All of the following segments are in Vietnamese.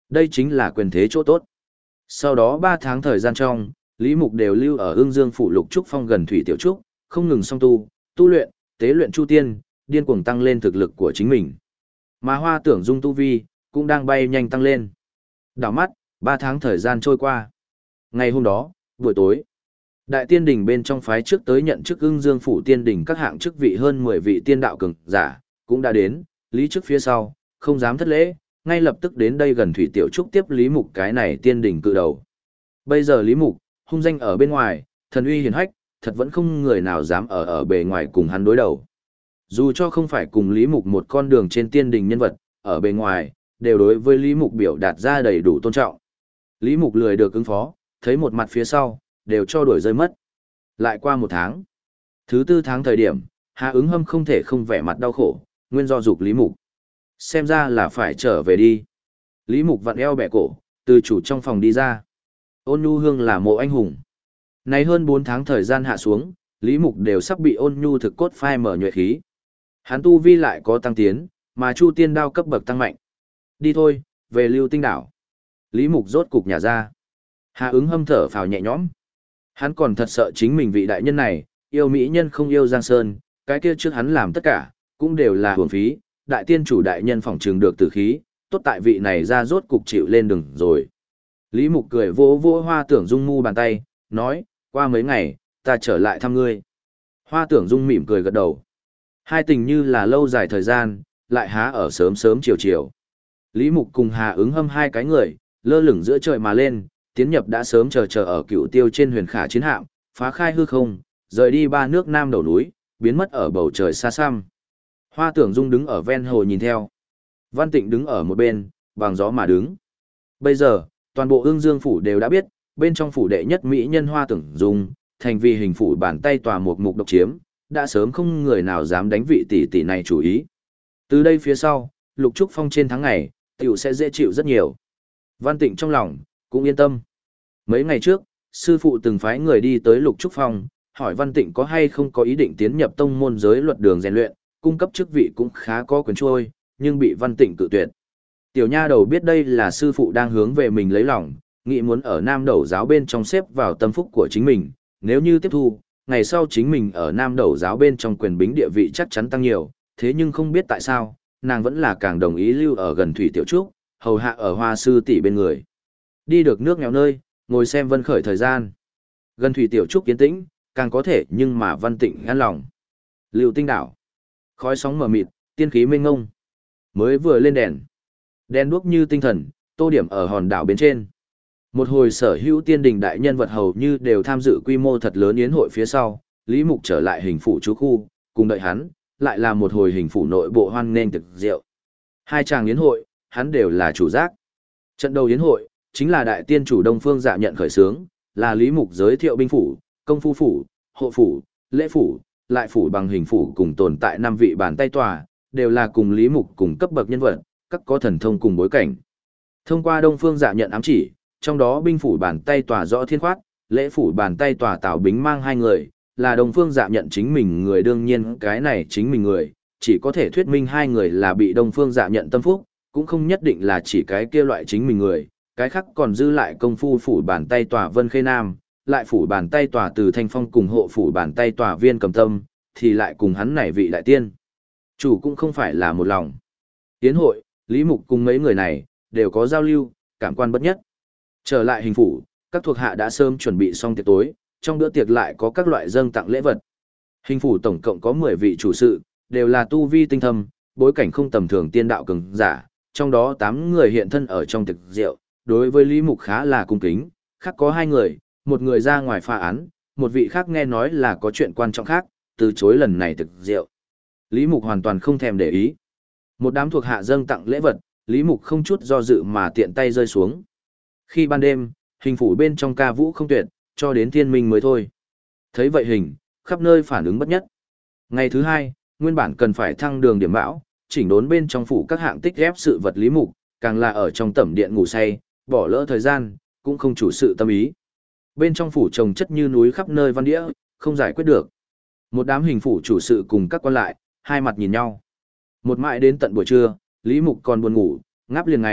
Đây chính là quyền thế chỗ tốt. Sau đó 3 tháng thời gian trong, Lý Mục đều lưu ở Ương Dương phủ Lục Trúc Phong gần Thủy Tiểu Trúc, không ngừng song tu luyện, tế luyện Chu Tiên, điên cuồng tăng lên thực lực của chính mình. Mà Hoa Tưởng Dung tu vi cũng đang bay nhanh tăng lên. Đảo mắt, 3 tháng thời gian trôi qua. Ngày hôm đó, buổi tối, Đại Tiên Đình bên trong phái trước tới nhận chức Ưng Dương phủ tiên đình các hạng chức vị hơn 10 vị tiên đạo cường giả cũng đã đến, Lý trước phía sau, không dám thất lễ, ngay lập tức đến đây gần Thủy Tiểu Trúc tiếp Lý Mục cái này tiên đình cự đầu. Bây giờ Lý Mục, hung danh ở bên ngoài, thần uy hiển hách, thật vẫn không người nào dám ở bề ngoài cùng hắn đối đầu. Dù cho không phải cùng Lý Mục một con đường trên tiên đình nhân vật, ở bề ngoài, đều đối với Lý Mục biểu đạt ra đầy đủ tôn trọng. Lý Mục lười được ứng phó, thấy một mặt phía sau, đều cho đuổi rơi mất. Lại qua 1 tháng. Thứ 4 tháng thời điểm, Hà Ứng Hâm không thể không vẻ mặt đau khổ, nguyên do dục Lý Mục. Xem ra là phải trở về đi. Lý Mục vặn eo bẻ cổ, từ chủ trong phòng đi ra. Ôn Nhu Hương là mộ anh hùng. Nay hơn 4 tháng thời gian hạ xuống, Lý Mục đều sắp bị Ôn Nhu thực cốt phai mở nhuệ khí. Hắn tu vi lại có tăng tiến, mà Chu Tiên đao cấp bậc tăng mạnh. Đi thôi, về Lưu Tinh đảo. Lý Mục rốt cục nhà ra. Hà Ứng Hâm thở phào nhẹ nhõm. Hắn còn thật sợ chính mình vị đại nhân này, yêu mỹ nhân không yêu Giang Sơn, cái kia trước hắn làm tất cả, cũng đều là hưởng phí, đại tiên chủ đại nhân phỏng trường được tử khí, tốt tại vị này ra rốt cục chịu lên đừng rồi. Lý Mục cười vỗ vỗ Hoa Tưởng Dung mu bàn tay, nói, qua mấy ngày, ta trở lại thăm ngươi. Hoa Tưởng Dung mỉm cười gật đầu. Hai tình như là lâu dài thời gian, lại há ở sớm sớm chiều chiều. Lý Mục cùng Hà Ứng Hâm hai cái người, lơ lửng giữa trời mà lên, tiến nhập đã sớm chờ ở Cựu Tiêu trên Huyền Khả chiến hạm, phá khai hư không, rời đi 3 nước nam đầu núi, biến mất ở bầu trời xa xăm. Hoa Tưởng Dung đứng ở ven hồ nhìn theo. Văn Tịnh đứng ở một bên, bằng gió mà đứng. Bây giờ, toàn bộ Ưng Dương phủ đều đã biết, bên trong phủ đệ nhất mỹ nhân Hoa Tưởng Dung, thành vì hình phủ bàn tay tòa một mục độc chiếm, đã sớm không người nào dám đánh vị tỷ tỷ này chủ ý. Từ đây phía sau, Lục Trúc Phong trên tháng ngày, tiểu sẽ dễ chịu rất nhiều. Văn Tịnh trong lòng, cũng yên tâm. Mấy ngày trước, sư phụ từng phái người đi tới Lục Trúc Phong, hỏi Văn Tịnh có hay không có ý định tiến nhập tông môn giới luật đường rèn luyện, cung cấp chức vị cũng khá có quyền trôi, nhưng bị Văn Tịnh cự tuyệt. Tiểu nha đầu biết đây là sư phụ đang hướng về mình lấy lòng, nghĩ muốn ở Nam Đầu giáo bên trong xếp vào tâm phúc của chính mình, nếu như tiếp thu, ngày sau chính mình ở Nam Đầu giáo bên trong quyền bính địa vị chắc chắn tăng nhiều, thế nhưng không biết tại sao, nàng vẫn là càng đồng ý lưu ở gần Thủy Tiểu Trúc, hầu hạ ở Hoa sư tỷ bên người. Đi được nước nghèo nơi, ngồi xem vân khởi thời gian. Gần Thủy Tiểu Trúc yên tĩnh, càng có thể nhưng mà Văn Tịnh ngăn lòng. Lưu Tinh đảo. Khói sóng mờ mịt, tiên khí mênh ngông. Mới vừa lên đèn. Đèn đuốc như tinh thần, tô điểm ở hòn đảo bên trên. Một hồi sở hữu tiên đình đại nhân vật hầu như đều tham dự quy mô thật lớn yến hội phía sau, Lý Mục trở lại hình phủ chú khu, cùng đợi hắn, lại là một hồi hình phủ nội bộ hoan nghênh thực rượu. Hai chàng yến hội, hắn đều là chủ giác. Trận đầu yến hội, chính là đại tiên chủ Đông Phương Dạ nhận khởi xướng, là Lý Mục giới thiệu binh phủ, công phu phủ, hộ phủ, lễ phủ, lại phủ bằng hình phủ cùng tồn tại 5 vị bàn tay tòa, đều là cùng Lý Mục cùng cấp bậc nhân vật, các có thần thông cùng bối cảnh. Thông qua Đông Phương Dạ nhận ám chỉ, trong đó binh phủ bàn tay tòa rõ thiên khoát, lễ phủ bàn tay tòa Tào Bính mang 2 người, là Đông Phương Dạ nhận chính mình người, đương nhiên cái này chính mình người, chỉ có thể thuyết minh 2 người là bị Đông Phương Dạ nhận tâm phúc, cũng không nhất định là chỉ cái kia loại chính mình người, cái khác còn dư lại công phu phủ bàn tay tòa Vân Khê Nam, lại phủ bàn tay tòa Từ Thanh Phong cùng hộ phủ bàn tay tòa Viên Cầm Tâm, thì lại cùng hắn này vị đại tiên. Chủ cũng không phải là một lòng. Tiến hội, Lý Mục cùng mấy người này, đều có giao lưu, cảm quan bất nhất. Trở lại hình phủ, các thuộc hạ đã sớm chuẩn bị xong tiệc tối, trong bữa tiệc lại có các loại dâng tặng lễ vật. Hình phủ tổng cộng có 10 vị chủ sự, đều là tu vi tinh thâm, bối cảnh không tầm thường tiên đạo cường giả, trong đó 8 người hiện thân ở trong tiệc rượu, đối với Lý Mục khá là cung kính, khác có 2 người, một người ra ngoài pha án, một vị khác nghe nói là có chuyện quan trọng khác, từ chối lần này tiệc rượu. Lý Mục hoàn toàn không thèm để ý. Một đám thuộc hạ dâng tặng lễ vật, Lý Mục không chút do dự mà tiện tay rơi xuống. Khi ban đêm, hình phủ bên trong ca vũ không tuyệt, cho đến thiên minh mới thôi. Thấy vậy hình, khắp nơi phản ứng bất nhất. Ngày thứ 2, nguyên bản cần phải thăng đường điểm bão, chỉnh đốn bên trong phủ các hạng tích ghép sự vật Lý Mục, càng là ở trong tẩm điện ngủ say, bỏ lỡ thời gian, cũng không chủ sự tâm ý. Bên trong phủ trồng chất như núi khắp nơi văn đĩa, không giải quyết được. Một đám hình phủ chủ sự cùng các quan lại, hai mặt nhìn nhau. Một mãi đến tận buổi trưa, Lý Mục còn buồn ngủ, ngáp liền ngày,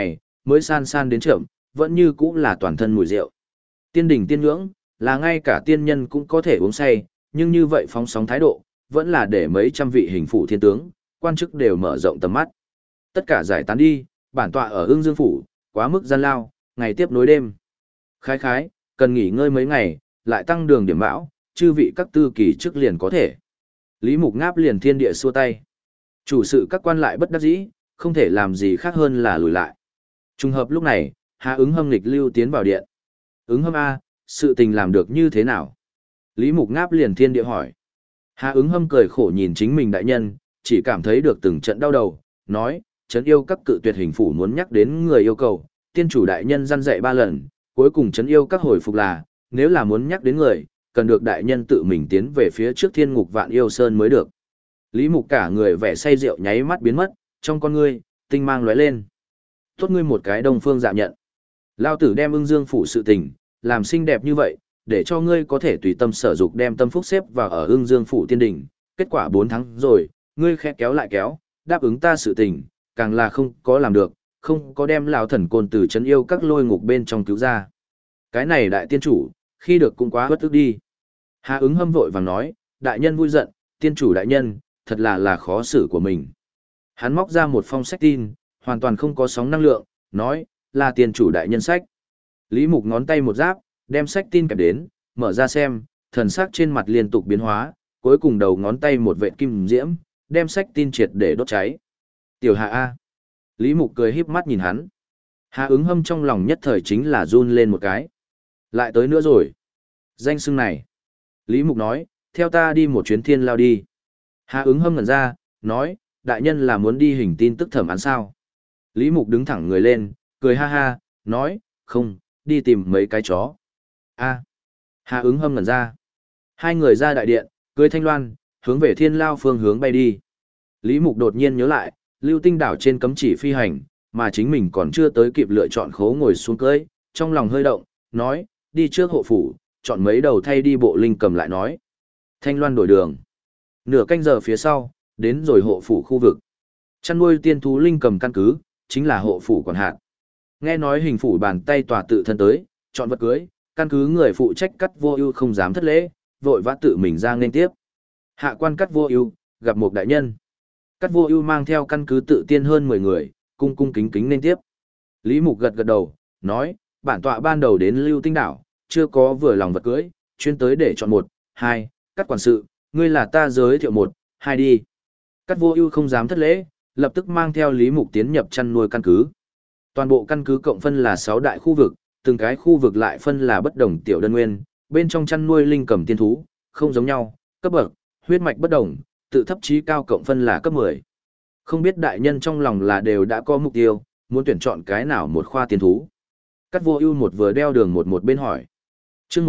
mới san san đến chậm, vẫn như cũng là toàn thân mùi rượu. Tiên đỉnh tiên ngưỡng, là ngay cả tiên nhân cũng có thể uống say, nhưng như vậy phóng sóng thái độ, vẫn là để mấy trăm vị hình phủ thiên tướng, quan chức đều mở rộng tầm mắt. Tất cả giải tán đi, bản tọa ở Ưng Dương phủ, quá mức gian lao, ngày tiếp nối đêm. Khái khái, cần nghỉ ngơi mấy ngày, lại tăng đường điểm bão, chư vị các tư kỳ trước liền có thể. Lý Mục ngáp liền thiên địa xua tay. Chủ sự các quan lại bất đắc dĩ, không thể làm gì khác hơn là lùi lại. Trùng hợp lúc này, Hạ Ứng Hâm nghịch lưu tiến vào điện. Ứng Hâm A, sự tình làm được như thế nào? Lý Mục ngáp liền thiên địa hỏi. Hạ Ứng Hâm cười khổ nhìn chính mình đại nhân, chỉ cảm thấy được từng trận đau đầu, nói, trấn yêu các cự tuyệt hình phủ muốn nhắc đến người yêu cầu, tiên chủ đại nhân răn dạy 3 lần, cuối cùng trấn yêu các hồi phục là, nếu là muốn nhắc đến người, cần được đại nhân tự mình tiến về phía trước thiên ngục vạn yêu sơn mới được. Lý Mục cả người vẻ say rượu nháy mắt biến mất, trong con ngươi, tinh mang lóe lên. Tốt ngươi một cái Đông Phương dạ nhận. Lao tử đem Ưng Dương phủ sự tình, làm xinh đẹp như vậy, để cho ngươi có thể tùy tâm sở dục đem tâm phúc xếp vào ở Ưng Dương phủ tiên đỉnh, kết quả 4 tháng rồi, ngươi khẽ kéo lại kéo, đáp ứng ta sự tình, càng là không có làm được, không có đem lão thần côn từ trấn yêu các lôi ngục bên trong cứu ra. Cái này đại tiên chủ, khi được cũng quá bất tức đi. Hạ Ứng Hâm vội vàng nói, đại nhân vui giận, tiên chủ đại nhân, thật là khó xử của mình. Hắn móc ra một phong sách tin, hoàn toàn không có sóng năng lượng, nói, là tiên chủ đại nhân sách. Lý Mục ngón tay một giáp, đem sách tin kẹp đến, mở ra xem, thần sắc trên mặt liên tục biến hóa, cuối cùng đầu ngón tay một vệt kim diễm, đem sách tin triệt để đốt cháy. Tiểu Hạ A. Lý Mục cười híp mắt nhìn hắn. Hạ Ứng Hâm trong lòng nhất thời chính là run lên một cái. Lại tới nữa rồi. Danh xưng này. Lý Mục nói, theo ta đi một chuyến thiên lao đi. Hạ Ứng Hâm ngẩn ra, nói, đại nhân là muốn đi hình tin tức thẩm án sao. Lý Mục đứng thẳng người lên, cười ha ha, nói, không, đi tìm mấy cái chó. A. Hạ Ứng Hâm ngẩn ra. Hai người ra đại điện, cưới thanh loan, hướng về thiên lao phương hướng bay đi. Lý Mục đột nhiên nhớ lại, Lưu Tinh đảo trên cấm chỉ phi hành, mà chính mình còn chưa tới kịp lựa chọn khố ngồi xuống cưới, trong lòng hơi động, nói, đi trước hộ phủ, chọn mấy đầu thay đi bộ linh cầm lại nói. Thanh loan đổi đường. Nửa canh giờ phía sau, đến rồi hộ phủ khu vực. Chăn nuôi tiên thú linh cầm căn cứ, chính là hộ phủ quản hạt. Nghe nói hình phủ bàn tay tòa tự thân tới, chọn vật cưới, căn cứ người phụ trách Cắt Vô Ưu không dám thất lễ, vội vã tự mình ra nghênh tiếp. Hạ quan Cắt Vô Ưu, gặp một đại nhân. Cắt Vô Ưu mang theo căn cứ tự tiên hơn 10 người, cung cung kính kính nghênh tiếp. Lý Mục gật gật đầu, nói, bản tọa ban đầu đến Lưu Tinh đảo, chưa có vừa lòng vật cưới, chuyên tới để chọn 1, 2, Cắt quản sự, ngươi là ta giới thiệu 1, 2 đi. Cắt Vô Ưu không dám thất lễ, lập tức mang theo Lý Mục tiến nhập chăn nuôi căn cứ. Toàn bộ căn cứ cộng phân là 6 đại khu vực, từng cái khu vực lại phân là bất đồng tiểu đơn nguyên, bên trong chăn nuôi linh cầm tiên thú, không giống nhau, cấp bậc, huyết mạch bất đồng, tự thấp chí cao cộng phân là cấp 10. Không biết đại nhân trong lòng là đều đã có mục tiêu, muốn tuyển chọn cái nào một khoa tiên thú. Cắt Vô Ưu một vừa đeo đường một bên hỏi. Chương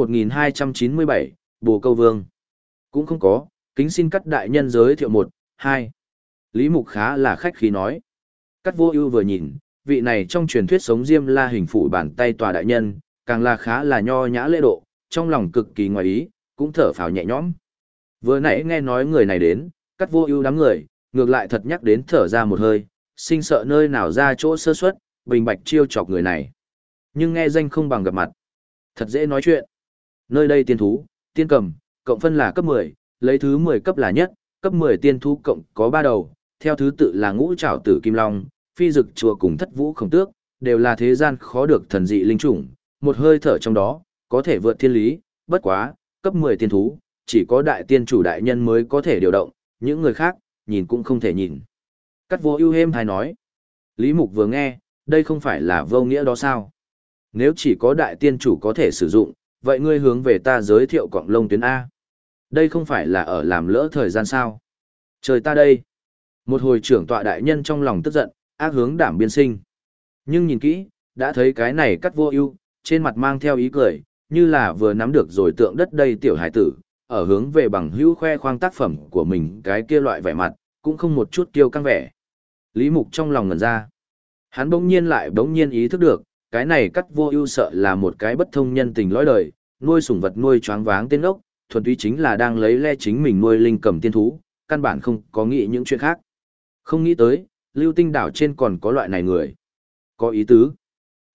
1297, Bồ Câu Vương. Cũng không có, kính xin Cắt đại nhân giới thiệu 1, 2. Lý Mục khá là khách khí nói. Cắt Vô Ưu vừa nhìn, vị này trong truyền thuyết sống Diêm La hình phủ bàn tay tòa đại nhân, càng là khá là nho nhã lễ độ, trong lòng cực kỳ ngoài ý, cũng thở phào nhẹ nhõm. Vừa nãy nghe nói người này đến, Cắt Vô Ưu đám người, ngược lại thật nhắc đến thở ra một hơi, sinh sợ nơi nào ra chỗ sơ suất, bình bạch chiêu chọc người này. Nhưng nghe danh không bằng gặp mặt, thật dễ nói chuyện. Nơi đây tiên thú, tiên cầm, cộng phân là cấp 10, lấy thứ 10 cấp là nhất, cấp 10 tiên thú cộng có 3 đầu, theo thứ tự là Ngũ Trảo Tử Kim Long, Phi Dực Chùa cùng Thất Vũ Khổng Tước, đều là thế gian khó được thần dị linh chủng, một hơi thở trong đó, có thể vượt thiên lý, bất quá, cấp 10 tiên thú, chỉ có đại tiên chủ đại nhân mới có thể điều động, những người khác, nhìn cũng không thể nhìn. Cắt Vô Ưu êm hay nói. Lý Mục vừa nghe, đây không phải là vô nghĩa đó sao? Nếu chỉ có đại tiên chủ có thể sử dụng, vậy ngươi hướng về ta giới thiệu cọng lông tuyến A. Đây không phải là ở làm lỡ thời gian sao? Trời ta đây! Một hồi trưởng tọa đại nhân trong lòng tức giận, ác hướng đảm biên sinh. Nhưng nhìn kỹ, đã thấy cái này Cắt Vô Ưu, trên mặt mang theo ý cười, như là vừa nắm được rồi tượng đất đây tiểu hải tử, ở hướng về bằng hữu khoe khoang tác phẩm của mình cái kia loại vẻ mặt, cũng không một chút kiêu căng vẻ. Lý Mục trong lòng ngẩn ra. Hắn bỗng nhiên ý thức được, cái này Cắt Vô Ưu sợ là một cái bất thông nhân tình lõi đời, nuôi sủng vật nuôi choáng váng tên ốc, thuần túy chính là đang lấy le chính mình nuôi linh cầm tiên thú, căn bản không có nghĩ những chuyện khác. Không nghĩ tới, Lưu Tinh đảo trên còn có loại này người. Có ý tứ.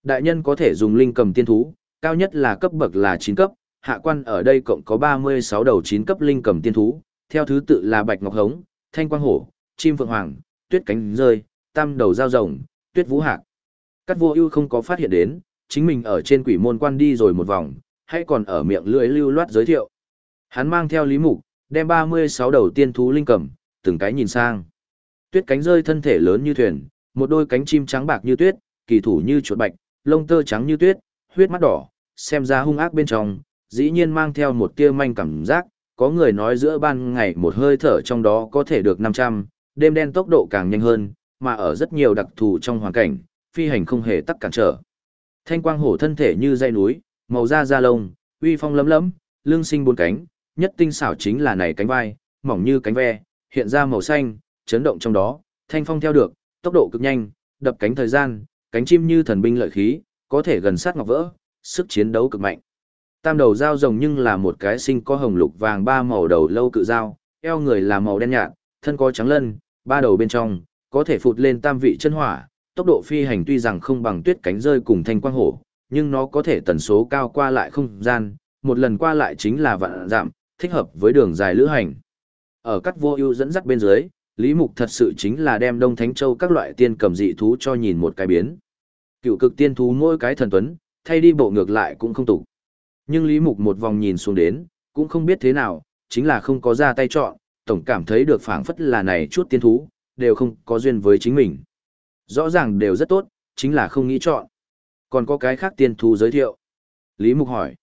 Đại nhân có thể dùng linh cầm tiên thú, cao nhất là cấp bậc là 9 cấp, hạ quan ở đây cộng có 36 đầu 9 cấp linh cầm tiên thú, theo thứ tự là Bạch Ngọc Hống, Thanh Quang Hổ, Chim Phượng Hoàng, Tuyết Cánh Rơi, Tam Đầu Dao Rồng, Tuyết Vũ Hạc. Cát Vô Ưu không có phát hiện đến, chính mình ở trên Quỷ Môn Quan đi rồi một vòng, hay còn ở miệng lưỡi lưu loát giới thiệu. Hắn mang theo Lý Mục, đem 36 đầu tiên thú linh cầm, từng cái nhìn sang. Tuyết Cánh Rơi thân thể lớn như thuyền, một đôi cánh chim trắng bạc như tuyết, kỳ thủ như chuột bạch, lông tơ trắng như tuyết, huyết mắt đỏ, xem ra hung ác bên trong, dĩ nhiên mang theo một tia manh cảm giác, có người nói giữa ban ngày một hơi thở trong đó có thể được 500, đêm đen tốc độ càng nhanh hơn, mà ở rất nhiều đặc thù trong hoàn cảnh, phi hành không hề tắc cản trở. Thanh Quang Hổ thân thể như dây núi, màu da lông, uy phong lấm lấm, lưng sinh bốn cánh, nhất tinh xảo chính là này cánh vai, mỏng như cánh ve, hiện ra màu xanh, chấn động trong đó, thanh phong theo được, tốc độ cực nhanh, đập cánh thời gian, cánh chim như thần binh lợi khí, có thể gần sát ngọc vỡ, sức chiến đấu cực mạnh. Tam đầu dao rồng nhưng là một cái sinh có hồng lục vàng ba màu đầu lâu cự dao, eo người là màu đen nhạt, thân có trắng lân, ba đầu bên trong, có thể phụt lên tam vị chân hỏa, tốc độ phi hành tuy rằng không bằng Tuyết Cánh Rơi cùng Thanh Quang Hổ, nhưng nó có thể tần số cao qua lại không gian, một lần qua lại chính là vạn dặm, thích hợp với đường dài lữ hành. Ở Cát Vô Ưu dẫn dắt bên dưới, Lý Mục thật sự chính là đem Đông Thánh Châu các loại tiên cầm dị thú cho nhìn một cái biến. Cựu cực tiên thú mỗi cái thần tuấn, thay đi bộ ngược lại cũng không tục. Nhưng Lý Mục một vòng nhìn xuống đến, cũng không biết thế nào, chính là không có ra tay chọn, tổng cảm thấy được phảng phất là này chút tiên thú, đều không có duyên với chính mình. Rõ ràng đều rất tốt, chính là không nghĩ chọn. Còn có cái khác tiên thú giới thiệu. Lý Mục hỏi.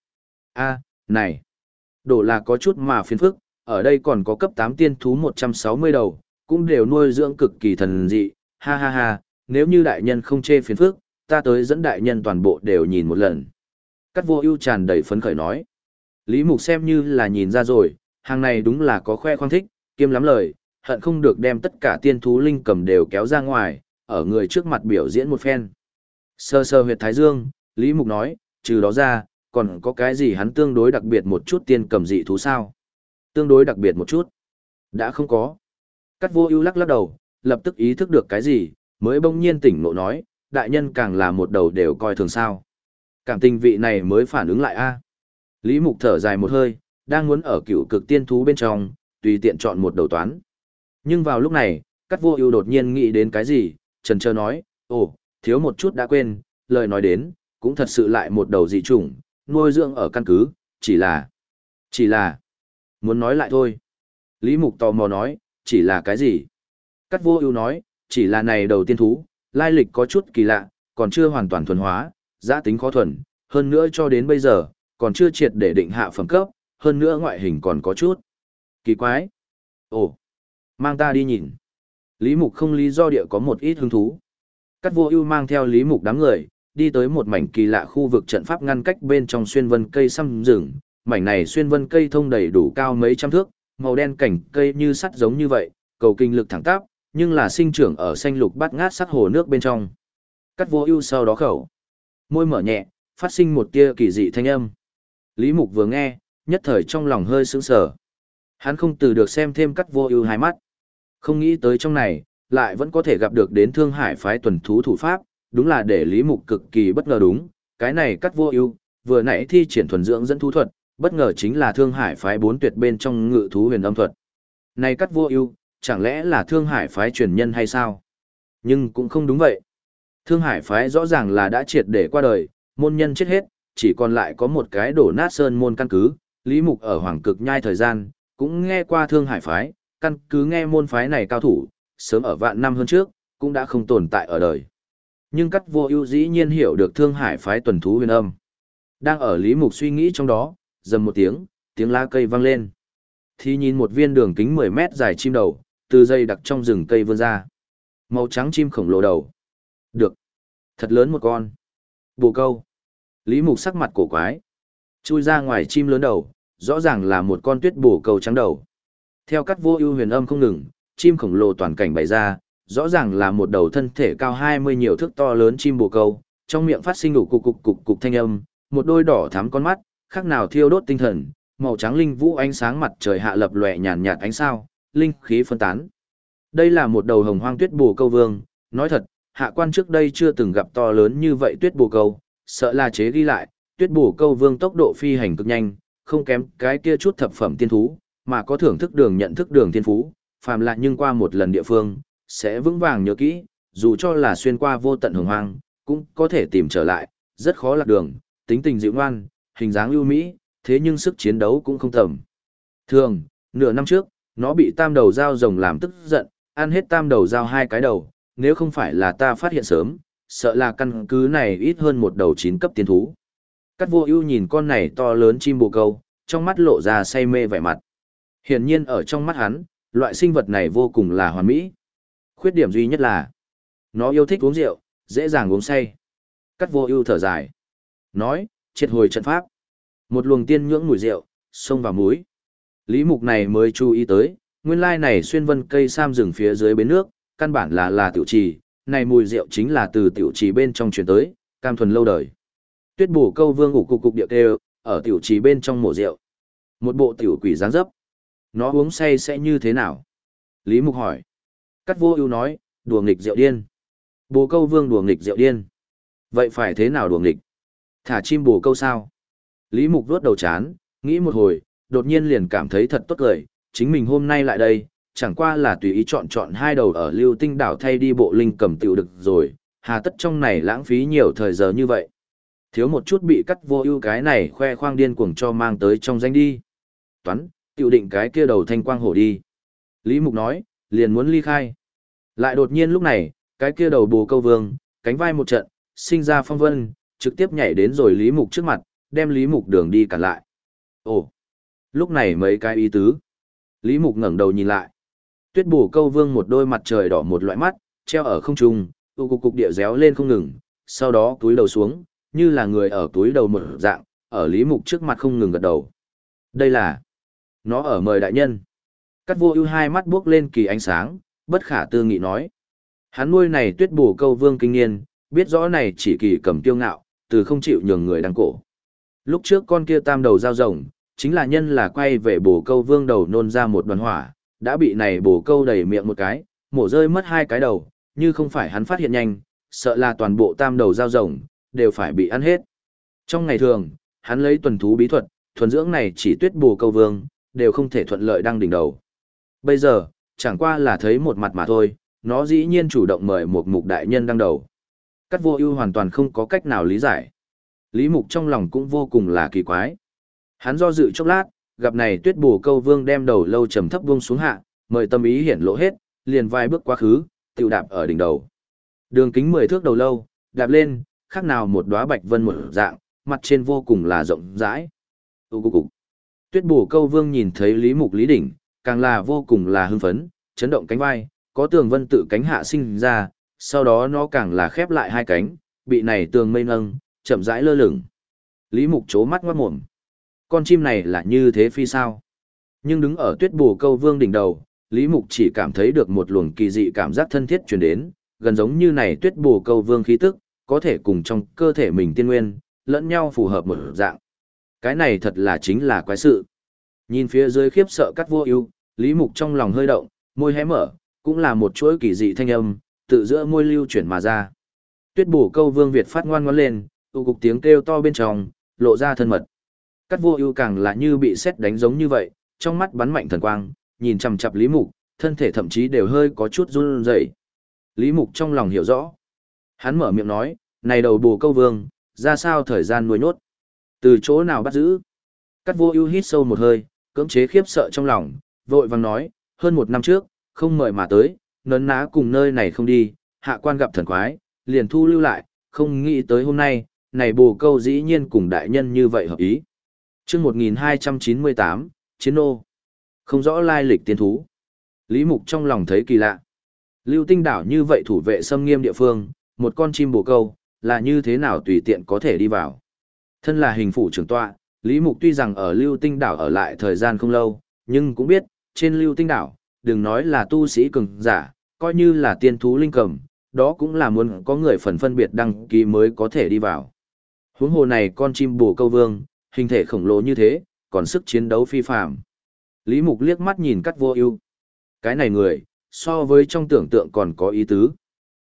Này, đổ là có chút mà phiền phức, ở đây còn có cấp 8 tiên thú 160 đầu, cũng đều nuôi dưỡng cực kỳ thần dị, ha ha ha, nếu như đại nhân không chê phiền phức, ta tới dẫn đại nhân toàn bộ đều nhìn một lần. Cát Vô Ưu tràn đầy phấn khởi nói. Lý Mục xem như là nhìn ra rồi, hàng này đúng là có khoe khoang thích, kiêm lắm lời, hận không được đem tất cả tiên thú linh cầm đều kéo ra ngoài, ở người trước mặt biểu diễn một phen. Sơ sơ huyệt thái dương, Lý Mục nói, trừ đó ra, còn có cái gì hắn tương đối đặc biệt một chút tiên cầm dị thú sao? Tương đối đặc biệt một chút. Đã không có. Cát Vô Ưu lắc lắc đầu, lập tức ý thức được cái gì, mới bỗng nhiên tỉnh ngộ nói, đại nhân càng là một đầu đều coi thường sao. Cảm tình vị này mới phản ứng lại a. Lý Mục thở dài một hơi, đang muốn ở cựu cực tiên thú bên trong, tùy tiện chọn một đầu toán. Nhưng vào lúc này, Cát Vô Ưu đột nhiên nghĩ đến cái gì, chần chờ nói, ồ, thiếu một chút đã quên, lời nói đến, cũng thật sự lại một đầu dị chủng, nuôi dưỡng ở căn cứ, chỉ là, muốn nói lại thôi. Lý Mục tò mò nói, chỉ là cái gì? Cát Vô Ưu nói, chỉ là này đầu tiên thú, lai lịch có chút kỳ lạ, còn chưa hoàn toàn thuần hóa, giá tính khó thuần, hơn nữa cho đến bây giờ, còn chưa triệt để định hạ phẩm cấp, hơn nữa ngoại hình còn có chút kỳ quái. Ồ, mang ta đi nhìn. Lý Mục không lý do địa có một ít hứng thú. Cát Vô Ưu mang theo Lý Mục đám người, đi tới một mảnh kỳ lạ khu vực trận pháp ngăn cách bên trong xuyên vân cây săm rừng, mảnh này xuyên vân cây thông đầy đủ cao mấy trăm thước, màu đen cảnh cây như sắt giống như vậy, cầu kinh lực thẳng tắp, nhưng là sinh trưởng ở xanh lục bát ngát sắc hồ nước bên trong. Cát Vô Ưu sau đó khẩu môi mở nhẹ, phát sinh một tia kỳ dị thanh âm. Lý Mục vừa nghe, nhất thời trong lòng hơi sững sờ. Hắn không từ được xem thêm Cát Vô Ưu hai mắt. Không nghĩ tới trong này, lại vẫn có thể gặp được đến Thương Hải phái tuần thú thủ pháp, đúng là để Lý Mục cực kỳ bất ngờ đúng. Cái này Cát Vô Ưu, vừa nãy thi triển thuần dưỡng dẫn thú thuật, bất ngờ chính là Thương Hải phái 4 tuyệt bên trong ngự thú huyền âm thuật. Này Cát Vô Ưu, chẳng lẽ là Thương Hải phái truyền nhân hay sao? Nhưng cũng không đúng vậy. Thương Hải phái rõ ràng là đã triệt để qua đời, môn nhân chết hết, chỉ còn lại có một cái đổ nát sơn môn căn cứ. Lý Mục ở Hoàng Cực Nhai thời gian, cũng nghe qua Thương Hải phái, căn cứ nghe môn phái này cao thủ, sớm ở vạn năm hơn trước, cũng đã không tồn tại ở đời. Nhưng Cát Vô Ưu dĩ nhiên hiểu được Thương Hải phái tuần thú huyền âm. Đang ở Lý Mục suy nghĩ trong đó, rầm một tiếng, tiếng lá cây vang lên. Thì nhìn một viên đường kính 10 mét dài chim đầu, từ dây đặc trong rừng cây vươn ra. Màu trắng chim khổng lồ đầu. Được. Thật lớn một con. Bồ câu. Lý Mục sắc mặt cổ quái. Chui ra ngoài chim lớn đầu, rõ ràng là một con tuyết bồ câu trắng đầu. Theo Cát Vô Ưu huyền âm không ngừng, chim khổng lồ toàn cảnh bày ra, rõ ràng là một đầu thân thể cao 20 nhiều thước to lớn chim bồ câu, trong miệng phát sinh đủ cục thanh âm, một đôi đỏ thắm con mắt, khác nào thiêu đốt tinh thần, màu trắng linh vũ ánh sáng mặt trời hạ lập lòe nhàn nhạt ánh sao, linh khí phân tán. Đây là một đầu hồng hoang tuyết bồ câu vương, nói thật, hạ quan trước đây chưa từng gặp to lớn như vậy tuyết bồ câu, sợ là chế ghi lại, tuyết bồ câu vương tốc độ phi hành cực nhanh, không kém cái kia chút thập phẩm tiên thú, mà có thưởng thức đường nhận thức đường tiên phú, phàm lại nhưng qua một lần địa phương, sẽ vững vàng nhớ kỹ, dù cho là xuyên qua vô tận hồng hoang, cũng có thể tìm trở lại, rất khó lạc đường, tính tình dịu ngoan, hình dáng ưu mỹ, thế nhưng sức chiến đấu cũng không tầm. Thường, nửa năm trước, nó bị tam đầu dao rồng làm tức giận, ăn hết tam đầu dao hai cái đầu, nếu không phải là ta phát hiện sớm, sợ là căn cứ này ít hơn một đầu 9 cấp tiến thú. Cát Vô Ưu nhìn con này to lớn chim bồ câu, trong mắt lộ ra say mê vẻ mặt. Hiển nhiên ở trong mắt hắn, loại sinh vật này vô cùng là hoàn mỹ. Khuyết điểm duy nhất là nó yêu thích uống rượu, dễ dàng uống say. Cát Vô Ưu thở dài, nói, triệt hồi trận pháp. Một luồng tiên nhưỡng mùi rượu xông vào mũi. Lý Mục này mới chú ý tới, nguyên lai này xuyên vân cây sam rừng phía dưới bến nước, căn bản là tiểu trì, này mùi rượu chính là từ tiểu trì bên trong truyền tới, cam thuần lâu đời. Tuyết bổ câu vương ngủ cục địa kêu, ở tiểu trì bên trong mổ rượu. Một bộ tiểu quỷ dáng dấp. Nó uống say sẽ như thế nào? Lý Mục hỏi. Cát Vô Ưu nói, đùa nghịch rượu điên. Bồ câu vương đùa nghịch rượu điên. Vậy phải thế nào đùa nghịch? Thả chim bồ câu sao? Lý Mục vuốt đầu chán, nghĩ một hồi, đột nhiên liền cảm thấy thật tốt cười, chính mình hôm nay lại đây, chẳng qua là tùy ý chọn hai đầu ở Lưu Tinh đảo thay đi bộ linh cầm tiểu được rồi, hà tất trong này lãng phí nhiều thời giờ như vậy. Thiếu một chút bị Cát Vô Ưu cái này khoe khoang điên cuồng cho mang tới trong danh đi. Toán, tiểu định cái kia đầu thanh quang hổ đi. Lý Mục nói, liền muốn ly khai. Lại đột nhiên lúc này, cái kia đầu bồ câu vương, cánh vai một trận, sinh ra phong vân, trực tiếp nhảy đến rồi Lý Mục trước mặt, đem Lý Mục đường đi cản lại. Ồ, lúc này mấy cái ý tứ. Lý Mục ngẩng đầu nhìn lại. Tuyết bồ câu vương một đôi mặt trời đỏ một loại mắt, treo ở không trung, cục địa réo lên không ngừng, sau đó túi đầu xuống, như là người ở túi đầu một dạng, ở Lý Mục trước mặt không ngừng gật đầu. Đây là nó ở mời đại nhân. Cát Vô Ưu hai mắt buốc lên kỳ ánh sáng, bất khả tư nghị nói. Hắn nuôi này tuyết bồ câu vương kinh niên, biết rõ này chỉ kỳ cầm tiêu ngạo, từ không chịu nhường người đăng cổ. Lúc trước con kia tam đầu dao rồng, chính là nhân là quay về bồ câu vương đầu nôn ra một đoàn hỏa, đã bị này bồ câu đẩy miệng một cái, mổ rơi mất hai cái đầu, như không phải hắn phát hiện nhanh, sợ là toàn bộ tam đầu dao rồng, đều phải bị ăn hết. Trong ngày thường, hắn lấy tuần thú bí thuật, thuần dưỡng này chỉ tuyết bồ câu vương, đều không thể thuận lợi đăng đỉnh đầu. Bây giờ, chẳng qua là thấy một mặt mà thôi, nó dĩ nhiên chủ động mời một mục đại nhân đăng đầu. Cát Vô Ưu hoàn toàn không có cách nào lý giải. Lý Mục trong lòng cũng vô cùng là kỳ quái. Hắn do dự chốc lát, gặp này tuyết bồ câu vương đem đầu lâu trầm thấp buông xuống hạ, mời tâm ý hiển lộ hết, liền vài bước quá khứ, tiểu đạp ở đỉnh đầu. Đường kính 10 thước đầu lâu, đạp lên, khác nào một đóa bạch vân một dạng, mặt trên vô cùng là rộng rãi. Cục. Tuyết bồ câu vương nhìn thấy Lý Mục Lý đỉnh, càng là vô cùng là hưng phấn, chấn động cánh vai, có tường vân tự cánh hạ sinh ra, sau đó nó càng là khép lại hai cánh, bị này tường mây nâng, chậm rãi lơ lửng. Lý Mục chố mắt ngoát mồm. Con chim này là như thế phi sao? Nhưng đứng ở tuyết bồ câu vương đỉnh đầu, Lý Mục chỉ cảm thấy được một luồng kỳ dị cảm giác thân thiết truyền đến, gần giống như này tuyết bồ câu vương khí tức, có thể cùng trong cơ thể mình tiên nguyên, lẫn nhau phù hợp một dạng. Cái này thật là chính là quái sự. Nhìn phía dưới khiếp sợ Cát Vô Ưu, Lý Mục trong lòng hơi động, môi hé mở, cũng là một chuỗi kỳ dị thanh âm, tự giữa môi lưu chuyển mà ra. Tuyết bổ câu vương Việt phát ngoan ngoãn lên, cục tiếng kêu to bên trong, lộ ra thân mật. Cát Vô Ưu càng là như bị sét đánh giống như vậy, trong mắt bắn mạnh thần quang, nhìn chằm chằm Lý Mục, thân thể thậm chí đều hơi có chút run rẩy. Lý Mục trong lòng hiểu rõ. Hắn mở miệng nói, này đầu bồ câu vương, ra sao thời gian nuôi nhốt? Từ chỗ nào bắt giữ? Cát Vô Ưu hít sâu một hơi, cưỡng chế khiếp sợ trong lòng, vội vàng nói, hơn 1 năm trước, không mời mà tới, nấn ná cùng nơi này không đi, hạ quan gặp thần quái, liền thu lưu lại, không nghĩ tới hôm nay, này bồ câu dĩ nhiên cùng đại nhân như vậy hợp ý. Chương 1298, Chiến ô. Không rõ lai lịch tiên thú. Lý Mục trong lòng thấy kỳ lạ. Lưu Tinh đảo như vậy thủ vệ xâm nghiêm địa phương, một con chim bồ câu, là như thế nào tùy tiện có thể đi vào. Thân là hình phủ trưởng tọa, Lý Mục tuy rằng ở Lưu Tinh đảo ở lại thời gian không lâu, nhưng cũng biết, trên Lưu Tinh đảo, đừng nói là tu sĩ cường giả, coi như là tiên thú linh cầm, đó cũng là muốn có người phân biệt đăng ký mới có thể đi vào. Huống hồ này con chim bồ câu vương, hình thể khổng lồ như thế, còn sức chiến đấu phi phàm. Lý Mục liếc mắt nhìn Cát Vô Ưu. Cái này người, so với trong tưởng tượng còn có ý tứ.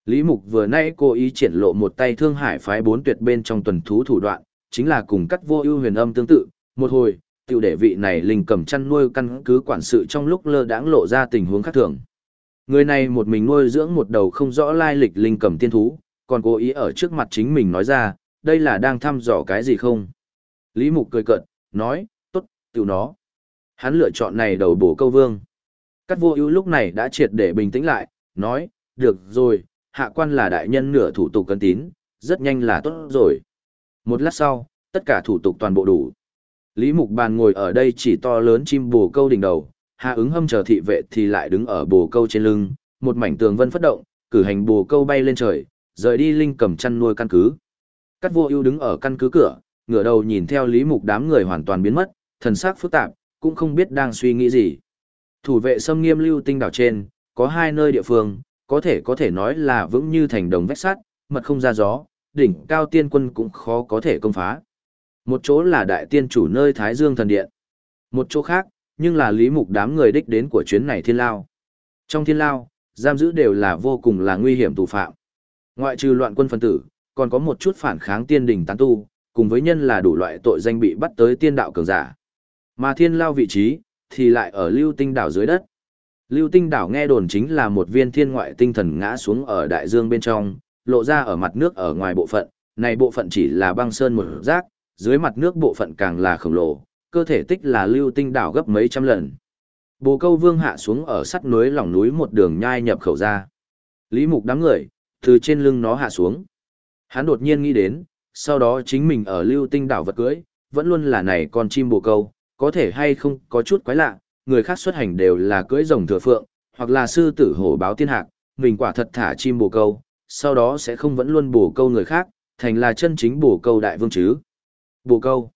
Lý Mục vừa nãy cố ý triển lộ một tay Thương Hải phái 4 tuyệt bên trong tuần thú thủ đoạn, chính là cùng Cắt Vô Ưu huyền âm tương tự, một hồi, tiểu để vị này linh cầm chăn nuôi căn cứ quản sự trong lúc lơ đãng lộ ra tình huống khác thường. Người này một mình nuôi dưỡng một đầu không rõ lai lịch linh cầm tiên thú, còn cố ý ở trước mặt chính mình nói ra, đây là đang thăm dò cái gì không? Lý Mục cười cợt, nói, tốt, tiểu nó. Hắn lựa chọn này đầu bổ câu vương. Cắt Vô Ưu lúc này đã triệt để bình tĩnh lại, nói, được rồi, hạ quan là đại nhân nửa thủ tục cân tín, rất nhanh là tốt rồi. Một lát sau, tất cả thủ tục toàn bộ đủ. Lý Mục Bàn ngồi ở đây chỉ to lớn chim bồ câu đỉnh đầu, Hạ Ứng Hâm chờ thị vệ thì lại đứng ở bồ câu trên lưng, một mảnh tường vân phất động, cử hành bồ câu bay lên trời, rời đi linh cầm chăn nuôi căn cứ. Cát Vô Ưu đứng ở căn cứ cửa, ngửa đầu nhìn theo Lý Mục đám người hoàn toàn biến mất, thần sắc phức tạp, cũng không biết đang suy nghĩ gì. Thủ vệ xâm nghiêm Lưu Tinh đảo trên, có hai nơi địa phương, có thể nói là vững như thành đồng vách sắt, mật không ra gió, đỉnh cao tiên quân cũng khó có thể công phá. Một chỗ là đại tiên chủ nơi Thái Dương thần điện. Một chỗ khác, nhưng là Lý Mục đám người đích đến của chuyến này Thiên Lao. Trong Thiên Lao, giam giữ đều là vô cùng là nguy hiểm tù phạm. Ngoại trừ loạn quân phân tử, còn có một chút phản kháng tiên đình tán tu, cùng với nhân là đủ loại tội danh bị bắt tới tiên đạo cường giả. Mà Thiên Lao vị trí, thì lại ở Lưu Tinh đảo dưới đất. Lưu Tinh đảo nghe đồn chính là một viên thiên ngoại tinh thần ngã xuống ở đại dương bên trong, lộ ra ở mặt nước ở ngoài bộ phận, này bộ phận chỉ là băng sơn một rác, dưới mặt nước bộ phận càng là khổng lồ, cơ thể tích là Lưu Tinh đảo gấp mấy trăm lần. Bồ Câu Vương hạ xuống ở sắt núi lỏng núi một đường nhai nhập khẩu ra. Lý Mục đám người, từ trên lưng nó hạ xuống. Hắn đột nhiên nghĩ đến, sau đó chính mình ở Lưu Tinh đảo vật cưới, vẫn luôn là này con chim bồ câu, có thể hay không có chút quái lạ, người khác xuất hành đều là cưỡi rồng thừa phượng, hoặc là sư tử hổ báo tiên hạc, mình quả thật thả chim bồ câu, sau đó sẽ không vẫn luôn bồ câu người khác, thành là chân chính bồ câu đại vương chứ. Bồ câu.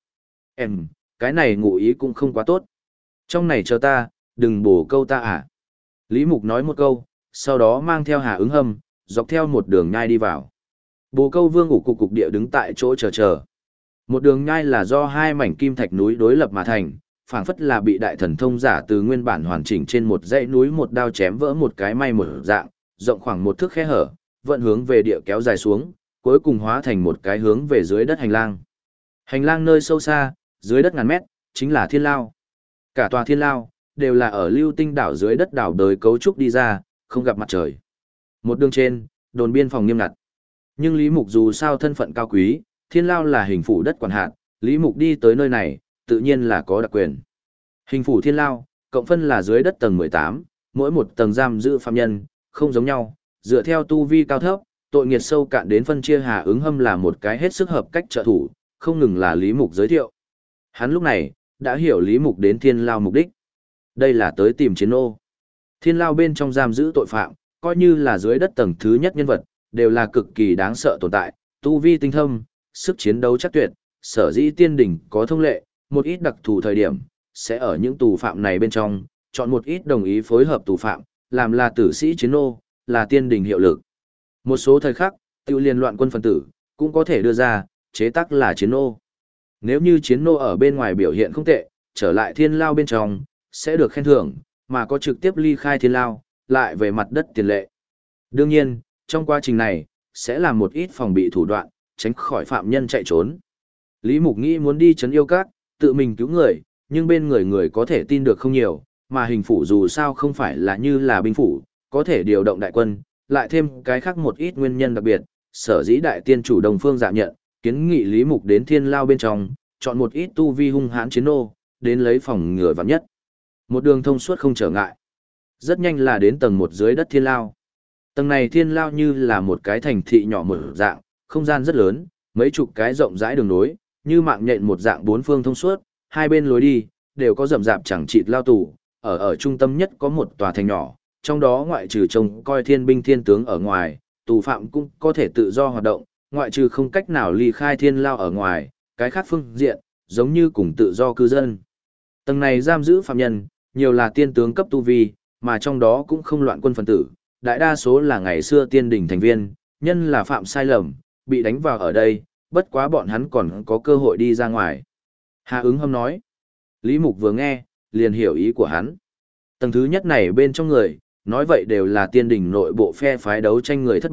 Cái này ngụ ý cũng không quá tốt. Trong này chờ ta, đừng bồ câu ta à. Lý Mục nói một câu, sau đó mang theo Hà Ứng Hâm, dọc theo một đường nhai đi vào. Bồ câu vương ủ cục địa đứng tại chỗ chờ. Một đường nhai là do hai mảnh kim thạch núi đối lập mà thành, phảng phất là bị đại thần thông giả từ nguyên bản hoàn chỉnh trên một dãy núi một đao chém vỡ một cái may một dạng, rộng khoảng một thước khe hở, vận hướng về địa kéo dài xuống, cuối cùng hóa thành một cái hướng về dưới đất hành lang. Hành lang nơi sâu xa, dưới đất ngàn mét, chính là Thiên Lao. Cả tòa Thiên Lao, đều là ở Lưu Tinh đảo dưới đất đảo đời cấu trúc đi ra, không gặp mặt trời. Một đường trên, đồn biên phòng nghiêm ngặt. Nhưng Lý Mục dù sao thân phận cao quý, Thiên Lao là hình phủ đất quản hạt, Lý Mục đi tới nơi này, tự nhiên là có đặc quyền. Hình phủ Thiên Lao, cộng phân là dưới đất tầng 18, mỗi một tầng giam giữ phạm nhân, không giống nhau, dựa theo tu vi cao thấp, tội nghiệt sâu cạn đến phân chia. Hà Ứng Hâm là một cái hết sức hợp cách trợ thủ, không ngừng là Lý Mục giới thiệu. Hắn lúc này, đã hiểu Lý Mục đến Thiên Lao mục đích. Đây là tới tìm chiến ô. Thiên Lao bên trong giam giữ tội phạm, coi như là dưới đất tầng thứ nhất nhân vật, đều là cực kỳ đáng sợ tồn tại, tu vi tinh thâm, sức chiến đấu chắc tuyệt, sở dĩ tiên đỉnh có thông lệ, một ít đặc thù thời điểm, sẽ ở những tù phạm này bên trong, chọn một ít đồng ý phối hợp tù phạm, làm là tử sĩ chiến ô, là tiên đỉnh hiệu lực. Một số thời khắc, tiêu liên loạn quân phân tử, cũng có thể đưa ra, chế tác là chiến ô. Nếu như chiến ô ở bên ngoài biểu hiện không tệ, trở lại Thiên Lao bên trong, sẽ được khen thưởng, mà có trực tiếp ly khai Thiên Lao, lại về mặt đất tiền lệ. Đương nhiên, trong quá trình này, sẽ làm một ít phòng bị thủ đoạn, tránh khỏi phạm nhân chạy trốn. Lý Mục nghĩ muốn đi trấn yêu các, tự mình cứu người, nhưng bên người có thể tin được không nhiều, mà hình phủ dù sao không phải là như là binh phủ, có thể điều động đại quân, lại thêm cái khác một ít nguyên nhân đặc biệt, sở dĩ đại tiên chủ Đồng Phương dạ nhận, kiến nghị Lý Mục đến Thiên Lao bên trong, chọn một ít tu vi hung hãn chiến ô, đến lấy phòng ngừa vạn nhất. Một đường thông suốt không trở ngại. Rất nhanh là đến tầng 1 dưới đất Thiên Lao. Tầng này Thiên Lao như là một cái thành thị nhỏ mở dạng, không gian rất lớn, mấy chục cái rộng rãi đường nối, như mạng nhện một dạng bốn phương thông suốt, hai bên lối đi, đều có rậm rạp chẳng chịt lao tù, ở trung tâm nhất có một tòa thành nhỏ, trong đó ngoại trừ trông coi thiên binh thiên tướng ở ngoài, tù phạm cũng có thể tự do hoạt động, ngoại trừ không cách nào ly khai Thiên Lao ở ngoài, cái khác phương diện, giống như cùng tự do cư dân. Tầng này giam giữ phạm nhân, nhiều là tiên tướng cấp tu vi, mà trong đó cũng không loạn quân phân tử, đại đa số là ngày xưa tiên đỉnh thành viên, nhân là phạm sai lầm, bị đánh vào ở đây, bất quá bọn hắn còn có cơ hội đi ra ngoài. Hà Ứng Hâm nói. Lý Mục vừa nghe, liền hiểu ý của hắn. Tầng thứ nhất này bên trong người, nói vậy đều là tiên đỉnh nội bộ phe phái đấu tranh người thất bại,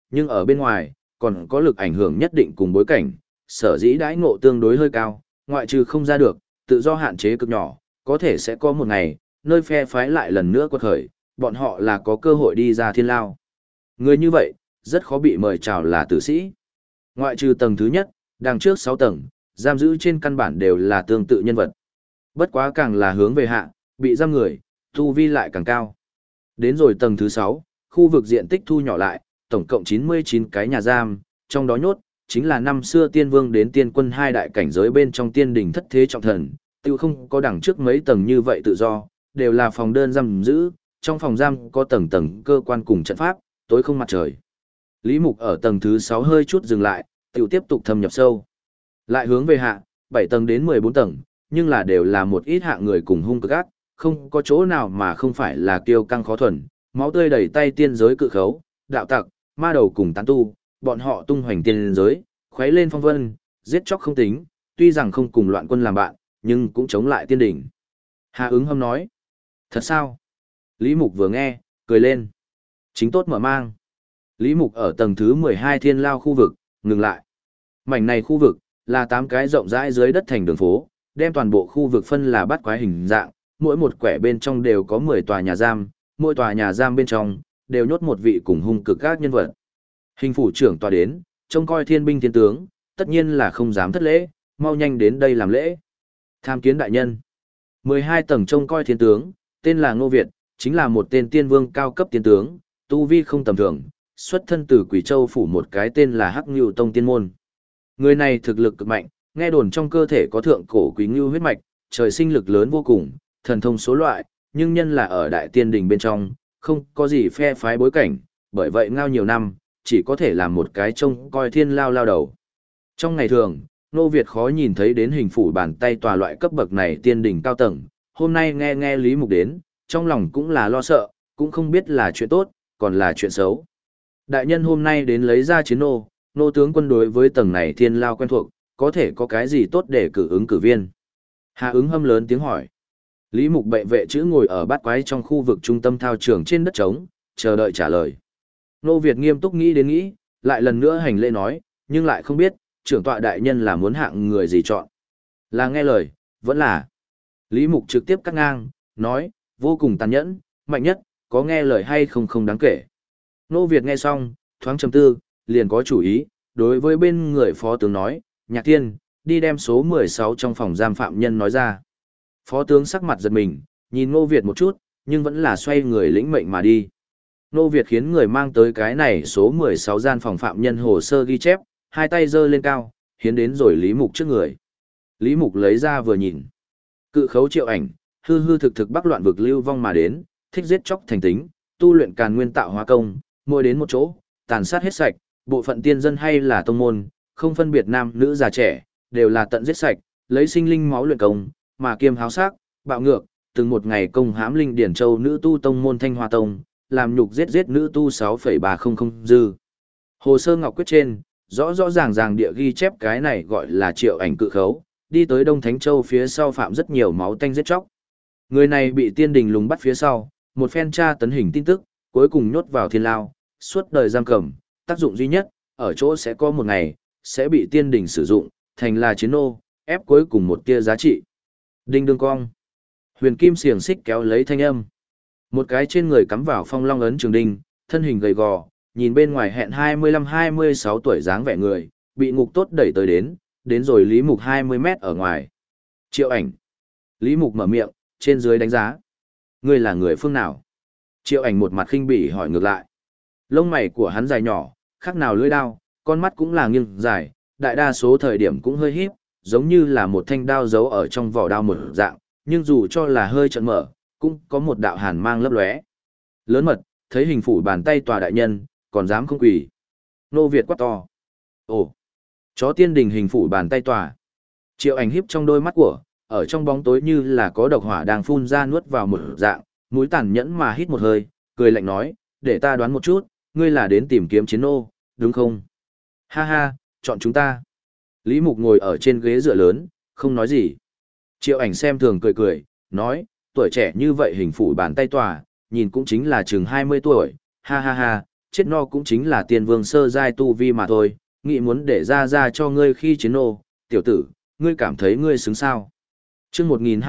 nhưng ở bên ngoài, còn có lực ảnh hưởng nhất định cùng bối cảnh, sở dĩ đãi ngộ tương đối hơi cao, ngoại trừ không ra được, tự do hạn chế cực nhỏ, có thể sẽ có một ngày, nơi phe phái lại lần nữa quật khởi, bọn họ là có cơ hội đi ra thiên lao. Người như vậy, rất khó bị mời chào là tử sĩ. Ngoại trừ tầng thứ nhất, đằng trước 6 tầng, giam giữ trên căn bản đều là tương tự nhân vật. Bất quá càng là hướng về hạ, bị giam người, tu vi lại càng cao. Đến rồi tầng thứ 6, khu vực diện tích thu nhỏ lại, tổng cộng 99 cái nhà giam, trong đó nhốt, chính là năm xưa tiên vương đến tiên quân hai đại cảnh giới bên trong tiên đỉnh thất thế trọng thần, tiêu không có đằng trước mấy tầng như vậy tự do, đều là phòng đơn giam giữ, trong phòng giam có tầng tầng cơ quan cùng trận pháp, tối không mặt trời. Lý Mục ở tầng thứ 6 hơi chút dừng lại, tiêu tiếp tục thâm nhập sâu. Lại hướng về hạ, 7 tầng đến 14 tầng, nhưng là đều là một ít hạng người cùng hung cực ác, không có chỗ nào mà không phải là kiêu căng khó thuần, máu tươi đầy tay tiên giới cự khấu, đạo tặc, ma đầu cùng tán tu, bọn họ tung hoành tiên giới, khuấy lên phong vân, giết chóc không tính, tuy rằng không cùng loạn quân làm bạn, nhưng cũng chống lại tiên đỉnh. Hà ứng hâm nói, thật sao? Lý Mục vừa nghe, cười lên. Chính tốt mở mang. Lý Mục ở tầng thứ 12 thiên lao khu vực, ngừng lại. Mảnh này khu vực, là 8 cái rộng rãi dưới đất thành đường phố, đem toàn bộ khu vực phân là bát quái hình dạng, mỗi một quẻ bên trong đều có 10 tòa nhà giam, mỗi tòa nhà giam bên trong, đều nhốt một vị cùng hung cực các nhân vật. Hình phủ trưởng tòa đến, trông coi thiên binh thiên tướng, tất nhiên là không dám thất lễ, mau nhanh đến đây làm lễ. Tham kiến đại nhân. 12 tầng trông coi thiên tướng, tên là Ngô Việt, chính là một tên tiên vương cao cấp tiên tướng, tu vi không tầm thường, xuất thân từ Quỷ Châu phủ một cái tên là Hắc Nưu Tông tiên môn. Người này thực lực cực mạnh, nghe đồn trong cơ thể có thượng cổ Quý Ngưu huyết mạch, trời sinh lực lớn vô cùng, thần thông số loại, nhưng nhân là ở đại tiên đình bên trong, không có gì phe phái bối cảnh, bởi vậy ngao nhiều năm, chỉ có thể làm một cái trông coi thiên lao lao đầu. Trong ngày thường, Nô Việt khó nhìn thấy đến hình phủ bàn tay tòa loại cấp bậc này tiên đỉnh cao tầng, hôm nay nghe Lý Mục đến, trong lòng cũng là lo sợ, cũng không biết là chuyện tốt, còn là chuyện xấu. Đại nhân hôm nay đến lấy ra chiến nô tướng quân đối với tầng này thiên lao quen thuộc, có thể có cái gì tốt để cử ứng cử viên. Hà ứng hâm lớn tiếng hỏi. Lý Mục bệ vệ chữ ngồi ở bát quái trong khu vực trung tâm thao trường trên đất trống, chờ đợi trả lời. Nô Việt nghiêm túc nghĩ, lại lần nữa hành lễ nói, nhưng lại không biết, trưởng tọa đại nhân là muốn hạng người gì chọn. Là nghe lời, vẫn là. Lý Mục trực tiếp cắt ngang, nói, vô cùng tàn nhẫn, mạnh nhất, có nghe lời hay không đáng kể. Nô Việt nghe xong, thoáng trầm tư, liền có chủ ý, đối với bên người phó tướng nói, Nhạc Thiên, đi đem số 16 trong phòng giam phạm nhân nói ra. Phó tướng sắc mặt giật mình, nhìn Nô Việt một chút, nhưng vẫn là xoay người lĩnh mệnh mà đi. Nô Việt khiến người mang tới cái này số 16 gian phòng phạm nhân hồ sơ ghi chép, hai tay giơ lên cao, hiến đến rồi Lý Mục trước người. Lý Mục lấy ra vừa nhìn. Cự khấu Triệu Ảnh, hư thực bắc loạn vực lưu vong mà đến, thích giết chóc thành tính, tu luyện càn nguyên tạo hóa công, mỗi đến một chỗ, tàn sát hết sạch, bộ phận tiên dân hay là tông môn, không phân biệt nam nữ già trẻ, đều là tận giết sạch, lấy sinh linh máu luyện công, mà kiêm háo sắc, bạo ngược, từng một ngày công hãm linh điển châu nữ tu tông môn Thanh Hoa Tông, làm nhục giết nữ tu 6,300 dư. Hồ sơ ngọc quyết trên, rõ ràng địa ghi chép cái này gọi là Triệu Ảnh cự khấu, đi tới Đông Thánh Châu phía sau phạm rất nhiều máu tanh giết chóc. Người này bị tiên đình lùng bắt phía sau, một phen tra tấn hình tin tức, cuối cùng nhốt vào thiên lao, suốt đời giam cầm, tác dụng duy nhất, ở chỗ sẽ có một ngày, sẽ bị tiên đình sử dụng, thành là chiến nô, ép cuối cùng một tia giá trị. Đinh đương cong. Huyền kim xiềng xích kéo lấy thanh âm. Một cái trên người cắm vào phong long ấn trường đinh, thân hình gầy gò, nhìn bên ngoài hẹn 25-26 tuổi dáng vẻ người, bị ngục tốt đẩy tới đến rồi Lý Mục 20 mét ở ngoài. Triệu Ảnh. Lý Mục mở miệng, trên dưới đánh giá. Ngươi là người phương nào? Triệu Ảnh một mặt khinh bỉ hỏi ngược lại. Lông mày của hắn dài nhỏ, khác nào lưỡi đao, con mắt cũng là nghiêng dài, đại đa số thời điểm cũng hơi híp, giống như là một thanh đao giấu ở trong vỏ đao một dạng, nhưng dù cho là hơi trợn mở, cũng có một đạo hàn mang lấp lóe. Lớn mật, thấy hình phủ bàn tay tòa đại nhân, còn dám không quỳ. Nô Việt quát to. Ồ, chó tiên đình hình phủ bàn tay tòa. Triệu Ảnh híp trong đôi mắt của, ở trong bóng tối như là có độc hỏa đang phun ra nuốt vào một dạng, mũi tàn nhẫn mà hít một hơi, cười lạnh nói, để ta đoán một chút, ngươi là đến tìm kiếm chiến nô, đúng không? Ha ha, chọn chúng ta. Lý Mục ngồi ở trên ghế dựa lớn, không nói gì. Triệu Ảnh xem thường cười, nói, tuổi trẻ như vậy hình phủ bàn tay tòa, nhìn cũng chính là chừng 20 tuổi, ha ha ha, chết no cũng chính là tiên vương sơ giai tu vi mà thôi, nghĩ muốn để ra cho ngươi khi chiến nô, tiểu tử, ngươi cảm thấy ngươi xứng sao. Chương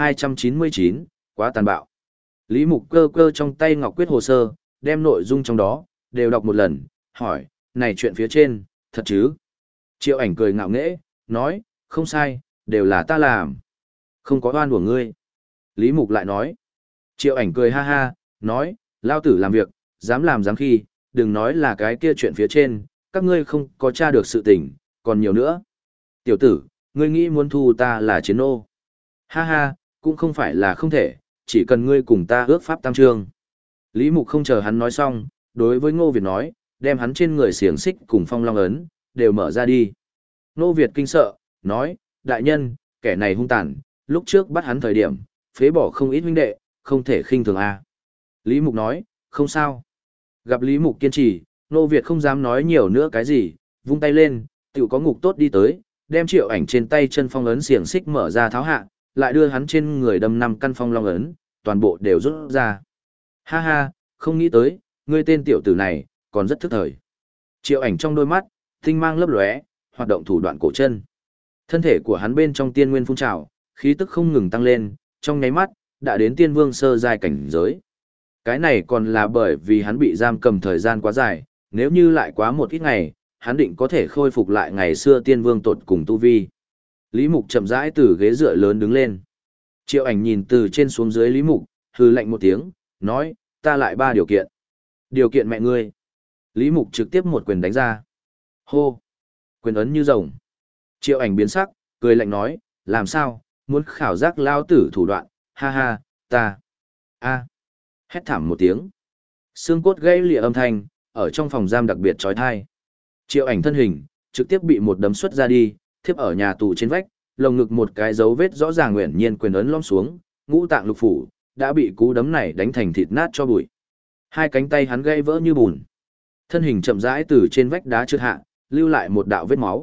1299, quá tàn bạo. Lý Mục cơ cơ trong tay ngọc quyết hồ sơ, đem nội dung trong đó, đều đọc một lần, hỏi, này chuyện phía trên, thật chứ? Triệu ảnh cười ngạo nghễ, nói, không sai, đều là ta làm. Không có oan của ngươi. Lý Mục lại nói. Triệu ảnh cười ha ha, nói, lao tử làm việc, dám làm dám khi, đừng nói là cái kia chuyện phía trên, các ngươi không có tra được sự tình, còn nhiều nữa. Tiểu tử, ngươi nghĩ muốn thu ta là chiến nô. Ha ha, cũng không phải là không thể, chỉ cần ngươi cùng ta ước pháp tam trương. Lý Mục không chờ hắn nói xong, đối với Ngô Việt nói, đem hắn trên người xiềng xích cùng phong long ấn, đều mở ra đi. Ngô Việt kinh sợ, nói, đại nhân, kẻ này hung tàn, lúc trước bắt hắn thời điểm, phế bỏ không ít huynh đệ, không thể khinh thường a. Lý Mục nói, không sao. Gặp Lý Mục kiên trì, Ngô Việt không dám nói nhiều nữa cái gì, vung tay lên, tiểu có ngục tốt đi tới, đem Triệu ảnh trên tay chân phong ấn xiềng xích mở ra tháo hạ, lại đưa hắn trên người đâm 5 căn phong long ấn, toàn bộ đều rút ra. Ha ha, không nghĩ tới, ngươi tên tiểu tử này, còn rất thức thời. Triệu ảnh trong đôi mắt, tinh mang lấp lóe, hoạt động thủ đoạn cổ chân. Thân thể của hắn bên trong tiên nguyên phun trào, khí tức không ngừng tăng lên, trong nháy mắt, đã đến tiên vương sơ giai cảnh giới. Cái này còn là bởi vì hắn bị giam cầm thời gian quá dài, nếu như lại quá một ít ngày, hắn định có thể khôi phục lại ngày xưa tiên vương tột cùng tu vi. Lý Mục chậm rãi từ ghế dựa lớn đứng lên. Triệu ảnh nhìn từ trên xuống dưới Lý Mục, hừ lạnh một tiếng, nói, ta lại 3 điều kiện. Điều kiện mẹ ngươi. Lý Mục trực tiếp một quyền đánh ra. Hô. Quyền ấn như rồng. Triệu ảnh biến sắc, cười lạnh nói, làm sao, muốn khảo giác lao tử thủ đoạn, ha ha, ta. A. Hét thảm một tiếng. Xương cốt gãy lìa âm thanh, ở trong phòng giam đặc biệt trói thai. Triệu ảnh thân hình, trực tiếp bị một đấm xuất ra đi, thiếp ở nhà tù trên vách, lồng ngực một cái dấu vết rõ ràng nguyện nhiên quyền ấn lõm xuống, ngũ tạng lục phủ, đã bị cú đấm này đánh thành thịt nát cho bụi. Hai cánh tay hắn gãy vỡ như bùn. Thân hình chậm rãi từ trên vách đá trượt hạ, lưu lại một đạo vết máu.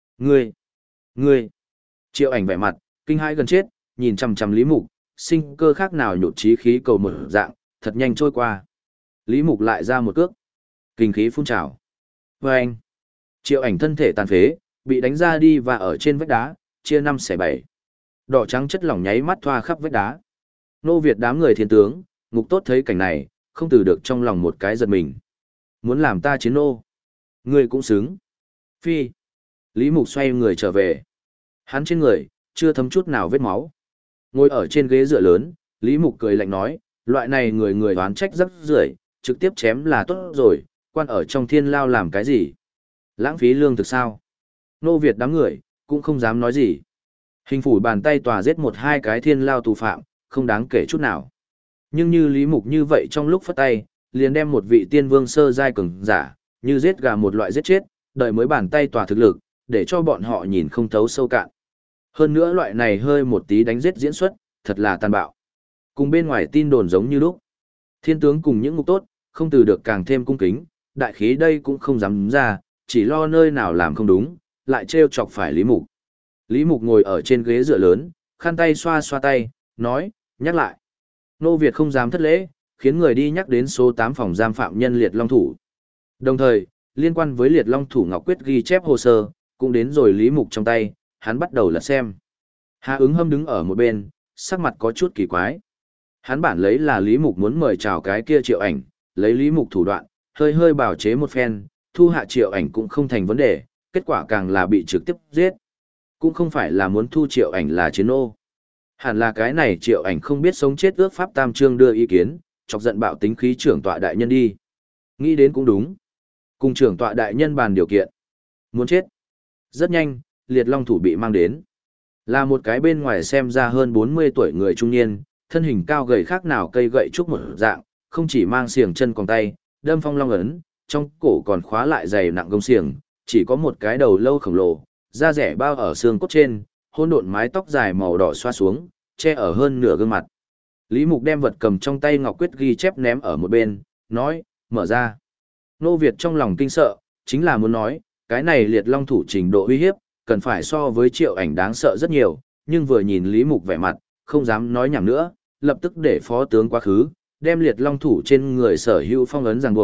Ngươi! Triệu ảnh vẻ mặt, kinh hãi gần chết, nhìn chằm chằm Lý Mục, sinh cơ khác nào nhột chí khí cầu một dạng, thật nhanh trôi qua. Lý Mục lại ra một cước. Kinh khí phun trào. Vâng! Triệu ảnh thân thể tàn phế, bị đánh ra đi và ở trên vách đá, chia 5 xẻ 7. Đỏ trắng chất lỏng nháy mắt thoa khắp vách đá. Nô Việt đám người thiên tướng, ngục tốt thấy cảnh này, không từ được trong lòng một cái giật mình. Muốn làm ta chiến nô? Ngươi cũng xứng. Phi. Lý Mục xoay người trở về. Hắn trên người, chưa thấm chút nào vết máu. Ngồi ở trên ghế dựa lớn, Lý Mục cười lạnh nói, loại này người người đoán trách rất rưởi, trực tiếp chém là tốt rồi, quan ở trong thiên lao làm cái gì? Lãng phí lương thực sao? Nô Việt đám người, cũng không dám nói gì. Hình phủ bàn tay tòa giết 1-2 cái thiên lao tù phạm, không đáng kể chút nào. Nhưng như Lý Mục như vậy trong lúc phất tay, liền đem một vị tiên vương sơ giai cường giả, như giết gà một loại giết chết, đợi mới bàn tay tòa thực lực, để cho bọn họ nhìn không thấu sâu cạn. Hơn nữa loại này hơi một tí đánh giết diễn xuất, thật là tàn bạo. Cùng bên ngoài tin đồn giống như lúc. Thiên tướng cùng những ngục tốt, không từ được càng thêm cung kính, đại khí đây cũng không dám ra, chỉ lo nơi nào làm không đúng, lại trêu chọc phải Lý Mục. Lý Mục ngồi ở trên ghế dựa lớn, khăn tay xoa xoa tay, nói, nhắc lại. Nô Việt không dám thất lễ, khiến người đi nhắc đến số 8 phòng giam phạm nhân Liệt Long Thủ. Đồng thời, liên quan với Liệt Long Thủ Ngọc Quyết ghi chép hồ sơ, cũng đến rồi Lý Mục trong tay, hắn bắt đầu lật xem. Hà ứng hâm đứng ở một bên, sắc mặt có chút kỳ quái. Hắn bản lấy là Lý Mục muốn mời chào cái kia Triệu ảnh, lấy Lý Mục thủ đoạn, hơi hơi bảo chế một phen, thu hạ Triệu ảnh cũng không thành vấn đề, kết quả càng là bị trực tiếp giết. Cũng không phải là muốn thu Triệu ảnh là chiến ô. Hẳn là cái này Triệu ảnh không biết sống chết ước pháp tam trương đưa ý kiến, chọc giận bạo tính khí trưởng tọa đại nhân đi. Nghĩ đến cũng đúng. Cùng trưởng tọa đại nhân bàn điều kiện. Muốn chết. Rất nhanh, Liệt Long Thủ bị mang đến. Là một cái bên ngoài xem ra hơn 40 tuổi người trung niên, thân hình cao gầy khác nào cây gậy trúc một dạng, không chỉ mang xiềng chân còn tay, đâm phong long ấn, trong cổ còn khóa lại dày nặng gông xiềng, chỉ có một cái đầu lâu khổng lồ, da rẻ bao ở xương cốt trên, hỗn độn mái tóc dài màu đỏ xoa xuống, che ở hơn nửa gương mặt. Lý Mục đem vật cầm trong tay ngọc quyết ghi chép ném ở một bên, nói, mở ra. Nô Việt trong lòng kinh sợ, chính là muốn nói, cái này Liệt Long Thủ trình độ uy hiếp, cần phải so với Triệu ảnh đáng sợ rất nhiều, nhưng vừa nhìn Lý Mục vẻ mặt, không dám nói nhảm nữa, lập tức để phó tướng quá khứ, đem Liệt Long Thủ trên người sở hữu phong ấn ràng buộc,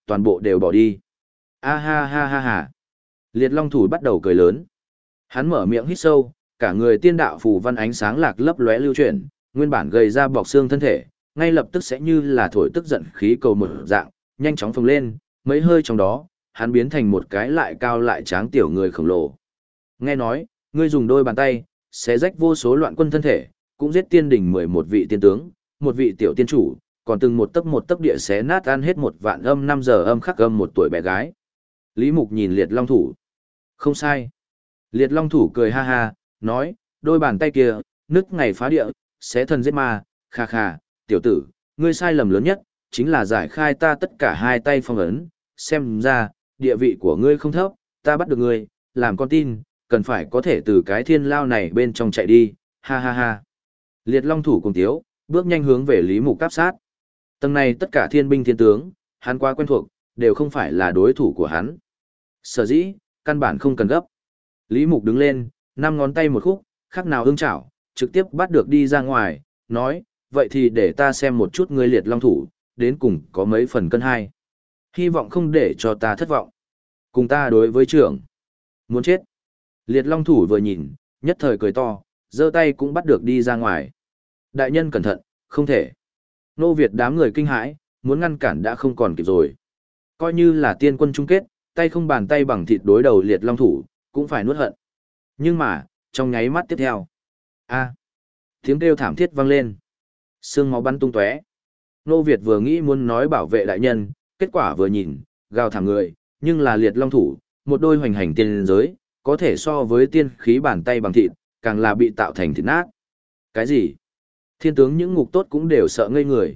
toàn bộ đều bỏ đi. A ha ha ha ha. Liệt Long thủ bắt đầu cười lớn. Hắn mở miệng hít sâu, cả người tiên đạo phù văn ánh sáng lạc lấp lóe lưu chuyển, nguyên bản gầy ra bọc xương thân thể, ngay lập tức sẽ như là thổi tức giận khí cầu một dạng, nhanh chóng phồng lên, mấy hơi trong đó, hắn biến thành một cái lại cao lại tráng tiểu người khổng lồ. Nghe nói, ngươi dùng đôi bàn tay, xé rách vô số loạn quân thân thể, cũng giết tiên đỉnh 11 vị tiên tướng, một vị tiểu tiên chủ, còn từng một tấc địa xé nát ăn hết 1.000 âm 5 giờ âm khắc âm một tuổi bé gái. Lý Mục nhìn Liệt Long thủ. Không sai. Liệt Long thủ cười ha ha, nói, đôi bàn tay kia, nứt ngày phá địa, xé thần giết ma, kha kha, tiểu tử, ngươi sai lầm lớn nhất, chính là giải khai ta tất cả hai tay phong ấn, xem ra, địa vị của ngươi không thấp, ta bắt được ngươi, làm con tin, cần phải có thể từ cái thiên lao này bên trong chạy đi, ha ha ha. Liệt Long thủ cùng tiếu, bước nhanh hướng về Lý Mục cáp sát. Tầng này tất cả thiên binh thiên tướng, hắn quá quen thuộc, đều không phải là đối thủ của hắn. Sở dĩ, căn bản không cần gấp. Lý Mục đứng lên, 5 ngón tay một khúc, khác nào ương chảo, trực tiếp bắt được đi ra ngoài, nói, vậy thì để ta xem một chút ngươi Liệt Long thủ, đến cùng có mấy phần cân hai. Hy vọng không để cho ta thất vọng. Cùng ta đối với trưởng. Muốn chết. Liệt Long thủ vừa nhìn, nhất thời cười to, giơ tay cũng bắt được đi ra ngoài. Đại nhân cẩn thận, không thể. Nô Việt đám người kinh hãi, muốn ngăn cản đã không còn kịp rồi. Coi như là tiên quân chung kết, tay không bàn tay bằng thịt đối đầu Liệt Long thủ, cũng phải nuốt hận. Nhưng mà, trong nháy mắt tiếp theo. Tiếng kêu thảm thiết vang lên. Sương máu bắn tung tóe. Nô Việt vừa nghĩ muốn nói bảo vệ đại nhân, kết quả vừa nhìn, gào thảm người, nhưng là Liệt Long thủ, một đôi hoành hành tiên giới, có thể so với tiên khí bàn tay bằng thịt, càng là bị tạo thành thịt nát. Cái gì? Thiên tướng những ngục tốt cũng đều sợ ngây người.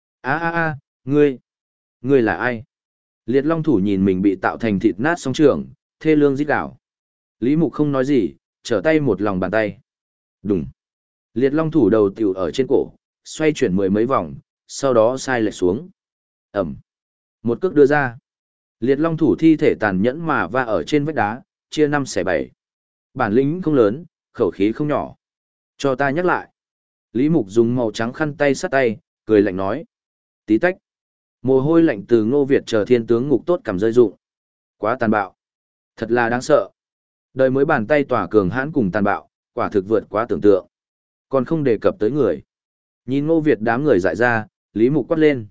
Ngươi là ai? Liệt Long thủ nhìn mình bị tạo thành thịt nát song trường, thê lương rít gào. Lý Mục không nói gì, trở tay một lòng bàn tay. Đùng. Liệt Long thủ đầu tiểu ở trên cổ, xoay chuyển 10 mấy vòng, sau đó sai lệch xuống. Ẩm. Một cước đưa ra. Liệt Long thủ thi thể tàn nhẫn mà va ở trên vách đá, chia 5 xẻ 7. Bản lĩnh không lớn, khẩu khí không nhỏ. Cho ta nhắc lại. Lý Mục dùng màu trắng khăn tay sát tay, cười lạnh nói. Tí tách. Mồ hôi lạnh từ Ngô Việt chờ thiên tướng ngục tốt cảm rơi rụng. Quá tàn bạo. Thật là đáng sợ. Đời mới bàn tay tỏa cường hãn cùng tàn bạo, quả thực vượt quá tưởng tượng. Còn không đề cập tới người. Nhìn Ngô Việt đám người dại ra, Lý Mục quát lên.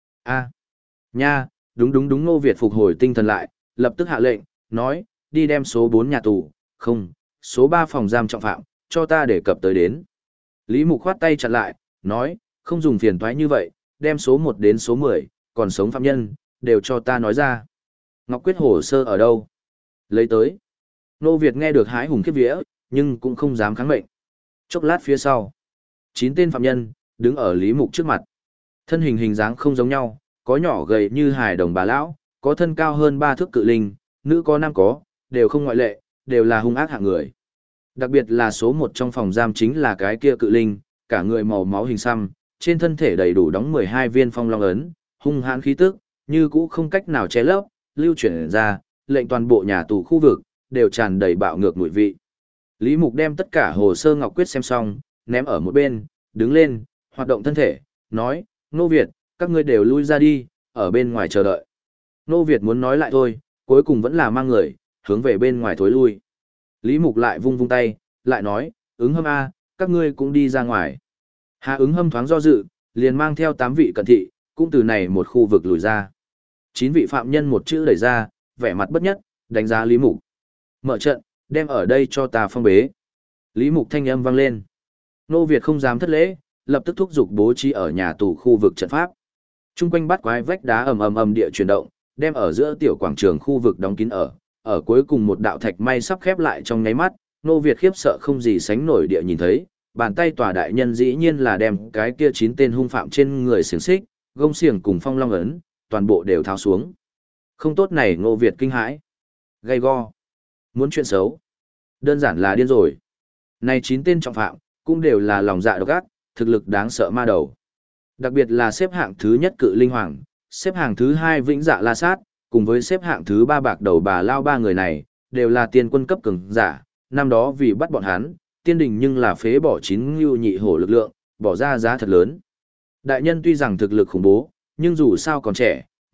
Nha, đúng Ngô Việt phục hồi tinh thần lại, lập tức hạ lệnh, nói, đi đem số 4 nhà tù, không, số 3 phòng giam trọng phạm, cho ta đề cập tới đến. Lý Mục khoát tay chặn lại, nói, không dùng phiền toái như vậy, đem số 1 đến số 10, còn sống phạm nhân, đều cho ta nói ra. Ngọc Quyết hồ sơ ở đâu? Lấy tới. Nô Việt nghe được hái hùng khiếp vía, nhưng cũng không dám kháng mệnh. Chốc lát phía sau, 9 tên phạm nhân, đứng ở Lý Mục trước mặt. Thân hình hình dáng không giống nhau, có nhỏ gầy như hài đồng bà lão, có thân cao hơn 3 thước cự linh, nữ có nam có, đều không ngoại lệ, đều là hung ác hạng người. Đặc biệt là số 1 trong phòng giam chính là cái kia cự linh, cả người màu máu hình xăm, trên thân thể đầy đủ đóng 12 viên phong long ấn, hung hãn khí tức, như cũ không cách nào che lấp, lưu chuyển ra, lệnh toàn bộ nhà tù khu vực, đều tràn đầy bạo ngược mùi vị. Lý Mục đem tất cả hồ sơ Ngọc Quyết xem xong, ném ở một bên, đứng lên, hoạt động thân thể, nói, Nô Việt, các ngươi đều lui ra đi, ở bên ngoài chờ đợi. Nô Việt muốn nói lại thôi, cuối cùng vẫn là mang người, hướng về bên ngoài thối lui. Lý Mục lại vung vung tay, lại nói, ứng hâm A, các ngươi cũng đi ra ngoài. Hà ứng hâm thoáng do dự, liền mang theo 8 vị cận thị, cũng từ này một khu vực lùi ra. 9 vị phạm nhân một chữ đẩy ra, vẻ mặt bất nhất, đánh giá Lý Mục. Mở trận, đem ở đây cho ta phong bế. Lý Mục thanh âm vang lên. Nô Việt không dám thất lễ, lập tức thúc giục bố trí ở nhà tù khu vực trận pháp. Trung quanh bắt quái vách đá ầm địa chuyển động, đem ở giữa tiểu quảng trường khu vực đóng kín ở cuối cùng một đạo thạch may sắp khép lại trong nháy mắt, Nô Việt khiếp sợ không gì sánh nổi địa nhìn thấy, bàn tay tòa đại nhân dĩ nhiên là đem cái kia 9 tên hung phạm trên người xiềng xích, gông xiềng cùng phong long ấn, toàn bộ đều tháo xuống. Không tốt này Ngô Việt kinh hãi. Gay go. Muốn chuyện xấu. Đơn giản là điên rồi. Này 9 tên trọng phạm, cũng đều là lòng dạ độc ác, thực lực đáng sợ ma đầu. Đặc biệt là xếp hạng thứ nhất cự linh hoàng, xếp hạng thứ 2 vĩnh dạ la sát, cùng với xếp hạng thứ 3 bạc đầu bà lao 3 người này, đều là tiên quân cấp cường giả. Năm đó vì bắt bọn hắn, tiên đình nhưng là phế bỏ 9 ngưu nhị hổ lực lượng, bỏ ra giá thật lớn. Đại nhân tuy rằng thực lực khủng bố, nhưng dù sao còn trẻ,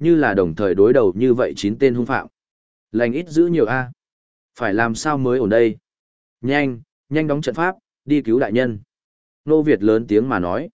như là đồng thời đối đầu như vậy 9 tên hung phạm. Lành ít giữ nhiều a. Phải làm sao mới ổn đây? Nhanh, nhanh đóng trận pháp, đi cứu đại nhân. Nô Việt lớn tiếng mà nói.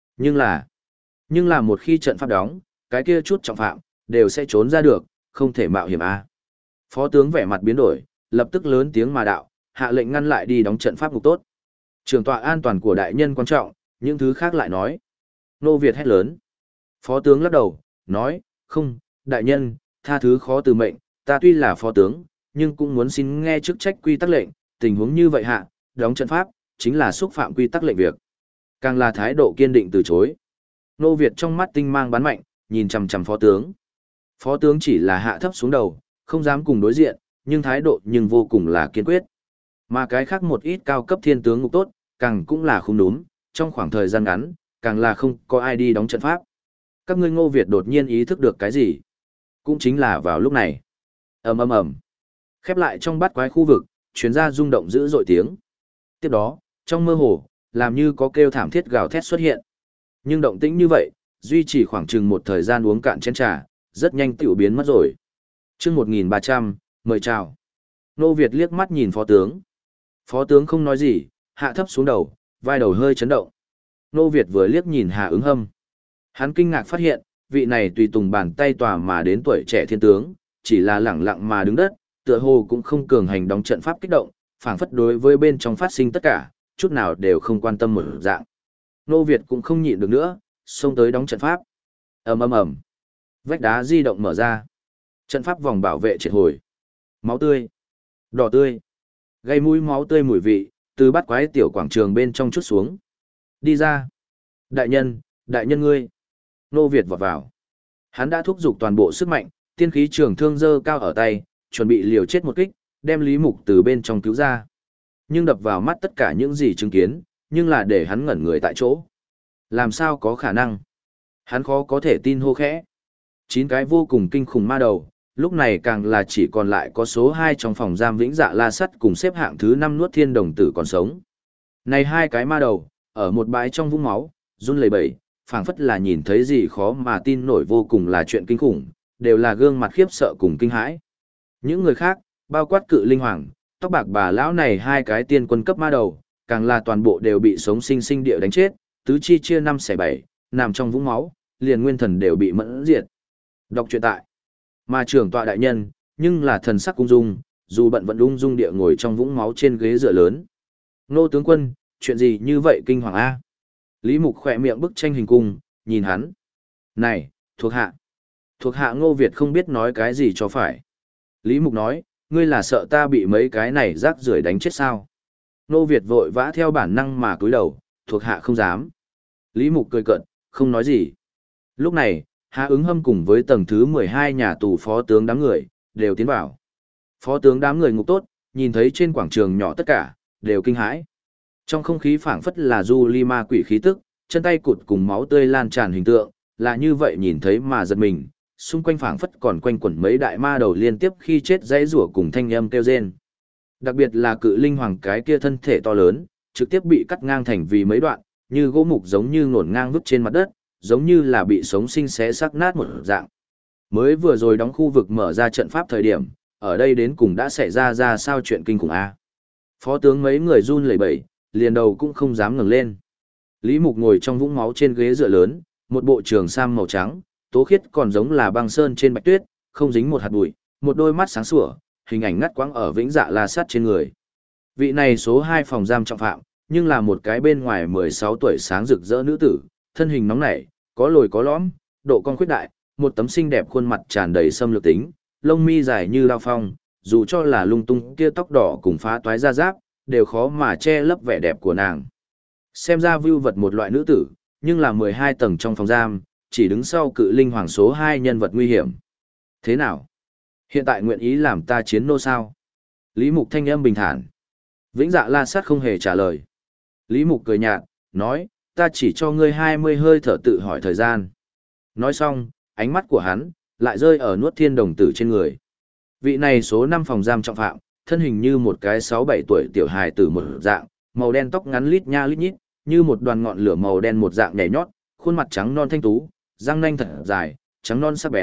Nhưng là một khi trận pháp đóng, cái kia chút trọng phạm, đều sẽ trốn ra được, không thể mạo hiểm a. Phó tướng vẻ mặt biến đổi, lập tức lớn tiếng mà đạo, hạ lệnh ngăn lại đi đóng trận pháp ngục tốt. Trường tọa an toàn của đại nhân quan trọng, những thứ khác lại nói. Nô Việt hét lớn. Phó tướng lắc đầu, nói, không, đại nhân, tha thứ khó từ mệnh, ta tuy là phó tướng, nhưng cũng muốn xin nghe chức trách quy tắc lệnh, tình huống như vậy hạ, đóng trận pháp, chính là xúc phạm quy tắc lệnh việc. Càng là thái độ kiên định từ chối. Nô Việt trong mắt tinh mang bắn mạnh, nhìn chằm chằm phó tướng. Phó tướng chỉ là hạ thấp xuống đầu, không dám cùng đối diện, nhưng thái độ nhưng vô cùng là kiên quyết. Mà cái khác một ít cao cấp thiên tướng ngục tốt, càng cũng là không đúng, trong khoảng thời gian ngắn, càng là không có ai đi đóng trận pháp. Các ngươi Ngô Việt đột nhiên ý thức được cái gì? Cũng chính là vào lúc này. Ầm ầm ầm. Khép lại trong bát quái khu vực, truyền ra rung động dữ dội tiếng. Tiếp đó, trong mơ hồ, làm như có kêu thảm thiết gào thét xuất hiện. Nhưng động tĩnh như vậy, duy trì khoảng chừng một thời gian uống cạn chén trà, rất nhanh tiểu biến mất rồi. Chương 1300, mời chào. Nô Việt liếc mắt nhìn phó tướng. Phó tướng không nói gì, hạ thấp xuống đầu, vai đầu hơi chấn động. Nô Việt vừa liếc nhìn Hà Ứng Hâm. Hắn kinh ngạc phát hiện, vị này tùy tùng bàn tay tòa mà đến tuổi trẻ thiên tướng, chỉ là lẳng lặng mà đứng đất, tựa hồ cũng không cường hành đóng trận pháp kích động, phảng phất đối với bên trong phát sinh tất cả, chút nào đều không quan tâm một dạng. Nô Việt cũng không nhịn được nữa, xông tới đóng trận pháp. Ầm ầm ầm. Vách đá di động mở ra. Trận pháp vòng bảo vệ triệt hồi. Máu tươi, đỏ tươi, gây mũi máu tươi mùi vị, từ bát quái tiểu quảng trường bên trong chút xuống. Đi ra. Đại nhân ngươi. Nô Việt vọt vào. Hắn đã thúc giục toàn bộ sức mạnh, tiên khí trường thương dơ cao ở tay, chuẩn bị liều chết một kích, đem Lý Mục từ bên trong cứu ra. Nhưng đập vào mắt tất cả những gì chứng kiến, nhưng là để hắn ngẩn người tại chỗ. Làm sao có khả năng? Hắn khó có thể tin hô khẽ. 9 cái vô cùng kinh khủng ma đầu, lúc này càng là chỉ còn lại có số 2 trong phòng giam Vĩnh Dạ La Sắt cùng xếp hạng thứ 5 Nuốt Thiên Đồng Tử còn sống. Này 2 cái ma đầu, ở một bãi trong vũng máu, run lẩy bẩy, phảng phất là nhìn thấy gì khó mà tin nổi vô cùng là chuyện kinh khủng, đều là gương mặt khiếp sợ cùng kinh hãi. Những người khác, bao quát Cự Linh Hoàng, tóc bạc bà lão này 2 cái tiên quân cấp ma đầu, càng là toàn bộ đều bị sống sinh sinh địa đánh chết, tứ chi chia 5 xẻ 7, nằm trong vũng máu, liền nguyên thần đều bị mẫn diệt. Đọc truyện tại. Mà trưởng tọa đại nhân, nhưng là thần sắc cung dung, dù bận vẫn ung dung địa ngồi trong vũng máu trên ghế dựa lớn. Nô tướng quân, chuyện gì như vậy kinh hoàng a? Lý Mục khỏe miệng bức tranh hình cung, nhìn hắn. Này, thuộc hạ. Thuộc hạ Ngô Việt không biết nói cái gì cho phải. Lý Mục nói, ngươi là sợ ta bị mấy cái này rác rưởi đánh chết sao? Ngô Việt vội vã theo bản năng mà cúi đầu, thuộc hạ không dám. Lý Mục cười cợt, không nói gì. Lúc này, Hà Ứng Hâm cùng với tầng thứ 12 nhà tù phó tướng đám người, đều tiến vào. Phó tướng đám người ngục tốt, nhìn thấy trên quảng trường nhỏ tất cả, đều kinh hãi. Trong không khí phảng phất là du ly ma quỷ khí tức, chân tay cụt cùng máu tươi lan tràn hình tượng, là như vậy nhìn thấy mà giật mình, xung quanh phảng phất còn quanh quẩn mấy đại ma đầu liên tiếp khi chết dãy rủa cùng thanh âm kêu rên. Đặc biệt là Cự Linh Hoàng cái kia thân thể to lớn, trực tiếp bị cắt ngang thành vì mấy đoạn, như gỗ mục giống như ngổn ngang vứt trên mặt đất, giống như là bị sống sinh xé xác nát một dạng. Mới vừa rồi đóng khu vực mở ra trận pháp thời điểm, ở đây đến cùng đã xảy ra sao chuyện kinh khủng a. Phó tướng mấy người run lẩy bẩy, liền đầu cũng không dám ngẩng lên. Lý Mục ngồi trong vũng máu trên ghế dựa lớn, một bộ trường sam màu trắng, tố khiết còn giống là băng sơn trên bạch tuyết, không dính một hạt bụi, một đôi mắt sáng sủa, hình ảnh ngắt quãng ở Vĩnh Dạ La Sát trên người. Vị này số 2 phòng giam trọng phạm, nhưng là một cái bên ngoài 16 tuổi sáng rực rỡ nữ tử, thân hình nóng nảy, có lồi có lõm, độ cong khuyết đại, một tấm xinh đẹp khuôn mặt tràn đầy xâm lược tính, lông mi dài như lao phong, dù cho là lung tung kia tóc đỏ cùng phá toái da giáp, đều khó mà che lấp vẻ đẹp của nàng. Xem ra vưu vật một loại nữ tử, nhưng là 12 tầng trong phòng giam, chỉ đứng sau Cự Linh Hoàng số 2 nhân vật nguy hiểm. Thế nào? Hiện tại nguyện ý làm ta chiến nô sao? Lý Mục thanh âm bình thản. Vĩnh Dạ La Sát không hề trả lời. Lý Mục cười nhạt, nói, ta chỉ cho ngươi 20 hơi thở tự hỏi thời gian. Nói xong, ánh mắt của hắn, lại rơi ở Nuốt Thiên Đồng Tử trên người. Vị này số 5 phòng giam trọng phạm, thân hình như một cái 6-7 tuổi tiểu hài tử một dạng, màu đen tóc ngắn lít nha lít nhít, như một đoàn ngọn lửa màu đen một dạng nhảy nhót, khuôn mặt trắng non thanh tú, răng nanh thật dài, trắng non sắc bén,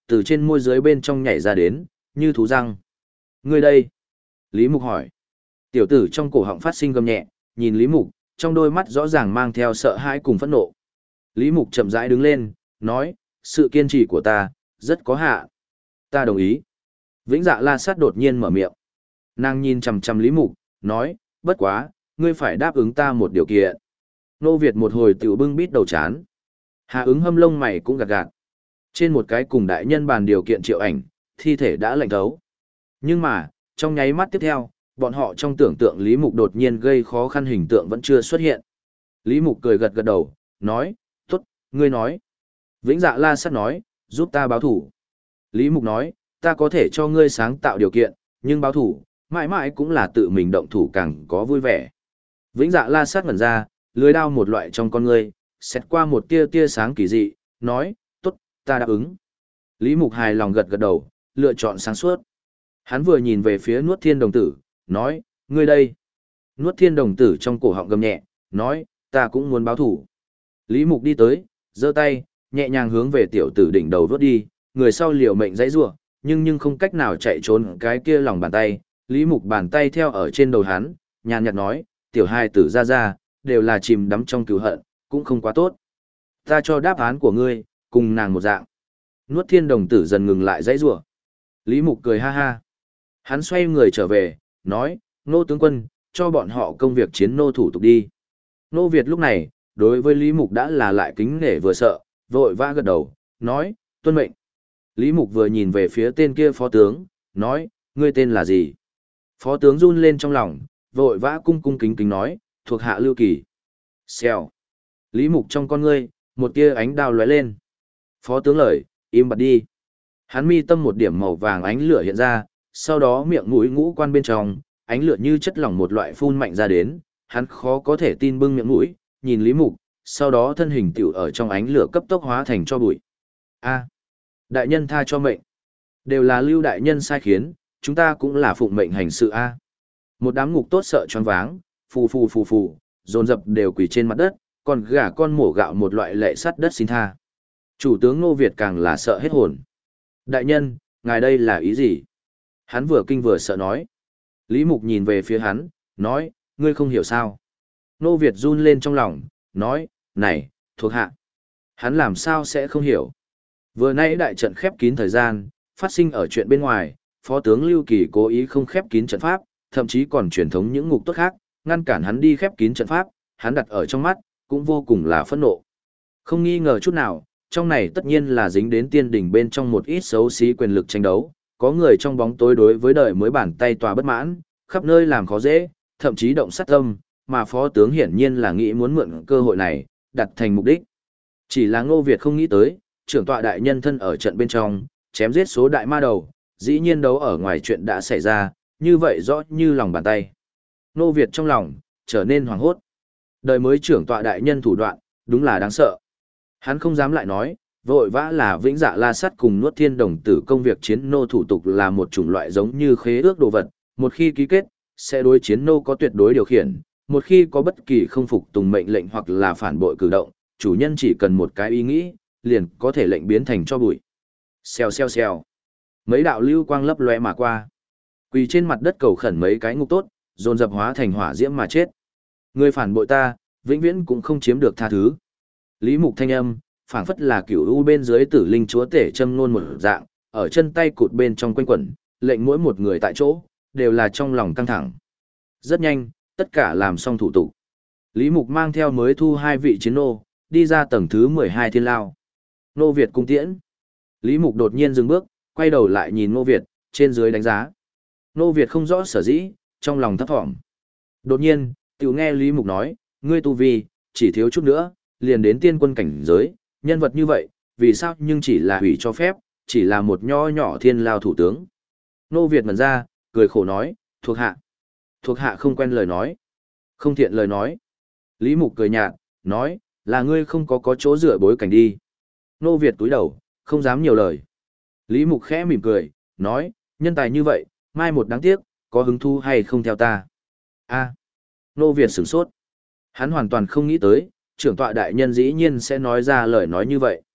từ trên môi dưới bên trong nhảy ra đến, như thú răng. Ngươi đây? Lý Mục hỏi. Tiểu tử trong cổ họng phát sinh gầm nhẹ, nhìn Lý Mục, trong đôi mắt rõ ràng mang theo sợ hãi cùng phẫn nộ. Lý Mục chậm rãi đứng lên, nói, sự kiên trì của ta, rất có hạ. Ta đồng ý. Vĩnh Dạ La Sát đột nhiên mở miệng. Nàng nhìn chằm chằm Lý Mục, nói, bất quá, ngươi phải đáp ứng ta một điều kiện. Nô Việt một hồi tiểu bưng bít đầu chán. Hà ứng hâm lông mày cũng gạt gạt. Trên một cái cùng đại nhân bàn điều kiện triệu ảnh, thi thể đã lạnh thấu. Nhưng mà, trong nháy mắt tiếp theo, bọn họ trong tưởng tượng Lý Mục đột nhiên gây khó khăn hình tượng vẫn chưa xuất hiện. Lý Mục cười gật gật đầu, nói, tốt, ngươi nói. Vĩnh Dạ La Sát nói, giúp ta báo thủ. Lý Mục nói, ta có thể cho ngươi sáng tạo điều kiện, nhưng báo thủ, mãi mãi cũng là tự mình động thủ càng có vui vẻ. Vĩnh Dạ La Sát ngẩn ra, lưới đao một loại trong con ngươi, xét qua một tia tia sáng kỳ dị, nói, tốt, ta đáp ứng. Lý Mục hài lòng gật gật đầu, lựa chọn sáng suốt. Hắn vừa nhìn về phía Nuốt Thiên Đồng Tử, nói, ngươi đây. Nuốt Thiên Đồng Tử trong cổ họng gầm nhẹ, nói, ta cũng muốn báo thủ. Lý Mục đi tới, giơ tay, nhẹ nhàng hướng về tiểu tử đỉnh đầu vớt đi, người sau liều mệnh dãy rủa, nhưng không cách nào chạy trốn cái kia lòng bàn tay. Lý Mục bàn tay theo ở trên đầu hắn, nhàn nhạt nói, tiểu hai tử ra, đều là chìm đắm trong cừu hận, cũng không quá tốt. Ta cho đáp án của ngươi, cùng nàng một dạng. Nuốt Thiên Đồng Tử dần ngừng lại dãy rủa. Lý Mục cười ha ha. Hắn xoay người trở về, nói, Nô tướng quân, cho bọn họ công việc chiến nô thủ tục đi. Nô Việt lúc này, đối với Lý Mục đã là lại kính nể vừa sợ, vội vã gật đầu, nói, tuân mệnh. Lý Mục vừa nhìn về phía tên kia phó tướng, nói, ngươi tên là gì? Phó tướng run lên trong lòng, vội vã cung cung kính kính nói, thuộc hạ Lưu Kỳ. Xèo. Lý Mục trong con ngươi, một tia ánh đao lóe lên. Phó tướng lời, im bặt đi. Hắn mi tâm một điểm màu vàng ánh lửa hiện ra, sau đó miệng mũi ngũ quan bên trong, ánh lửa như chất lỏng một loại phun mạnh ra đến, hắn khó có thể tin bưng miệng mũi, nhìn Lý Mục, sau đó thân hình tiểu ở trong ánh lửa cấp tốc hóa thành cho bụi. A, đại nhân tha cho mệnh. Đều là Lưu đại nhân sai khiến, chúng ta cũng là phụng mệnh hành sự a. Một đám ngục tốt sợ choáng váng, phù, dồn dập đều quỳ trên mặt đất, còn gà con mổ gạo một loại lệ sắt đất xin tha. Chủ tướng Ngô Việt càng là sợ hết hồn. Đại nhân, ngài đây là ý gì? Hắn vừa kinh vừa sợ nói. Lý Mục nhìn về phía hắn, nói, ngươi không hiểu sao. Ngô Việt run lên trong lòng, nói, này, thuộc hạ. Hắn làm sao sẽ không hiểu. Vừa nãy đại trận khép kín thời gian, phát sinh ở chuyện bên ngoài, Phó tướng Lưu Kỳ cố ý không khép kín trận pháp, thậm chí còn truyền thống những ngục tốt khác, ngăn cản hắn đi khép kín trận pháp, hắn đặt ở trong mắt, cũng vô cùng là phẫn nộ. Không nghi ngờ chút nào, trong này tất nhiên là dính đến tiên đỉnh bên trong một ít xấu xí quyền lực tranh đấu, có người trong bóng tối đối với đời mới bàn tay tòa bất mãn, khắp nơi làm khó dễ, thậm chí động sát tâm, mà phó tướng hiển nhiên là nghĩ muốn mượn cơ hội này, đặt thành mục đích. Chỉ là Ngô Việt không nghĩ tới, trưởng tọa đại nhân thân ở trận bên trong, chém giết số đại ma đầu, dĩ nhiên đấu ở ngoài chuyện đã xảy ra, như vậy rõ như lòng bàn tay. Ngô Việt trong lòng, trở nên hoảng hốt. Đời mới trưởng tọa đại nhân thủ đoạn, đúng là đáng sợ. Hắn không dám lại nói, vội vã là Vĩnh Dạ La Sát cùng Nuốt Thiên Đồng Tử công việc chiến nô thủ tục là một chủng loại giống như khế ước đồ vật, một khi ký kết, sẽ đối chiến nô có tuyệt đối điều khiển, một khi có bất kỳ không phục tùng mệnh lệnh hoặc là phản bội cử động, chủ nhân chỉ cần một cái ý nghĩ, liền có thể lệnh biến thành cho bụi. Xèo. Mấy đạo lưu quang lấp lóe mà qua. Quỳ trên mặt đất cầu khẩn mấy cái ngục tốt, dồn dập hóa thành hỏa diễm mà chết. Người phản bội ta, vĩnh viễn cũng không chiếm được tha thứ. Lý Mục thanh âm, phảng phất là cửu u bên dưới tử linh chúa tể châm ngôn một dạng, ở chân tay cụt bên trong quanh quẩn, lệnh mỗi một người tại chỗ, đều là trong lòng căng thẳng. Rất nhanh, tất cả làm xong thủ tục. Lý Mục mang theo mới thu 2 vị chiến nô, đi ra tầng thứ 12 thiên lao. Nô Việt cung tiễn. Lý Mục đột nhiên dừng bước, quay đầu lại nhìn Nô Việt, trên dưới đánh giá. Nô Việt không rõ sở dĩ, trong lòng thấp thỏm. Đột nhiên, tiểu nghe Lý Mục nói, ngươi tu vi, chỉ thiếu chút nữa, liền đến tiên quân cảnh giới, nhân vật như vậy, vì sao nhưng chỉ là hủy cho phép, chỉ là một nho nhỏ thiên lao thủ tướng. Nô Việt ngẩn ra, cười khổ nói, thuộc hạ. Thuộc hạ không quen lời nói. Không thiện lời nói. Lý Mục cười nhạt, nói, là ngươi không có chỗ dựa bối cảnh đi. Nô Việt túi đầu, không dám nhiều lời. Lý Mục khẽ mỉm cười, nói, nhân tài như vậy, mai một đáng tiếc, có hứng thú hay không theo ta. A. Nô Việt sửng sốt. Hắn hoàn toàn không nghĩ tới, trưởng tọa đại nhân dĩ nhiên sẽ nói ra lời nói như vậy.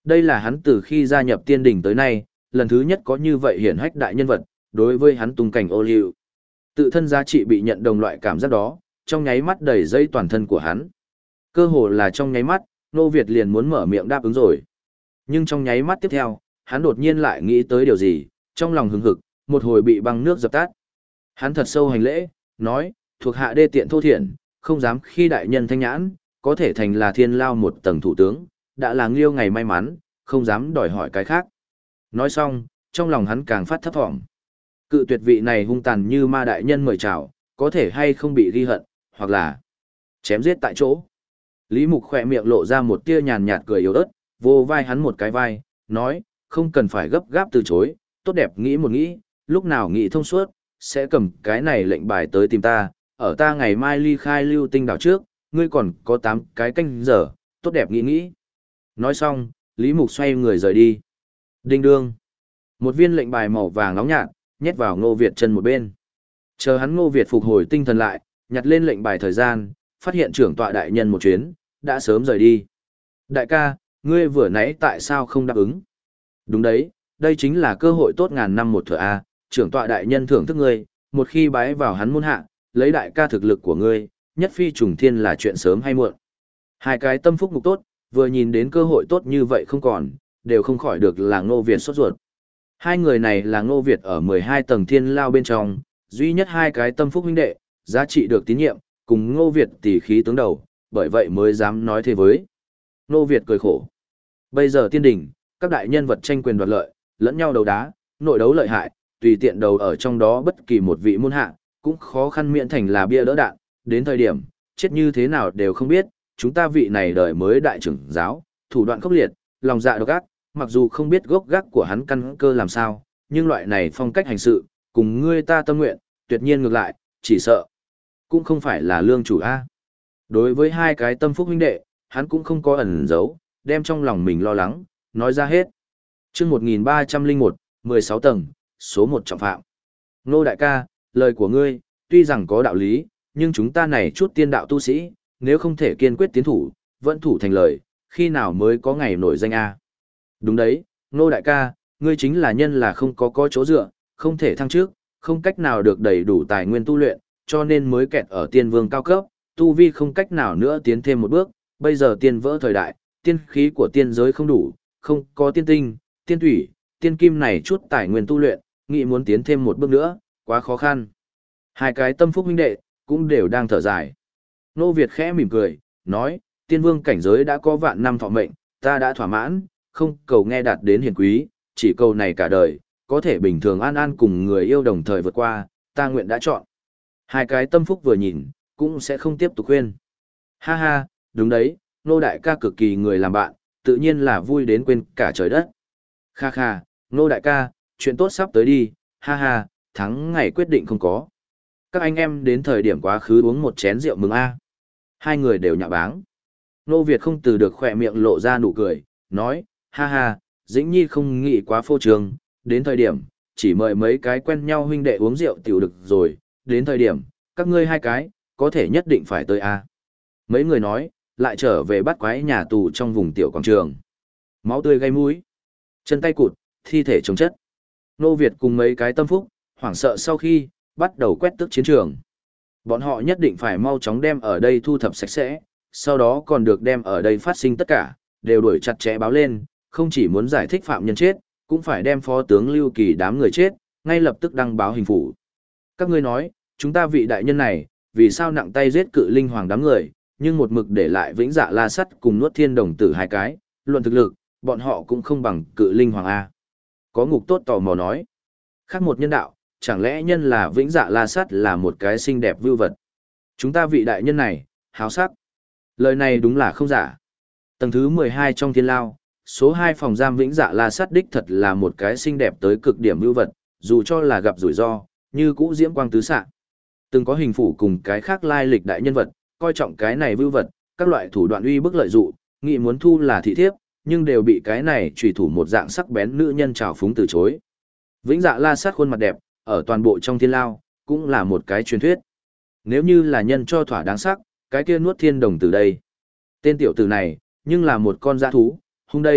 Đây là hắn từ khi gia nhập tiên đình tới nay, lần thứ nhất có như vậy hiển hách đại nhân vật, đối với hắn tung cảnh ô liu. Tự thân giá trị bị nhận đồng loại cảm giác đó, trong nháy mắt đầy dây toàn thân của hắn. Cơ hồ là trong nháy mắt, Ngô Việt liền muốn mở miệng đáp ứng rồi. Nhưng trong nháy mắt tiếp theo, hắn đột nhiên lại nghĩ tới điều gì, trong lòng hứng hực, một hồi bị băng nước dập tắt. Hắn thật sâu hành lễ, nói, thuộc hạ đê tiện thô thiển, không dám khi đại nhân thanh nhãn, có thể thành là thiên lao một tầng thủ tướng, đã là nghiêu ngày may mắn, không dám đòi hỏi cái khác. Nói xong, trong lòng hắn càng phát thấp thỏm. Cự tuyệt vị này hung tàn như ma đại nhân mời chào, có thể hay không bị ghi hận, hoặc là chém giết tại chỗ. Lý Mục khỏe miệng lộ ra một tia nhàn nhạt cười yếu ớt, vô vai hắn một cái vai, nói, không cần phải gấp gáp từ chối, tốt đẹp nghĩ một nghĩ, lúc nào nghĩ thông suốt, sẽ cầm cái này lệnh bài tới tìm ta, ở ta ngày mai ly khai Lưu Tinh đảo trước, ngươi còn có 8 cái canh giờ, tốt đẹp nghĩ nghĩ. Nói xong, Lý Mục xoay người rời đi. Đinh đương. Một viên lệnh bài màu vàng nóng nhạt, nhét vào Ngô Việt chân một bên. Chờ hắn Ngô Việt phục hồi tinh thần lại, nhặt lên lệnh bài thời gian, phát hiện trưởng tọa đại nhân một chuyến, đã sớm rời đi. Đại ca, ngươi vừa nãy tại sao không đáp ứng? Đúng đấy, đây chính là cơ hội tốt ngàn năm một thửa A, trưởng tọa đại nhân thưởng thức ngươi, một khi bái vào hắn môn hạ, lấy đại ca thực lực của ngươi, nhất phi trùng thiên là chuyện sớm hay muộn. Hai cái tâm phúc mục tốt, vừa nhìn đến cơ hội tốt như vậy không còn, đều không khỏi được là Ngô Việt sốt ruột. Hai người này là Ngô Việt ở 12 tầng thiên lao bên trong, duy nhất hai cái tâm phúc huynh đệ, giá trị được tín nhiệm, cùng Ngô Việt tỷ khí tướng đầu, bởi vậy mới dám nói thế với. Ngô Việt cười khổ. Bây giờ tiên đỉnh, các đại nhân vật tranh quyền đoạt lợi, lẫn nhau đấu đá, nội đấu lợi hại, tùy tiện đầu ở trong đó bất kỳ một vị môn hạ, cũng khó khăn miễn thành là bia đỡ đạn, đến thời điểm, chết như thế nào đều không biết, chúng ta vị này đời mới đại trưởng giáo, thủ đoạn khốc liệt, lòng dạ độc ác, mặc dù không biết gốc gác của hắn căn cơ làm sao, nhưng loại này phong cách hành sự, cùng ngươi ta tâm nguyện, tuyệt nhiên ngược lại, chỉ sợ, cũng không phải là lương chủ A. Đối với hai cái tâm phúc huynh đệ, hắn cũng không có ẩn giấu, đem trong lòng mình lo lắng, nói ra hết. Chương 1301, 16 tầng, số 1 trọng phạm. Nô đại ca, lời của ngươi, tuy rằng có đạo lý, nhưng chúng ta này chút tiên đạo tu sĩ, nếu không thể kiên quyết tiến thủ, vẫn thủ thành lời, khi nào mới có ngày nổi danh A. Đúng đấy, nô đại ca, ngươi chính là nhân là không có chỗ dựa, không thể thăng trước, không cách nào được đầy đủ tài nguyên tu luyện, cho nên mới kẹt ở tiên vương cao cấp, tu vi không cách nào nữa tiến thêm một bước, bây giờ tiên vỡ thời đại, tiên khí của tiên giới không đủ, không có tiên tinh, tiên thủy, tiên kim này chút tài nguyên tu luyện, nghĩ muốn tiến thêm một bước nữa, quá khó khăn. Hai cái tâm phúc huynh đệ, cũng đều đang thở dài. Nô Việt khẽ mỉm cười, nói, tiên vương cảnh giới đã có vạn năm thọ mệnh, ta đã thỏa mãn, không cầu nghe đạt đến hiển quý, chỉ cầu này cả đời, có thể bình thường an an cùng người yêu đồng thời vượt qua, ta nguyện đã chọn. Hai cái tâm phúc vừa nhìn, cũng sẽ không tiếp tục khuyên. Ha ha, đúng đấy, nô đại ca cực kỳ người làm bạn, tự nhiên là vui đến quên cả trời đất. Kha kha, nô đại ca, chuyện tốt sắp tới đi, ha ha, thắng ngày quyết định không có. Các anh em đến thời điểm quá khứ uống một chén rượu mừng a. Hai người đều nhạo báng. Nô Việt không từ được khỏe miệng lộ ra nụ cười, nói, ha ha, Dĩnh Nhi không nghĩ quá phô trương, đến thời điểm, chỉ mời mấy cái quen nhau huynh đệ uống rượu tiểu được rồi, đến thời điểm, các ngươi hai cái, có thể nhất định phải tới a. Mấy người nói, lại trở về bắt quái nhà tù trong vùng tiểu quảng trường. Máu tươi gây mũi, chân tay cụt, thi thể chống chất. Nô Việt cùng mấy cái tâm phúc, hoảng sợ sau khi, bắt đầu quét tước chiến trường. Bọn họ nhất định phải mau chóng đem ở đây thu thập sạch sẽ, sau đó còn được đem ở đây phát sinh tất cả, đều đuổi chặt chẽ báo lên, không chỉ muốn giải thích phạm nhân chết, cũng phải đem phó tướng Lưu Kỳ đám người chết, ngay lập tức đăng báo hình phủ. Các ngươi nói, chúng ta vị đại nhân này, vì sao nặng tay giết cự linh hoàng đám người, nhưng một mực để lại vĩnh dạ la sắt cùng nuốt thiên đồng tử hai cái, luận thực lực, bọn họ cũng không bằng cự linh hoàng A. Có ngục tốt tò mò nói, khác một nhân đạo, chẳng lẽ nhân là vĩnh dạ la sắt là một cái xinh đẹp vưu vật. Chúng ta vị đại nhân này, háo sắc. Lời này đúng là không giả. Tầng thứ 12 trong thiên lao, số 2 phòng giam vĩnh dạ la sắt đích thật là một cái xinh đẹp tới cực điểm vưu vật, dù cho là gặp rủi ro, như cũ diễm quang tứ xạ. Từng có hình phủ cùng cái khác lai lịch đại nhân vật, coi trọng cái này vưu vật, các loại thủ đoạn uy bức lợi dụ, nghị muốn thu là thị thiếp, nhưng đều bị cái này trùy thủ một dạng sắc bén nữ nhân trào phúng từ chối. Vĩnh dạ la sát khuôn mặt đẹp, ở toàn bộ trong thiên lao, cũng là một cái truyền thuyết. Nếu như là nhân cho thỏa đáng sắc, cái kia nuốt thiên đồng từ đây. Tên tiểu tử này, nhưng là một con dã thú, hung đây,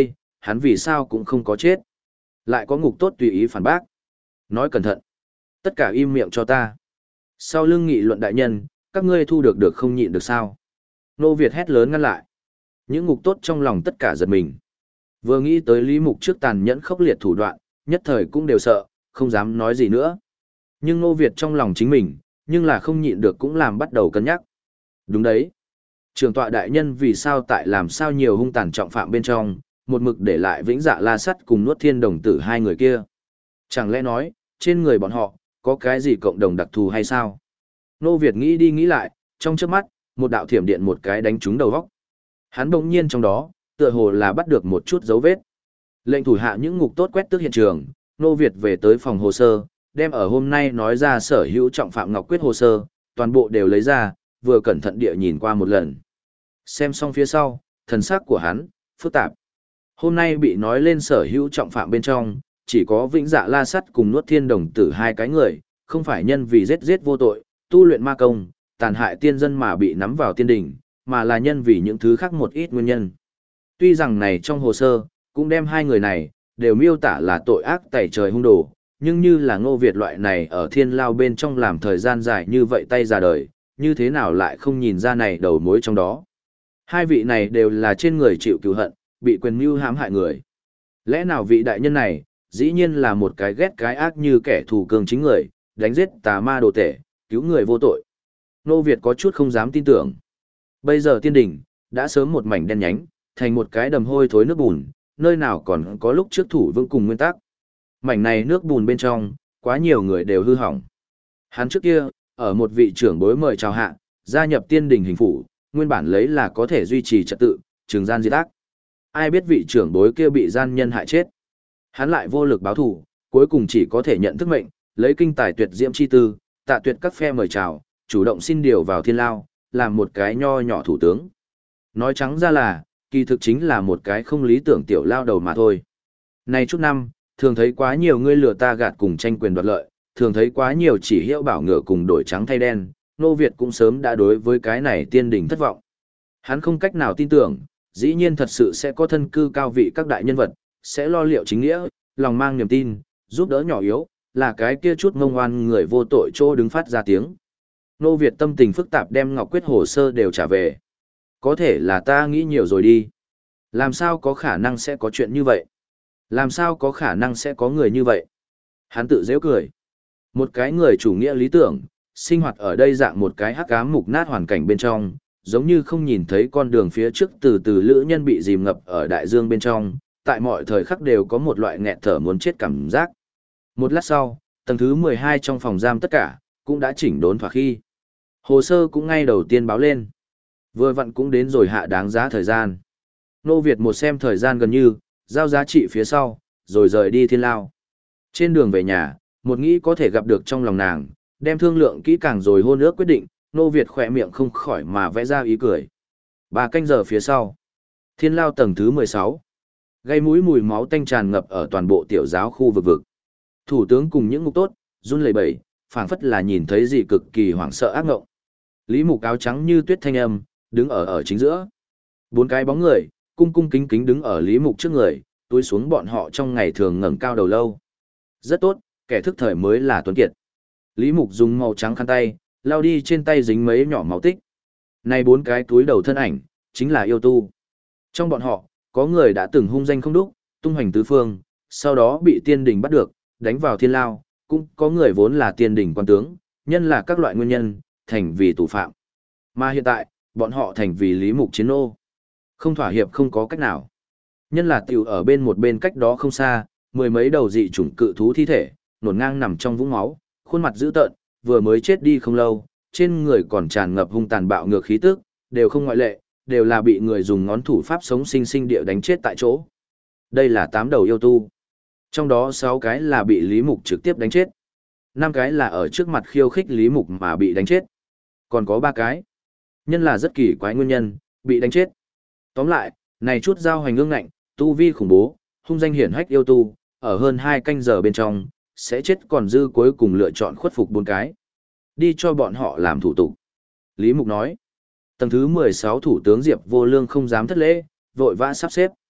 hắn vì sao cũng không có chết. Lại có ngục tốt tùy ý phản bác. Nói cẩn thận. Tất cả im miệng cho ta. Sau lưng nghị luận đại nhân, các ngươi thu được không nhịn được sao. Nô Việt hét lớn ngăn lại. Những ngục tốt trong lòng tất cả giật mình. Vừa nghĩ tới Lý Mục trước tàn nhẫn khốc liệt thủ đoạn, nhất thời cũng đều sợ, không dám nói gì nữa. Nhưng Nô Việt trong lòng chính mình, nhưng là không nhịn được cũng làm bắt đầu cân nhắc. Đúng đấy. Trường tọa đại nhân vì sao tại làm sao nhiều hung tàn trọng phạm bên trong, một mực để lại Vĩnh Dạ La Sắt cùng Nuốt Thiên Đồng Tử hai người kia. Chẳng lẽ nói, trên người bọn họ, có cái gì cộng đồng đặc thù hay sao? Nô Việt nghĩ đi nghĩ lại, trong chớp mắt, một đạo thiểm điện một cái đánh trúng đầu góc. Hắn bỗng nhiên trong đó, tựa hồ là bắt được một chút dấu vết. Lệnh thủ hạ những ngục tốt quét tước hiện trường, Nô Việt về tới phòng hồ sơ, đem ở hôm nay nói ra sở hữu trọng phạm Ngọc Quyết hồ sơ, toàn bộ đều lấy ra, vừa cẩn thận địa nhìn qua một lần. Xem xong phía sau, thần sắc của hắn, phức tạp. Hôm nay bị nói lên sở hữu trọng phạm bên trong, chỉ có Vĩnh Dạ La Sắt cùng Nuốt Thiên Đồng Tử hai cái người, không phải nhân vì giết vô tội, tu luyện ma công, tàn hại tiên dân mà bị nắm vào tiên đỉnh, mà là nhân vì những thứ khác một ít nguyên nhân. Tuy rằng này trong hồ sơ, cũng đem hai người này, đều miêu tả là tội ác tày trời hung đồ, nhưng như là Ngô Việt loại này ở thiên lao bên trong làm thời gian dài như vậy tay ra đời, như thế nào lại không nhìn ra này đầu mối trong đó. Hai vị này đều là trên người chịu cứu hận, bị quyền mưu hãm hại người. Lẽ nào vị đại nhân này, dĩ nhiên là một cái ghét cái ác như kẻ thù cường chính người, đánh giết tà ma đồ tể, cứu người vô tội. Nô Việt có chút không dám tin tưởng. Bây giờ tiên đỉnh, đã sớm một mảnh đen nhánh, thành một cái đầm hôi thối nước bùn, nơi nào còn có lúc trước thủ vững cùng nguyên tắc. Mảnh này nước bùn bên trong, quá nhiều người đều hư hỏng. Hắn trước kia, ở một vị trưởng bối mời chào hạ, gia nhập tiên đỉnh hình phủ, nguyên bản lấy là có thể duy trì trật tự, trừng gian diệt ác. Ai biết vị trưởng bối kia bị gian nhân hại chết. Hắn lại vô lực báo thù, cuối cùng chỉ có thể nhận thức mệnh, lấy kinh tài tuyệt diễm chi tư, tạ tuyệt các phe mời chào, chủ động xin điều vào thiên lao, làm một cái nho nhỏ thủ tướng. Nói trắng ra là, kỳ thực chính là một cái không lý tưởng tiểu lao đầu mà thôi. Này chút năm, thường thấy quá nhiều người lừa ta gạt cùng tranh quyền đoạt lợi, thường thấy quá nhiều chỉ hiệu bảo ngựa cùng đổi trắng thay đen, Nô Việt cũng sớm đã đối với cái này tiên đỉnh thất vọng. Hắn không cách nào tin tưởng, dĩ nhiên thật sự sẽ có thân cư cao vị các đại nhân vật, sẽ lo liệu chính nghĩa, lòng mang niềm tin, giúp đỡ nhỏ yếu, là cái kia chút ngông oan người vô tội chỗ đứng phát ra tiếng. Nô Việt tâm tình phức tạp đem Ngọc Quyết hồ sơ đều trả về. Có thể là ta nghĩ nhiều rồi đi. Làm sao có khả năng sẽ có chuyện như vậy? Làm sao có khả năng sẽ có người như vậy? Hắn tự giễu cười. Một cái người chủ nghĩa lý tưởng, sinh hoạt ở đây dạng một cái hắc ám mục nát hoàn cảnh bên trong, giống như không nhìn thấy con đường phía trước từ từ lữ nhân bị dìm ngập ở đại dương bên trong, tại mọi thời khắc đều có một loại nghẹt thở muốn chết cảm giác. Một lát sau, tầng thứ 12 trong phòng giam tất cả, cũng đã chỉnh đốn thỏa khi. Hồ sơ cũng ngay đầu tiên báo lên. Vừa vặn cũng đến rồi hạ đáng giá thời gian. Nô Việt một xem thời gian gần như, giao giá trị phía sau, rồi rời đi thiên lao. Trên đường về nhà, một nghĩ có thể gặp được trong lòng nàng, đem thương lượng kỹ càng rồi hôn ước quyết định, Nô Việt khỏe miệng không khỏi mà vẽ ra ý cười. 3 canh giờ phía sau, thiên lao tầng thứ 16. Gây mũi mùi máu tanh tràn ngập ở toàn bộ tiểu giáo khu vực. Thủ tướng cùng những ngục tốt, run lẩy bẩy, phảng phất là nhìn thấy gì cực kỳ hoảng sợ ác ngộng. Lý Mục áo trắng như tuyết thanh âm, đứng ở chính giữa. 4 cái bóng người, cung cung kính kính đứng ở Lý Mục trước người, túi xuống bọn họ trong ngày thường ngẩng cao đầu lâu. Rất tốt, kẻ thức thời mới là tuấn kiệt. Lý Mục dùng màu trắng khăn tay, lau đi trên tay dính mấy nhỏ máu tích. Này 4 cái túi đầu thân ảnh, chính là yêu tu. Trong bọn họ, có người đã từng hung danh không đúc, tung hoành tứ phương, sau đó bị tiên đình bắt được, đánh vào thiên lao, cũng có người vốn là tiên đình quan tướng, nhân là các loại nguyên nhân, thành vì tù phạm. Mà hiện tại, bọn họ thành vì Lý Mục chiến ô. Không thỏa hiệp không có cách nào. Nhân là tiểu ở bên một bên cách đó không xa, 10 mấy đầu dị chủng cự thú thi thể, nổn ngang nằm trong vũng máu, khuôn mặt dữ tợn, vừa mới chết đi không lâu, trên người còn tràn ngập hung tàn bạo ngược khí tức, đều không ngoại lệ, đều là bị người dùng ngón thủ pháp sống sinh sinh địa đánh chết tại chỗ. Đây là 8 đầu yêu tu. Trong đó 6 cái là bị Lý Mục trực tiếp đánh chết. 5 cái là ở trước mặt khiêu khích Lý Mục mà bị đánh chết. Còn có 3 cái. Nhân là rất kỳ quái nguyên nhân, bị đánh chết. Tóm lại, này chút giao hành ương ngạnh, tu vi khủng bố, hung danh hiển hách yêu tu, ở hơn 2 canh giờ bên trong, sẽ chết còn dư cuối cùng lựa chọn khuất phục 4 cái. Đi cho bọn họ làm thủ tục. Lý Mục nói. Tầng thứ 16 thủ tướng Diệp Vô Lương không dám thất lễ, vội vã sắp xếp.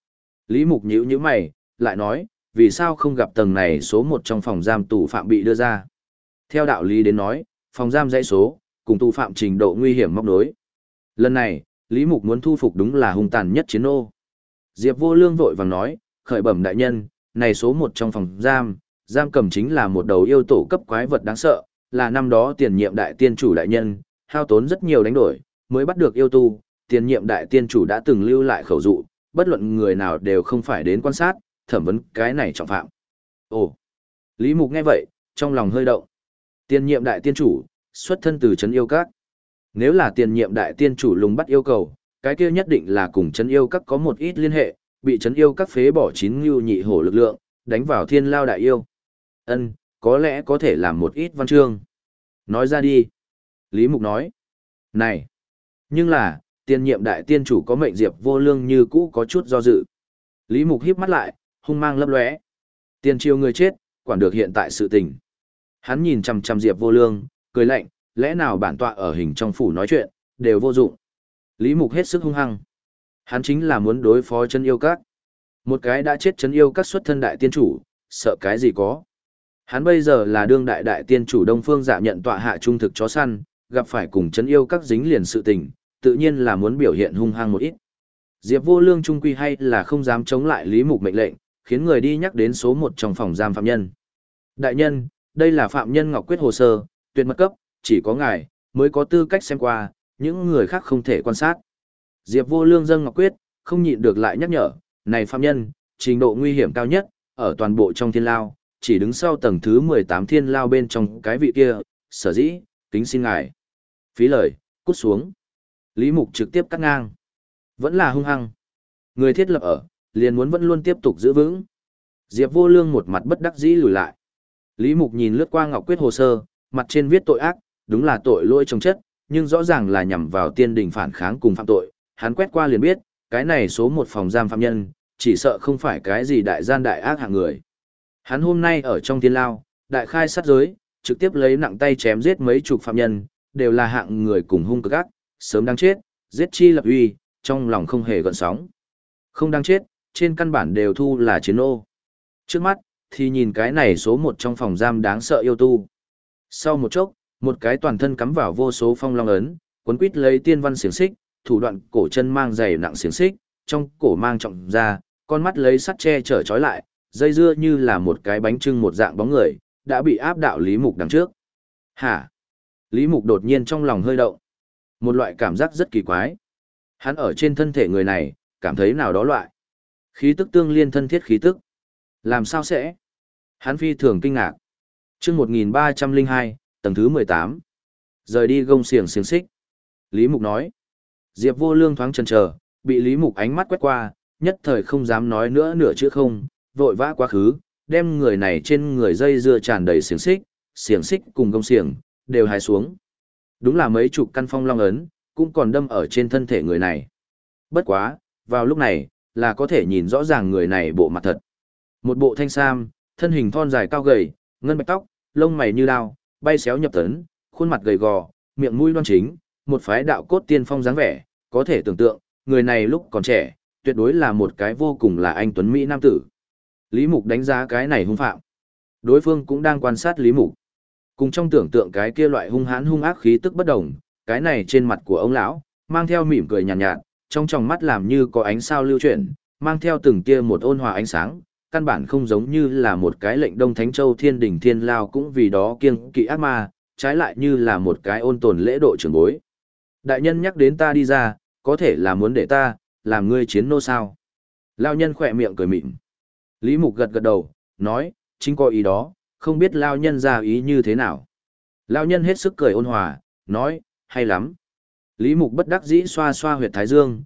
Lý Mục nhíu nhíu mày, lại nói, vì sao không gặp tầng này số 1 trong phòng giam tù phạm bị đưa ra? Theo đạo lý đến nói, phòng giam dãy số, cùng tù phạm trình độ nguy hiểm móc nối. Lần này, Lý Mục muốn thu phục đúng là hung tàn nhất chiến ô. Diệp Vô Lương vội vàng nói, khởi bẩm đại nhân, này số 1 trong phòng giam, giam cầm chính là một đầu yêu tổ cấp quái vật đáng sợ, là năm đó tiền nhiệm đại tiên chủ đại nhân, hao tốn rất nhiều đánh đổi, mới bắt được yêu tu, tiền nhiệm đại tiên chủ đã từng lưu lại khẩu dụ, bất luận người nào đều không phải đến quan sát, thẩm vấn cái này trọng phạm. Ồ, Lý Mục nghe vậy, trong lòng hơi động. Tiền nhiệm đại tiên chủ, xuất thân từ trấn yêu các. Nếu là tiền nhiệm đại tiên chủ lùng bắt yêu cầu, cái kia nhất định là cùng trấn yêu các có một ít liên hệ, bị trấn yêu các phế bỏ 9 ngưu nhị hổ lực lượng, đánh vào thiên lao đại yêu. Ân, có lẽ có thể làm một ít văn chương. Nói ra đi. Lý Mục nói. Này, nhưng là, tiền nhiệm đại tiên chủ có mệnh Diệp Vô Lương như cũ có chút do dự. Lý Mục híp mắt lại, hung mang lấp lóe. Tiền triều người chết, quản được hiện tại sự tình. Hắn nhìn chằm chằm Diệp Vô Lương, cười lạnh, lẽ nào bản tọa ở hình trong phủ nói chuyện, đều vô dụng. Lý Mục hết sức hung hăng. Hắn chính là muốn đối phó chân yêu các. Một cái đã chết chân yêu các xuất thân đại tiên chủ, sợ cái gì có. Hắn bây giờ là đương đại đại tiên chủ Đông Phương Dạ nhận tọa hạ trung thực chó săn, gặp phải cùng chân yêu các dính liền sự tình, tự nhiên là muốn biểu hiện hung hăng một ít. Diệp Vô Lương trung quy hay là không dám chống lại Lý Mục mệnh lệnh, khiến người đi nhắc đến số 1 trong phòng giam phạm nhân. Đại nhân, đây là phạm nhân Ngọc Quyết hồ sơ, tuyệt mật cấp, chỉ có ngài mới có tư cách xem qua, những người khác không thể quan sát. Diệp Vô Lương dâng Ngọc Quyết, không nhịn được lại nhắc nhở, này phạm nhân, trình độ nguy hiểm cao nhất, ở toàn bộ trong thiên lao, chỉ đứng sau tầng thứ 18 thiên lao bên trong cái vị kia, sở dĩ, kính xin ngài. Phí lời, cút xuống. Lý Mục trực tiếp cắt ngang. Vẫn là hung hăng. Người thiết lập ở, liền muốn vẫn luôn tiếp tục giữ vững. Diệp Vô Lương một mặt bất đắc dĩ lùi lại. Lý Mục nhìn lướt qua Ngọc Quyết hồ sơ, mặt trên viết tội ác, đúng là tội lỗi chồng chất, nhưng rõ ràng là nhằm vào tiên đình phản kháng cùng phạm tội. Hắn quét qua liền biết, cái này số 1 phòng giam phạm nhân, chỉ sợ không phải cái gì đại gian đại ác hạng người. Hắn hôm nay ở trong thiên lao, đại khai sát giới, trực tiếp lấy nặng tay chém giết mấy chục phạm nhân, đều là hạng người cùng hung cực ác, sớm đáng chết, giết chi lập uy, trong lòng không hề gợn sóng. Không đáng chết, trên căn bản đều thu là chiến ô. Trước mắt, thì nhìn cái này số 1 trong phòng giam đáng sợ yêu tu. Sau một chốc, một cái toàn thân cắm vào vô số phong long ấn, cuốn quít lấy tiên văn xiềng xích, thủ đoạn cổ chân mang dày nặng xiềng xích, trong cổ mang trọng ra, con mắt lấy sắt che chở trói lại, dây dưa như là một cái bánh trưng một dạng bóng người, đã bị áp đạo Lý Mục đằng trước. Hả? Lý Mục đột nhiên trong lòng hơi động. Một loại cảm giác rất kỳ quái. Hắn ở trên thân thể người này, cảm thấy nào đó loại. Khí tức tương liên thân thiết khí tức. Làm sao sẽ? Hắn phi thường kinh ngạc. Chương 1302, tầng thứ 18. Rời đi gông xiềng xiềng xích. Lý Mục nói. Diệp Vô Lương thoáng chần chờ, bị Lý Mục ánh mắt quét qua, nhất thời không dám nói nữa nửa chữ không, vội vã quá khứ, đem người này trên người dây dưa tràn đầy xiềng xích cùng gông xiềng, đều hài xuống. Đúng là mấy chục căn phong long ấn, cũng còn đâm ở trên thân thể người này. Bất quá, vào lúc này, là có thể nhìn rõ ràng người này bộ mặt thật. Một bộ thanh sam, thân hình thon dài cao gầy, ngân bạch tóc, lông mày như đao, bay xéo nhập tấn, khuôn mặt gầy gò, miệng mũi đoan chính, một phái đạo cốt tiên phong dáng vẻ, có thể tưởng tượng, người này lúc còn trẻ, tuyệt đối là một cái vô cùng là anh tuấn mỹ nam tử. Lý Mục đánh giá cái này hung phạm. Đối phương cũng đang quan sát Lý Mục. Cùng trong tưởng tượng cái kia loại hung hãn hung ác khí tức bất đồng, cái này trên mặt của ông lão mang theo mỉm cười nhàn nhạt, trong tròng mắt làm như có ánh sao lưu chuyển, mang theo từng tia một ôn hòa ánh sáng, căn bản không giống như là một cái lệnh Đông Thánh Châu Thiên Đình Thiên Lao cũng vì đó kiêng kỵ ác ma, trái lại như là một cái ôn tồn lễ độ trưởng bối. Đại nhân nhắc đến ta đi ra, có thể là muốn để ta làm ngươi chiến nô sao? Lao nhân khỏe miệng cười mỉm. Lý Mục gật gật đầu, nói, chính có ý đó, không biết Lao nhân ra ý như thế nào. Lao nhân hết sức cười ôn hòa, nói, hay lắm. Lý Mục bất đắc dĩ xoa xoa huyệt thái dương,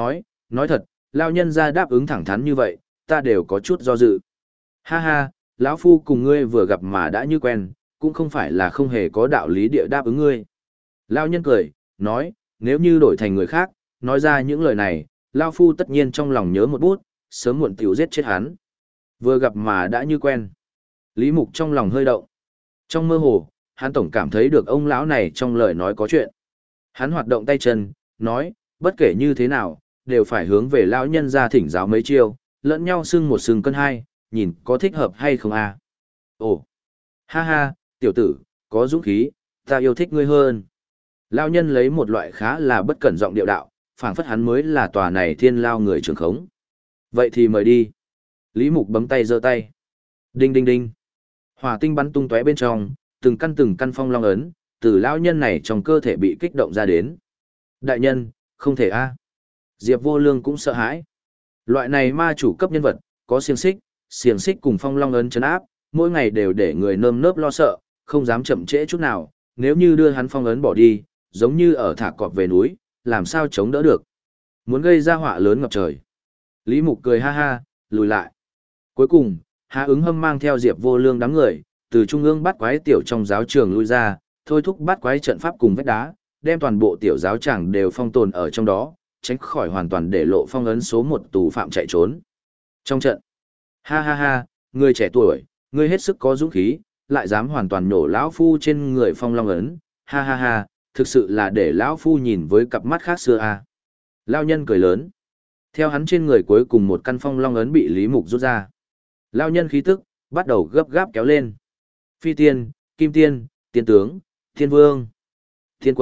nói thật, Lao nhân ra đáp ứng thẳng thắn như vậy, ta đều có chút do dự. Ha ha, lão phu cùng ngươi vừa gặp mà đã như quen, cũng không phải là không hề có đạo lý địa đáp ứng ngươi. Lao nhân cười, nói, nếu như đổi thành người khác, nói ra những lời này, Lao phu tất nhiên trong lòng nhớ một bút, sớm muộn tiểu giết chết hắn. Vừa gặp mà đã như quen. Lý Mục trong lòng hơi động. Trong mơ hồ, hắn tổng cảm thấy được ông lão này trong lời nói có chuyện. Hắn hoạt động tay chân, nói, bất kể như thế nào, đều phải hướng về lão nhân ra thỉnh giáo mấy chiêu, lẫn nhau xưng một xưng cân hai, nhìn có thích hợp hay không à? Ồ, ha ha, tiểu tử, có dũng khí, ta yêu thích ngươi hơn. Lao nhân lấy một loại khá là bất cẩn giọng điệu đạo, phảng phất hắn mới là tòa này thiên lao người trưởng khống. Vậy thì mời đi. Lý Mục bấm tay giơ tay. Đinh đinh đinh. Hỏa tinh bắn tung tóe bên trong, từng căn phong long ấn, từ lão nhân này trong cơ thể bị kích động ra đến. Đại nhân, không thể a. Diệp Vô Lương cũng sợ hãi. Loại này ma chủ cấp nhân vật, có xiềng xích cùng phong long ấn trấn áp, mỗi ngày đều để người nơm nớp lo sợ, không dám chậm trễ chút nào, nếu như đưa hắn phong ấn bỏ đi, giống như ở thả cọp về núi, làm sao chống đỡ được. Muốn gây ra họa lớn ngập trời. Lý Mục cười ha ha, lùi lại. Cuối cùng, Hà Ứng Hâm mang theo Diệp Vô Lương đám người, từ trung ương bắt quái tiểu trong giáo trường lui ra, thôi thúc bắt quái trận pháp cùng vách đá, đem toàn bộ tiểu giáo tràng đều phong tồn ở trong đó, tránh khỏi hoàn toàn để lộ phong ấn số 1 tù phạm chạy trốn. Trong trận, ha ha ha, người trẻ tuổi, ngươi hết sức có dũng khí, lại dám hoàn toàn nổ lão phu trên người phong long ấn, ha ha ha, thực sự là để lão phu nhìn với cặp mắt khác xưa a. Lão nhân cười lớn. Theo hắn trên người cuối cùng một căn phong long ấn bị Lý Mục rút ra. Lão nhân khí tức bắt đầu gấp gáp kéo lên. Phi tiên, kim tiên, tiên tướng, thiên vương, thiên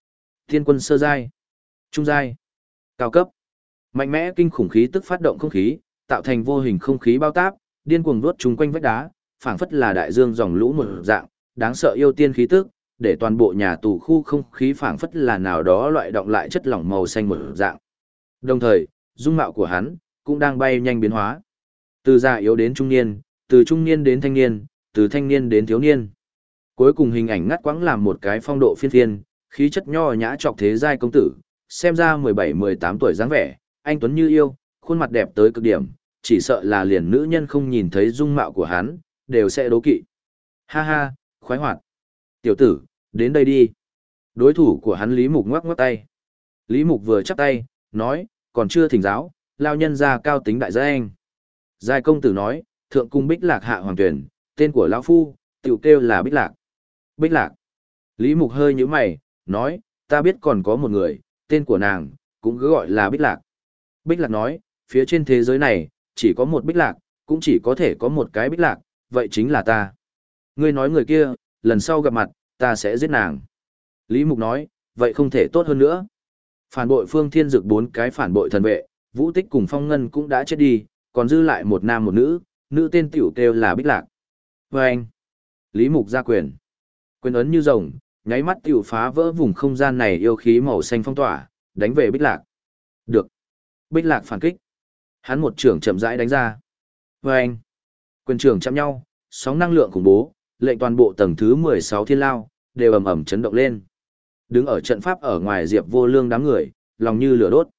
quân sơ giai, trung giai, cao cấp. Mạnh mẽ kinh khủng khí tức phát động không khí, tạo thành vô hình không khí bao táp, điên cuồng vuốt chung quanh vách đá, phảng phất là đại dương dòng lũ một dạng, đáng sợ yêu tiên khí tức, để toàn bộ nhà tù khu không khí phảng phất là nào đó loại động lại chất lỏng màu xanh một dạng. Đồng thời, dung mạo của hắn cũng đang bay nhanh biến hóa. Từ già yếu đến trung niên, từ trung niên đến thanh niên, từ thanh niên đến thiếu niên. Cuối cùng hình ảnh ngắt quãng làm một cái phong độ phiên phiên, khí chất nho nhã trọc thế giai công tử, xem ra 17-18 tuổi dáng vẻ, anh tuấn như yêu, khuôn mặt đẹp tới cực điểm, chỉ sợ là liền nữ nhân không nhìn thấy dung mạo của hắn, đều sẽ đố kỵ. Ha ha, khoái hoạt. Tiểu tử, đến đây đi. Đối thủ của hắn Lý Mục ngoắc ngoắc tay. Lý Mục vừa chắp tay, nói, còn chưa thỉnh giáo, lao nhân ra cao tính đại gia anh. Giai công tử nói, thượng cung Bích Lạc hạ hoàng tuyển, tên của lão phu, tiểu kêu là Bích Lạc. Bích Lạc. Lý Mục hơi nhíu mày, nói, ta biết còn có một người, tên của nàng, cũng cứ gọi là Bích Lạc. Bích Lạc nói, phía trên thế giới này, chỉ có một Bích Lạc, cũng chỉ có thể có một cái Bích Lạc, vậy chính là ta. Ngươi nói người kia, lần sau gặp mặt, ta sẽ giết nàng. Lý Mục nói, vậy không thể tốt hơn nữa. Phản bội Phương Thiên Dực 4 cái phản bội thần vệ, Vũ Tích cùng Phong Ngân cũng đã chết đi, còn dư lại một nam một nữ, nữ tên tiểu kêu là Bích Lạc. Và anh, Lý Mục ra quyền. Quyền ấn như rồng, nháy mắt tiểu phá vỡ vùng không gian này yêu khí màu xanh phong tỏa, đánh về Bích Lạc. Được. Bích Lạc phản kích. Hắn một trưởng chậm rãi đánh ra. Và anh, quyền trưởng chạm nhau, sóng năng lượng khủng bố, lệnh toàn bộ tầng thứ 16 thiên lao, đều ầm ầm chấn động lên. Đứng ở trận pháp ở ngoài Diệp Vô Lương đám người, lòng như lửa đốt.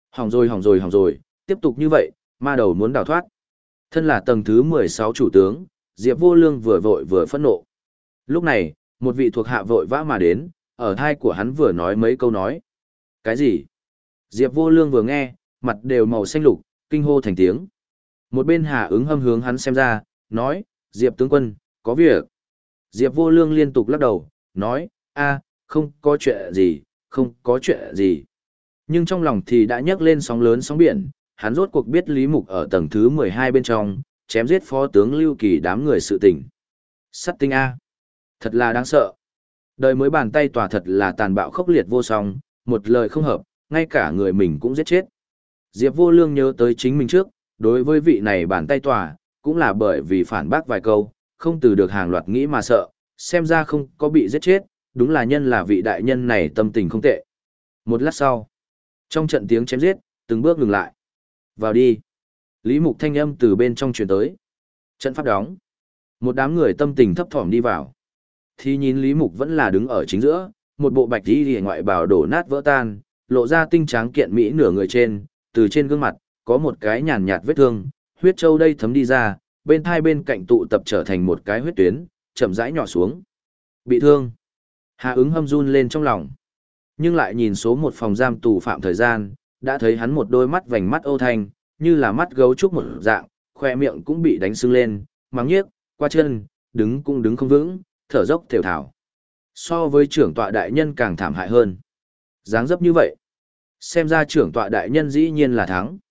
Hỏng rồi, tiếp tục như vậy, ma đầu muốn đào thoát. Thân là tầng thứ 16 chủ tướng, Diệp Vô Lương vừa vội vừa phẫn nộ. Lúc này, một vị thuộc hạ vội vã mà đến, ở thai của hắn vừa nói mấy câu nói. Cái gì? Diệp Vô Lương vừa nghe, mặt đều màu xanh lục, kinh hô thành tiếng. Một bên Hà Ứng Hâm hướng hắn xem ra, nói, Diệp tướng quân, có việc. Diệp Vô Lương liên tục lắc đầu, nói, không có chuyện gì, không có chuyện gì. Nhưng trong lòng thì đã nhấc lên sóng lớn sóng biển, hắn rốt cuộc biết Lý Mục ở tầng thứ 12 bên trong, chém giết phó tướng Lưu Kỳ đám người sự tình. Sắt tinh A. Thật là đáng sợ. Đời mới bàn tay tòa thật là tàn bạo khốc liệt vô song, một lời không hợp, ngay cả người mình cũng giết chết. Diệp Vô Lương nhớ tới chính mình trước, đối với vị này bàn tay tòa, cũng là bởi vì phản bác vài câu, không từ được hàng loạt nghĩ mà sợ, xem ra không có bị giết chết, đúng là nhân là vị đại nhân này tâm tình không tệ. Một lát sau, trong trận tiếng chém giết, từng bước ngừng lại. Vào đi. Lý Mục thanh âm từ bên trong truyền tới. Trận pháp đóng. Một đám người tâm tình thấp thỏm đi vào. Thì nhìn Lý Mục vẫn là đứng ở chính giữa, một bộ bạch y ngoại bào đổ nát vỡ tan, lộ ra tinh tráng kiện mỹ nửa người trên, từ trên gương mặt, có một cái nhàn nhạt vết thương, huyết châu đây thấm đi ra, bên thai bên cạnh tụ tập trở thành một cái huyết tuyến, chậm rãi nhỏ xuống. Bị thương. Hà Ứng Hâm run lên trong lòng. Nhưng lại nhìn số một phòng giam tù phạm thời gian, đã thấy hắn một đôi mắt vành mắt âu thanh, như là mắt gấu trúc một dạng, khoe miệng cũng bị đánh sưng lên, mắng nhiếc, qua chân, đứng cũng đứng không vững, thở dốc thều thào. So với trưởng tọa đại nhân càng thảm hại hơn. Dáng dấp như vậy. Xem ra trưởng tọa đại nhân dĩ nhiên là thắng.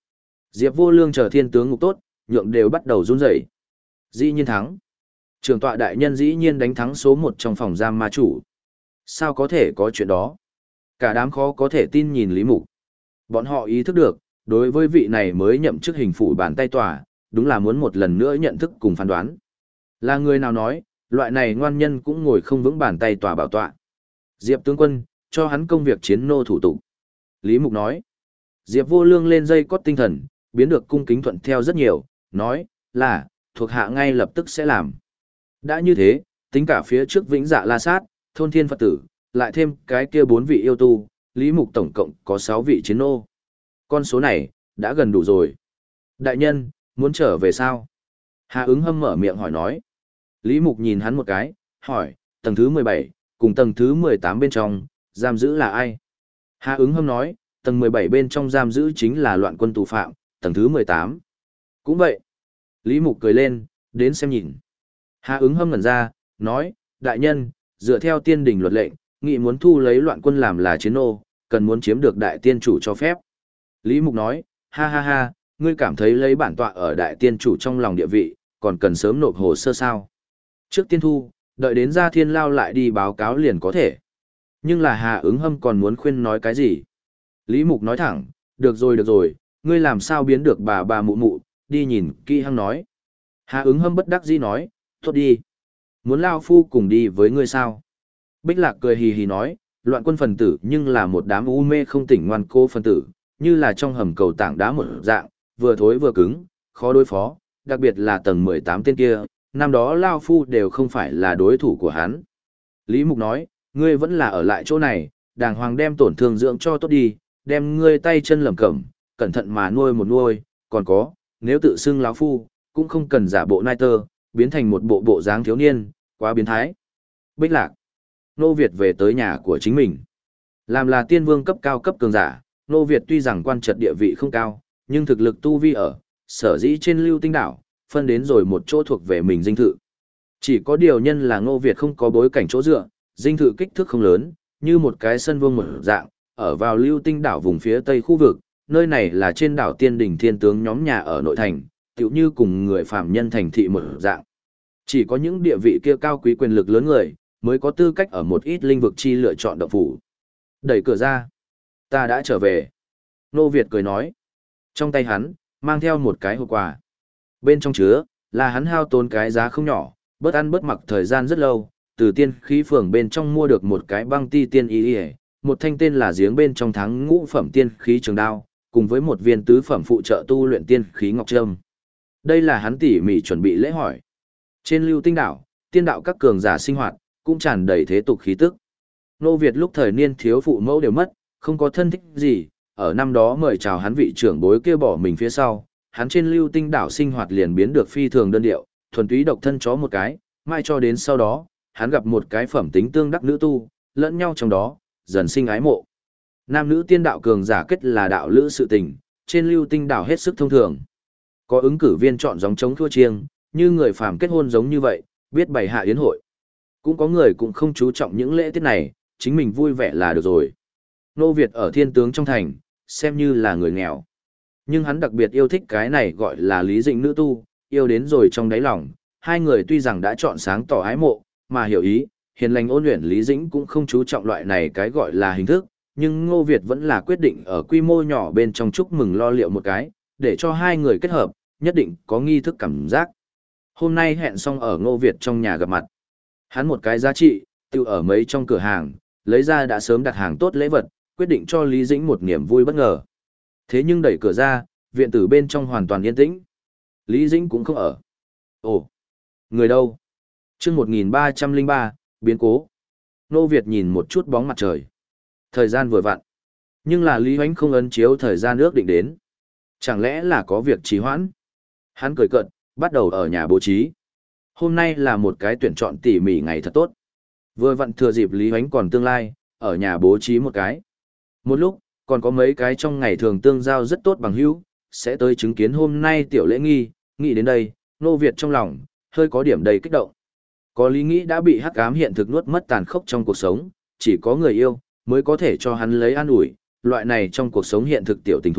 Diệp Vô Lương chờ thiên tướng ngục tốt, nhượng đều bắt đầu run rẩy. Dĩ nhiên thắng. Trường tọa đại nhân dĩ nhiên đánh thắng số 1 trong phòng giam ma chủ. Sao có thể có chuyện đó? Cả đám khó có thể tin nhìn Lý Mục. Bọn họ ý thức được, đối với vị này mới nhậm chức hình phủ bàn tay tòa, đúng là muốn một lần nữa nhận thức cùng phán đoán. Là người nào nói, loại này ngoan nhân cũng ngồi không vững bàn tay tòa bảo tọa. Diệp tướng quân, cho hắn công việc chiến nô thủ tục. Lý Mục nói. Diệp Vô Lương lên dây cót tinh thần, biến được cung kính thuận theo rất nhiều, nói, là, thuộc hạ ngay lập tức sẽ làm. Đã như thế, tính cả phía trước Vĩnh Dạ La Sát, thôn thiên Phật tử, lại thêm cái kia 4 vị yêu tu, Lý Mục tổng cộng có 6 vị chiến nô. Con số này, đã gần đủ rồi. Đại nhân, muốn trở về sao? Hà ứng hâm mở miệng hỏi nói. Lý Mục nhìn hắn một cái, hỏi, tầng thứ 17, cùng tầng thứ 18 bên trong, giam giữ là ai? Hà ứng hâm nói, tầng 17 bên trong giam giữ chính là loạn quân tù phạm, tầng thứ 18. Cũng vậy. Lý Mục cười lên, đến xem nhìn. Hà ứng hâm ngẩn ra, nói, đại nhân, dựa theo tiên đình luật lệnh, nghị muốn thu lấy loạn quân làm là chiến nô, cần muốn chiếm được đại tiên chủ cho phép. Lý Mục nói, ha ha ha, ngươi cảm thấy lấy bản tọa ở đại tiên chủ trong lòng địa vị, còn cần sớm nộp hồ sơ sao? Trước tiên thu, đợi đến Gia Thiên Lao lại đi báo cáo liền có thể. Nhưng là Hà ứng hâm còn muốn khuyên nói cái gì? Lý Mục nói thẳng, được rồi, ngươi làm sao biến được bà mụ mụ, đi nhìn kỹ hăng nói. Hà ứng hâm bất đắc dĩ nói, tốt đi. Muốn Lao Phu cùng đi với ngươi sao? Bích Lạc cười hì hì nói, loạn quân phần tử nhưng là một đám u mê không tỉnh ngoan cô phần tử, như là trong hầm cầu tảng đá một dạng, vừa thối vừa cứng, khó đối phó, đặc biệt là tầng 18 tên kia, năm đó Lao Phu đều không phải là đối thủ của hắn. Lý Mục nói, ngươi vẫn là ở lại chỗ này, đàng hoàng đem tổn thương dưỡng cho tốt đi, đem ngươi tay chân lẩm cẩm, cẩn thận mà nuôi một nuôi, còn có, nếu tự xưng Lão Phu, cũng không cần giả bộ nai tơ, biến thành một bộ dáng thiếu niên, quá biến thái. Bích Lạc. Nô Việt về tới nhà của chính mình. Làm là tiên vương cấp cao cấp cường giả, Nô Việt tuy rằng quan trật địa vị không cao, nhưng thực lực tu vi ở, sở dĩ trên lưu tinh đảo, phân đến rồi một chỗ thuộc về mình dinh thự. Chỉ có điều nhân là Nô Việt không có bối cảnh chỗ dựa, dinh thự kích thước không lớn, như một cái sân vuông một dạng, ở vào lưu tinh đảo vùng phía tây khu vực, nơi này là trên đảo tiên đỉnh thiên tướng nhóm nhà ở nội thành, tựu như cùng người phạm nhân thành thị một dạng. Chỉ có những địa vị kia cao quý quyền lực lớn người, mới có tư cách ở một ít linh vực chi lựa chọn động phủ. Đẩy cửa ra. Ta đã trở về. Nô Việt cười nói. Trong tay hắn, mang theo một cái hộp quà. Bên trong chứa, là hắn hao tốn cái giá không nhỏ, bớt ăn bớt mặc thời gian rất lâu, từ tiên khí phường bên trong mua được một cái băng ti tiên y y, một thanh tên là giếng bên trong tháng ngũ phẩm tiên khí trường đao, cùng với một viên tứ phẩm phụ trợ tu luyện tiên khí ngọc trâm. Đây là hắn tỉ mỉ chuẩn bị lễ hỏi. Trên lưu tinh đảo, tiên đạo các cường giả sinh hoạt, cũng tràn đầy thế tục khí tức. Nô Việt lúc thời niên thiếu phụ mẫu đều mất, không có thân thích gì, ở năm đó mời chào hắn vị trưởng bối kia bỏ mình phía sau, hắn trên lưu tinh đảo sinh hoạt liền biến được phi thường đơn điệu, thuần túy độc thân chó một cái, mai cho đến sau đó, hắn gặp một cái phẩm tính tương đắc nữ tu, lẫn nhau trong đó, dần sinh ái mộ. Nam nữ tiên đạo cường giả kết là đạo lữ sự tình, trên lưu tinh đảo hết sức thông thường. Có ứng cử viên chọn giống chống thua chiêng, như người phàm kết hôn giống như vậy, biết bày hạ yến hội. Cũng có người cũng không chú trọng những lễ tiết này, chính mình vui vẻ là được rồi. Nô Việt ở thiên tướng trong thành, xem như là người nghèo. Nhưng hắn đặc biệt yêu thích cái này gọi là Lý Dĩnh nữ tu, yêu đến rồi trong đáy lòng. Hai người tuy rằng đã chọn sáng tỏ ái mộ, mà hiểu ý, hiền lành ôn luyện Lý Dĩnh cũng không chú trọng loại này cái gọi là hình thức. Nhưng Ngô Việt vẫn là quyết định ở quy mô nhỏ bên trong chúc mừng lo liệu một cái, để cho hai người kết hợp, nhất định có nghi thức cảm giác. Hôm nay hẹn xong ở Ngô Việt trong nhà gặp mặt. Hắn một cái giá trị, tiêu ở mấy trong cửa hàng, lấy ra đã sớm đặt hàng tốt lễ vật, quyết định cho Lý Dĩnh một niềm vui bất ngờ. Thế nhưng đẩy cửa ra, viện tử bên trong hoàn toàn yên tĩnh. Lý Dĩnh cũng không ở. Ồ, người đâu? Chương 1303, biến cố. Nô Việt nhìn một chút bóng mặt trời. Thời gian vừa vặn. Nhưng là Lý Hoánh không ấn chiếu thời gian ước định đến. Chẳng lẽ là có việc trì hoãn? Hắn cười cợt, bắt đầu ở nhà bố trí. Hôm nay là một cái tuyển chọn tỉ mỉ ngày thật tốt. Vừa vặn thừa dịp Lý Hoánh còn tương lai, ở nhà bố trí một cái. Một lúc, còn có mấy cái trong ngày thường tương giao rất tốt bằng hữu, sẽ tới chứng kiến hôm nay tiểu lễ nghi, nghĩ đến đây, Nô Việt trong lòng, hơi có điểm đầy kích động. Có lý nghĩ đã bị hắc ám hiện thực nuốt mất tàn khốc trong cuộc sống, chỉ có người yêu, mới có thể cho hắn lấy an ủi, loại này trong cuộc sống hiện thực tiểu tình thú,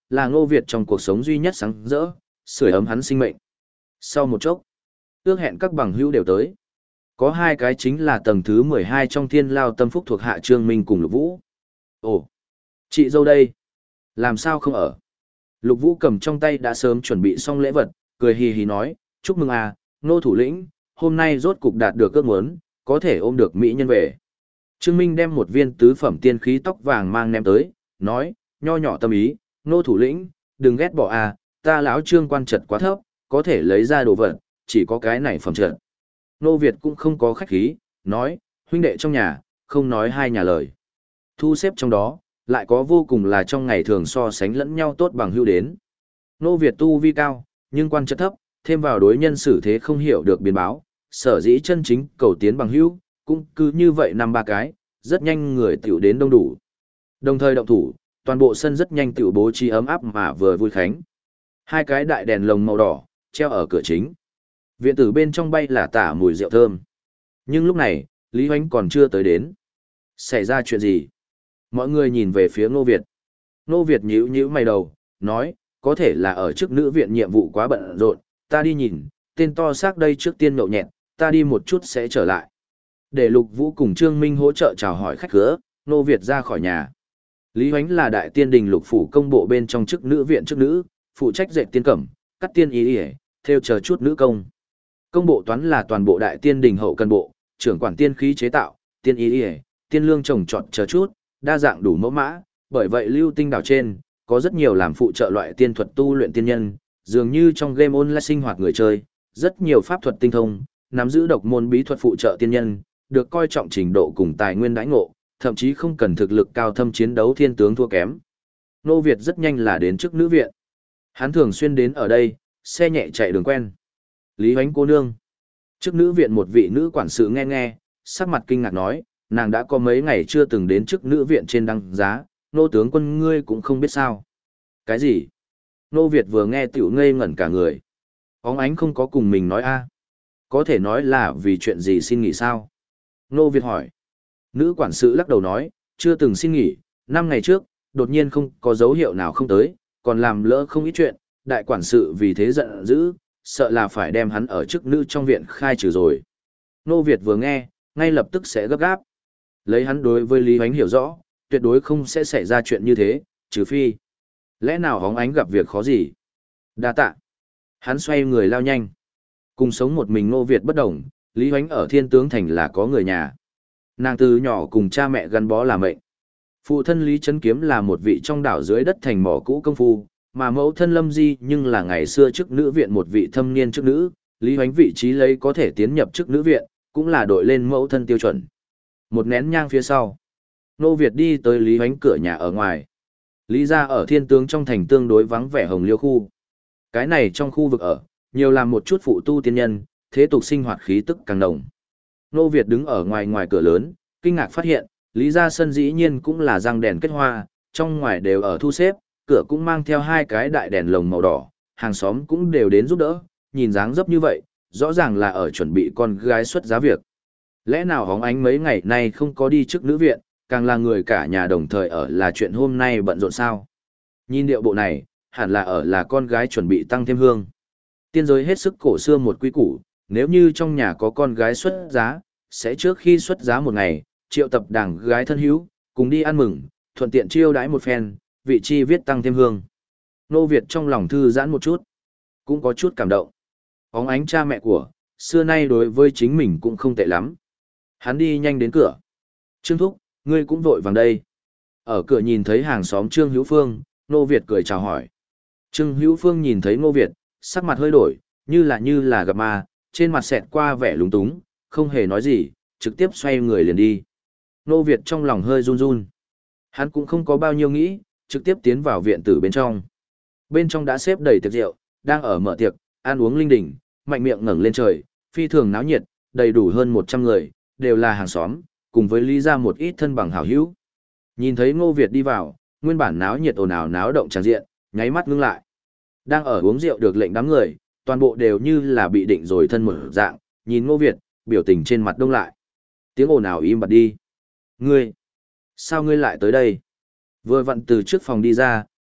là Ngô Việt trong cuộc sống duy nhất sáng rỡ, sưởi ấm hắn sinh mệnh. Sau một chốc, ước hẹn các bằng hữu đều tới. Có hai cái chính là tầng thứ 12 trong Thiên Lao Tâm Phúc thuộc hạ Trương Minh cùng Lục Vũ. Ồ, chị dâu đây, làm sao không ở? Lục Vũ cầm trong tay đã sớm chuẩn bị xong lễ vật, cười hì hì nói, chúc mừng à, Ngô thủ lĩnh, hôm nay rốt cục đạt được ước muốn, có thể ôm được mỹ nhân về. Trương Minh đem một viên tứ phẩm tiên khí tóc vàng mang ném tới, nói, nho nhỏ tâm ý, Ngô thủ lĩnh, đừng ghét bỏ à, ta lão Trương quan trật quá thấp, có thể lấy ra đồ vật, chỉ có cái này phẩm trật. Ngô Việt cũng không có khách khí, nói, huynh đệ trong nhà, không nói hai nhà lời. Thu xếp trong đó, lại có vô cùng là trong ngày thường so sánh lẫn nhau tốt bằng hữu đến. Ngô Việt tu vi cao, nhưng quan chất thấp, thêm vào đối nhân xử thế không hiểu được biến báo, sở dĩ chân chính cầu tiến bằng hữu, cũng cứ như vậy năm ba cái, rất nhanh người tiểu đến đông đủ. Đồng thời động thủ, toàn bộ sân rất nhanh tiểu bố trí ấm áp mà vừa vui khánh. Hai cái đại đèn lồng màu đỏ, treo ở cửa chính. Viện tử bên trong bay là tả mùi rượu thơm. Nhưng lúc này, Lý Hoánh còn chưa tới đến. Xảy ra chuyện gì? Mọi người nhìn về phía Ngô Việt. Ngô Việt nhíu nhíu mày đầu, nói, có thể là ở trước nữ viện nhiệm vụ quá bận rộn, ta đi nhìn, tên to xác đây trước tiên nhậu nhẹt, ta đi một chút sẽ trở lại. Để Lục Vũ cùng Trương Minh hỗ trợ chào hỏi khách khứa, Ngô Việt ra khỏi nhà. Lý Hoánh là đại tiên đình lục phủ công bộ bên trong chức nữ viện chức nữ, phụ trách dệt tiên cẩm, cắt tiên y y, theo chờ chút nữ công. Công bộ toán là toàn bộ đại tiên đình hậu cần bộ, trưởng quản tiên khí chế tạo, tiên y y, tiên lương trồng trọt chờ chút, đa dạng đủ mẫu mã, bởi vậy lưu tinh đảo trên, có rất nhiều làm phụ trợ loại tiên thuật tu luyện tiên nhân, dường như trong game online sinh hoạt người chơi, rất nhiều pháp thuật tinh thông, nắm giữ độc môn bí thuật phụ trợ tiên nhân, được coi trọng trình độ cùng tài nguyên đãi ngộ, thậm chí không cần thực lực cao thâm chiến đấu thiên tướng thua kém. Ngô Việt rất nhanh là đến trước nữ viện. Hắn thường xuyên đến ở đây, xe nhẹ chạy đường quen. Lý Hoánh cô nương. Trước nữ viện một vị nữ quản sự nghe, sắc mặt kinh ngạc nói, nàng đã có mấy ngày chưa từng đến trước nữ viện trên đăng giá, Nô tướng quân ngươi cũng không biết sao. Cái gì? Ngô Việt vừa nghe tiểu ngây ngẩn cả người. Óng ánh không có cùng mình nói a, có thể nói là vì chuyện gì xin nghỉ sao? Ngô Việt hỏi. Nữ quản sự lắc đầu nói, chưa từng xin nghỉ, 5 ngày trước, đột nhiên không có dấu hiệu nào không tới, còn làm lỡ không ít chuyện, đại quản sự vì thế giận dữ, sợ là phải đem hắn ở chức nữ trong viện khai trừ rồi. Ngô Việt vừa nghe, ngay lập tức sẽ gấp gáp. Lấy hắn đối với Lý Hoánh hiểu rõ, tuyệt đối không sẽ xảy ra chuyện như thế, trừ phi. Lẽ nào hóng ánh gặp việc khó gì? Đa tạ. Hắn xoay người lao nhanh. Cùng sống một mình Ngô Việt bất đồng, Lý Hoánh ở Thiên Tướng Thành là có người nhà. Nàng từ nhỏ cùng cha mẹ gắn bó là mệnh. Phụ thân Lý Trấn Kiếm là một vị trong đảo dưới đất thành mỏ cũ công phu, mà mẫu thân Lâm Di nhưng là ngày xưa chức nữ viện một vị thâm niên chức nữ, Lý Hoánh vị trí lấy có thể tiến nhập chức nữ viện, cũng là đội lên mẫu thân tiêu chuẩn. Một nén nhang phía sau, Ngô Việt đi tới Lý Hoánh cửa nhà ở ngoài. Lý gia ở Thiên Tướng trong thành tương đối vắng vẻ hồng liêu khu. Cái này trong khu vực ở, nhiều làm một chút phụ tu tiên nhân, thế tục sinh hoạt khí tức càng đồng. Ngô Việt đứng ở ngoài cửa lớn, kinh ngạc phát hiện, Lý gia sân dĩ nhiên cũng là răng đèn kết hoa, trong ngoài đều ở thu xếp, cửa cũng mang theo hai cái đại đèn lồng màu đỏ, hàng xóm cũng đều đến giúp đỡ, nhìn dáng dấp như vậy, rõ ràng là ở chuẩn bị con gái xuất giá việc. Lẽ nào hóng ánh mấy ngày nay không có đi trước nữ viện, càng là người cả nhà đồng thời ở là chuyện hôm nay bận rộn sao? Nhìn điệu bộ này, hẳn là ở là con gái chuẩn bị tăng thêm hương. Tiên giới hết sức cổ xưa một quy củ, nếu như trong nhà có con gái xuất giá, sẽ trước khi xuất giá một ngày, triệu tập đảng gái thân hữu, cùng đi ăn mừng, thuận tiện chiêu đãi một phen, vị chi viết tăng thêm hương. Ngô Việt trong lòng thư giãn một chút, cũng có chút cảm động. Óng ánh cha mẹ của, xưa nay đối với chính mình cũng không tệ lắm. Hắn đi nhanh đến cửa. Trương Thúc, ngươi cũng vội vàng đây. Ở cửa nhìn thấy hàng xóm Trương Hữu Phương, Ngô Việt cười chào hỏi. Trương Hữu Phương nhìn thấy Ngô Việt, sắc mặt hơi đổi, như là gặp ma, trên mặt xẹt qua vẻ lúng túng, không hề nói gì, trực tiếp xoay người liền đi. Ngô Việt trong lòng hơi run run. Hắn cũng không có bao nhiêu nghĩ, trực tiếp tiến vào viện tử bên trong. Bên trong đã xếp đầy tiệc rượu, đang ở mở tiệc, ăn uống linh đình, mạnh miệng ngẩng lên trời, phi thường náo nhiệt, đầy đủ hơn 100 người, đều là hàng xóm, cùng với Lý gia một ít thân bằng hảo hữu. Nhìn thấy Ngô Việt đi vào, nguyên bản náo nhiệt ồn ào náo động tràn diện, nháy mắt ngưng lại. Đang ở uống rượu được lệnh đám người, toàn bộ đều như là bị định rồi thân một dạng, nhìn Ngô Việt, biểu tình trên mặt đông lại. Tiếng ồn ào im bặt đi. Ngươi, sao ngươi lại tới đây? Vừa vặn từ trước phòng đi ra,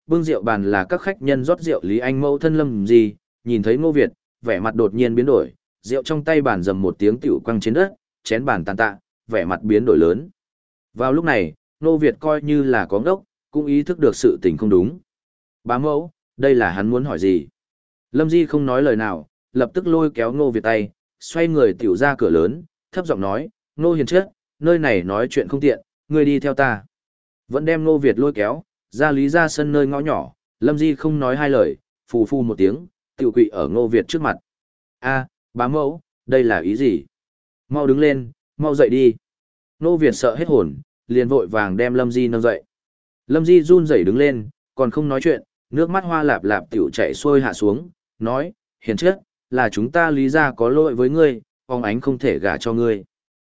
bưng rượu bàn là các khách nhân rót rượu Lý Anh mẫu thân Lâm Di, nhìn thấy Ngô Việt, vẻ mặt đột nhiên biến đổi, rượu trong tay bàn dầm một tiếng tiểu quăng trên đất, chén bàn tàn tạ, vẻ mặt biến đổi lớn. Vào lúc này, Ngô Việt coi như là có ngốc, cũng ý thức được sự tình không đúng. Bá mẫu, đây là hắn muốn hỏi gì? Lâm Di không nói lời nào, lập tức lôi kéo Ngô Việt tay, xoay người tiểu ra cửa lớn, thấp giọng nói, Ngô Hiền chết, nơi này nói chuyện không tiện, ngươi đi theo ta. Vẫn đem Ngô Việt lôi kéo, ra Lý ra sân nơi ngõ nhỏ, Lâm Di không nói hai lời, phù phù một tiếng, tiểu quỵ ở Ngô Việt trước mặt. A, bá mẫu, đây là ý gì? Mau đứng lên, mau dậy đi. Ngô Việt sợ hết hồn, liền vội vàng đem Lâm Di nâng dậy. Lâm Di run rẩy đứng lên, còn không nói chuyện, nước mắt hoa lạp lạp tiểu chảy xuôi hạ xuống, nói, Hiền chết, là chúng ta Lý ra có lỗi với ngươi, Phong Ánh không thể gả cho ngươi.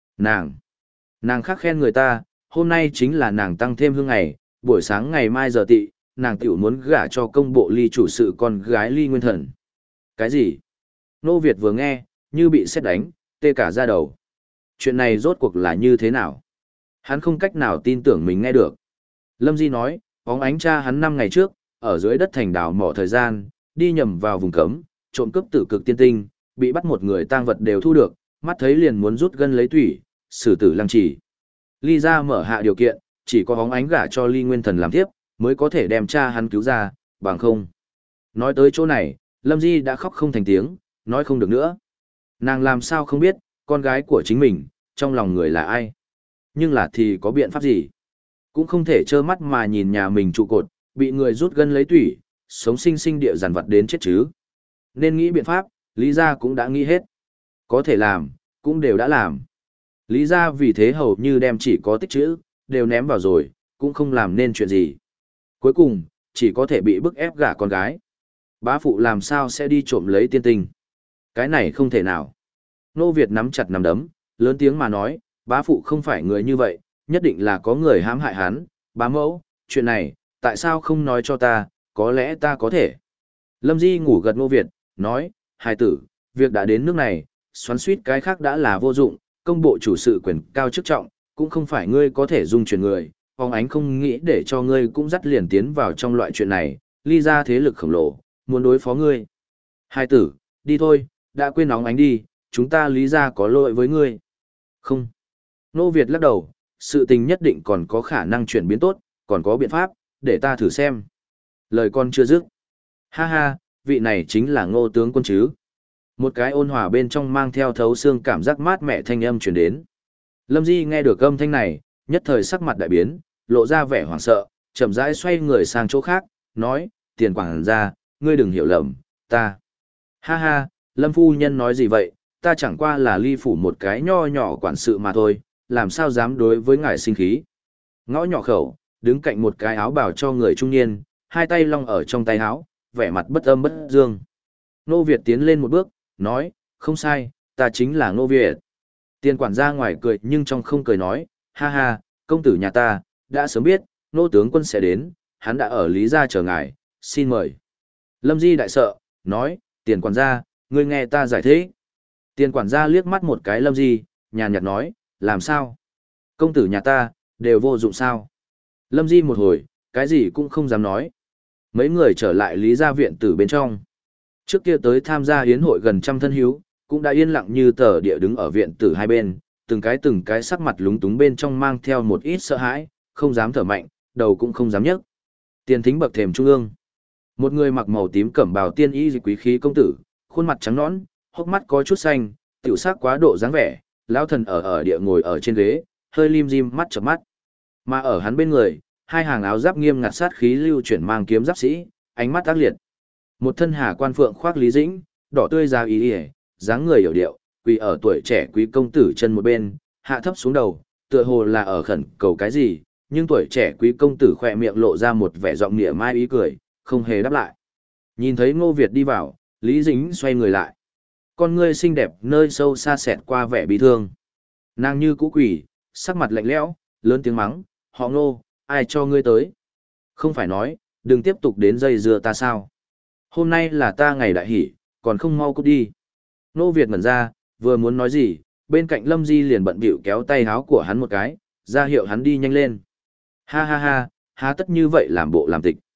Nàng khắc khen người ta, hôm nay chính là nàng tăng thêm hương ngày, buổi sáng ngày mai giờ tị, nàng tiểu muốn gả cho công bộ Ly chủ sự con gái Ly Nguyên Thần. Cái gì? Nô Việt vừa nghe, như bị sét đánh, tê cả da đầu. Chuyện này rốt cuộc là như thế nào? Hắn không cách nào tin tưởng mình nghe được. Lâm Di nói, Phong Ánh cha hắn 5 ngày trước, ở dưới đất thành đảo mỏ thời gian, đi nhầm vào vùng cấm, trộm cướp tử cực tiên tinh, bị bắt một người tang vật đều thu được, mắt thấy liền muốn rút gân lấy tủy, xử tử lăng trì. Ly ra mở hạ điều kiện, chỉ có Phong Ánh gả cho Ly Nguyên Thần làm tiếp, mới có thể đem cha hắn cứu ra, bằng không. Nói tới chỗ này, Lâm Di đã khóc không thành tiếng, nói không được nữa. Nàng làm sao không biết, con gái của chính mình, trong lòng người là ai. Nhưng là thì có biện pháp gì? Cũng không thể trơ mắt mà nhìn nhà mình trụ cột, bị người rút gân lấy tủy, sống sinh sinh địa giàn vật đến chết chứ. Nên nghĩ biện pháp, Lý gia cũng đã nghĩ hết. Có thể làm, cũng đều đã làm. Lý gia vì thế hầu như đem chỉ có tích chữ, đều ném vào rồi, cũng không làm nên chuyện gì. Cuối cùng, chỉ có thể bị bức ép gả con gái. Bá phụ làm sao sẽ đi trộm lấy tiên tinh? Cái này không thể nào. Nô Việt nắm chặt nắm đấm, lớn tiếng mà nói, bá phụ không phải người như vậy, nhất định là có người hãm hại hắn. Bá mẫu, chuyện này, tại sao không nói cho ta, có lẽ ta có thể. Lâm Di ngủ gật Nô Việt, nói, hài tử, việc đã đến nước này, xoắn suýt cái khác đã là vô dụng, công bộ chủ sự quyền cao chức trọng, cũng không phải ngươi có thể dung chuyển người, Phong Ánh không nghĩ để cho ngươi cũng dắt liền tiến vào trong loại chuyện này, Ly ra thế lực khổng lồ, muốn đối phó ngươi. Hai tử, đi thôi, đã quên Phong Ánh đi, chúng ta Lý ra có lỗi với ngươi. Không. Nô Việt lắc đầu, sự tình nhất định còn có khả năng chuyển biến tốt, còn có biện pháp, để ta thử xem. Lời con chưa dứt. Ha ha, vị này chính là Ngô tướng quân chứ. Một cái ôn hòa bên trong mang theo thấu xương cảm giác mát mẻ thanh âm truyền đến. Lâm Di nghe được âm thanh này, nhất thời sắc mặt đại biến, lộ ra vẻ hoảng sợ, chậm rãi xoay người sang chỗ khác, nói, Tiền quảng gia, ngươi đừng hiểu lầm, ta. Ha ha, Lâm phu nhân nói gì vậy, ta chẳng qua là Ly phủ một cái nho nhỏ quản sự mà thôi, làm sao dám đối với ngài sinh khí. Ngõ nhỏ khẩu, đứng cạnh một cái áo bào cho người trung niên, hai tay long ở trong tay áo, vẻ mặt bất âm bất dương. Nô Việt tiến lên một bước, nói, không sai, ta chính là Nô Việt. Tiền quản gia ngoài cười nhưng trong không cười nói, ha ha, công tử nhà ta, đã sớm biết, Nô tướng quân sẽ đến, hắn đã ở Lý gia chờ ngài, xin mời. Lâm Di đại sợ, nói, Tiền quản gia, ngươi nghe ta giải thích. Tiền quản gia liếc mắt một cái Lâm Di, nhàn nhạt nói, làm sao? Công tử nhà ta, đều vô dụng sao? Lâm Di một hồi, cái gì cũng không dám nói. Mấy người trở lại Lý gia viện tử bên trong. Trước kia tới tham gia hiến hội gần trăm thân hiếu, cũng đã yên lặng như tờ địa đứng ở viện tử hai bên, từng cái sắc mặt lúng túng bên trong mang theo một ít sợ hãi, không dám thở mạnh, đầu cũng không dám nhấc. Tiền thính bậc thềm trung ương. Một người mặc màu tím cẩm bào tiên y quý khí công tử, khuôn mặt trắng nõn, hốc mắt có chút xanh, tiểu sắc quá độ dáng vẻ, lão thần ở địa ngồi ở trên ghế, hơi lim dim mắt chớp mắt. Mà ở hắn bên người, hai hàng áo giáp nghiêm ngặt sát khí lưu chuyển mang kiếm giáp sĩ, ánh mắt ác liệt. Một thân hà quan phượng khoác lý dĩnh, đỏ tươi da ý ỉa, dáng người hiểu điệu, quỳ ở tuổi trẻ quý công tử chân một bên, hạ thấp xuống đầu, tựa hồ là ở khẩn cầu cái gì, nhưng tuổi trẻ quý công tử khỏe miệng lộ ra một vẻ giọng nghĩa mai ý cười, không hề đáp lại. Nhìn thấy Ngô Việt đi vào, Lý Dĩnh xoay người lại. Con ngươi xinh đẹp nơi sâu xa xẹt qua vẻ bi thương. Nàng như cũ quỷ, sắc mặt lạnh lẽo, lớn tiếng mắng, họ Ngô, ai cho ngươi tới? Không phải nói, đừng tiếp tục đến dây dưa ta sao? Hôm nay là ta ngày đại hỷ, còn không mau cút đi. Ngô Việt ngẩn ra, vừa muốn nói gì, bên cạnh Lâm Di liền bận bịu kéo tay áo của hắn một cái, ra hiệu hắn đi nhanh lên. Ha ha ha, há tất như vậy làm bộ làm tịch.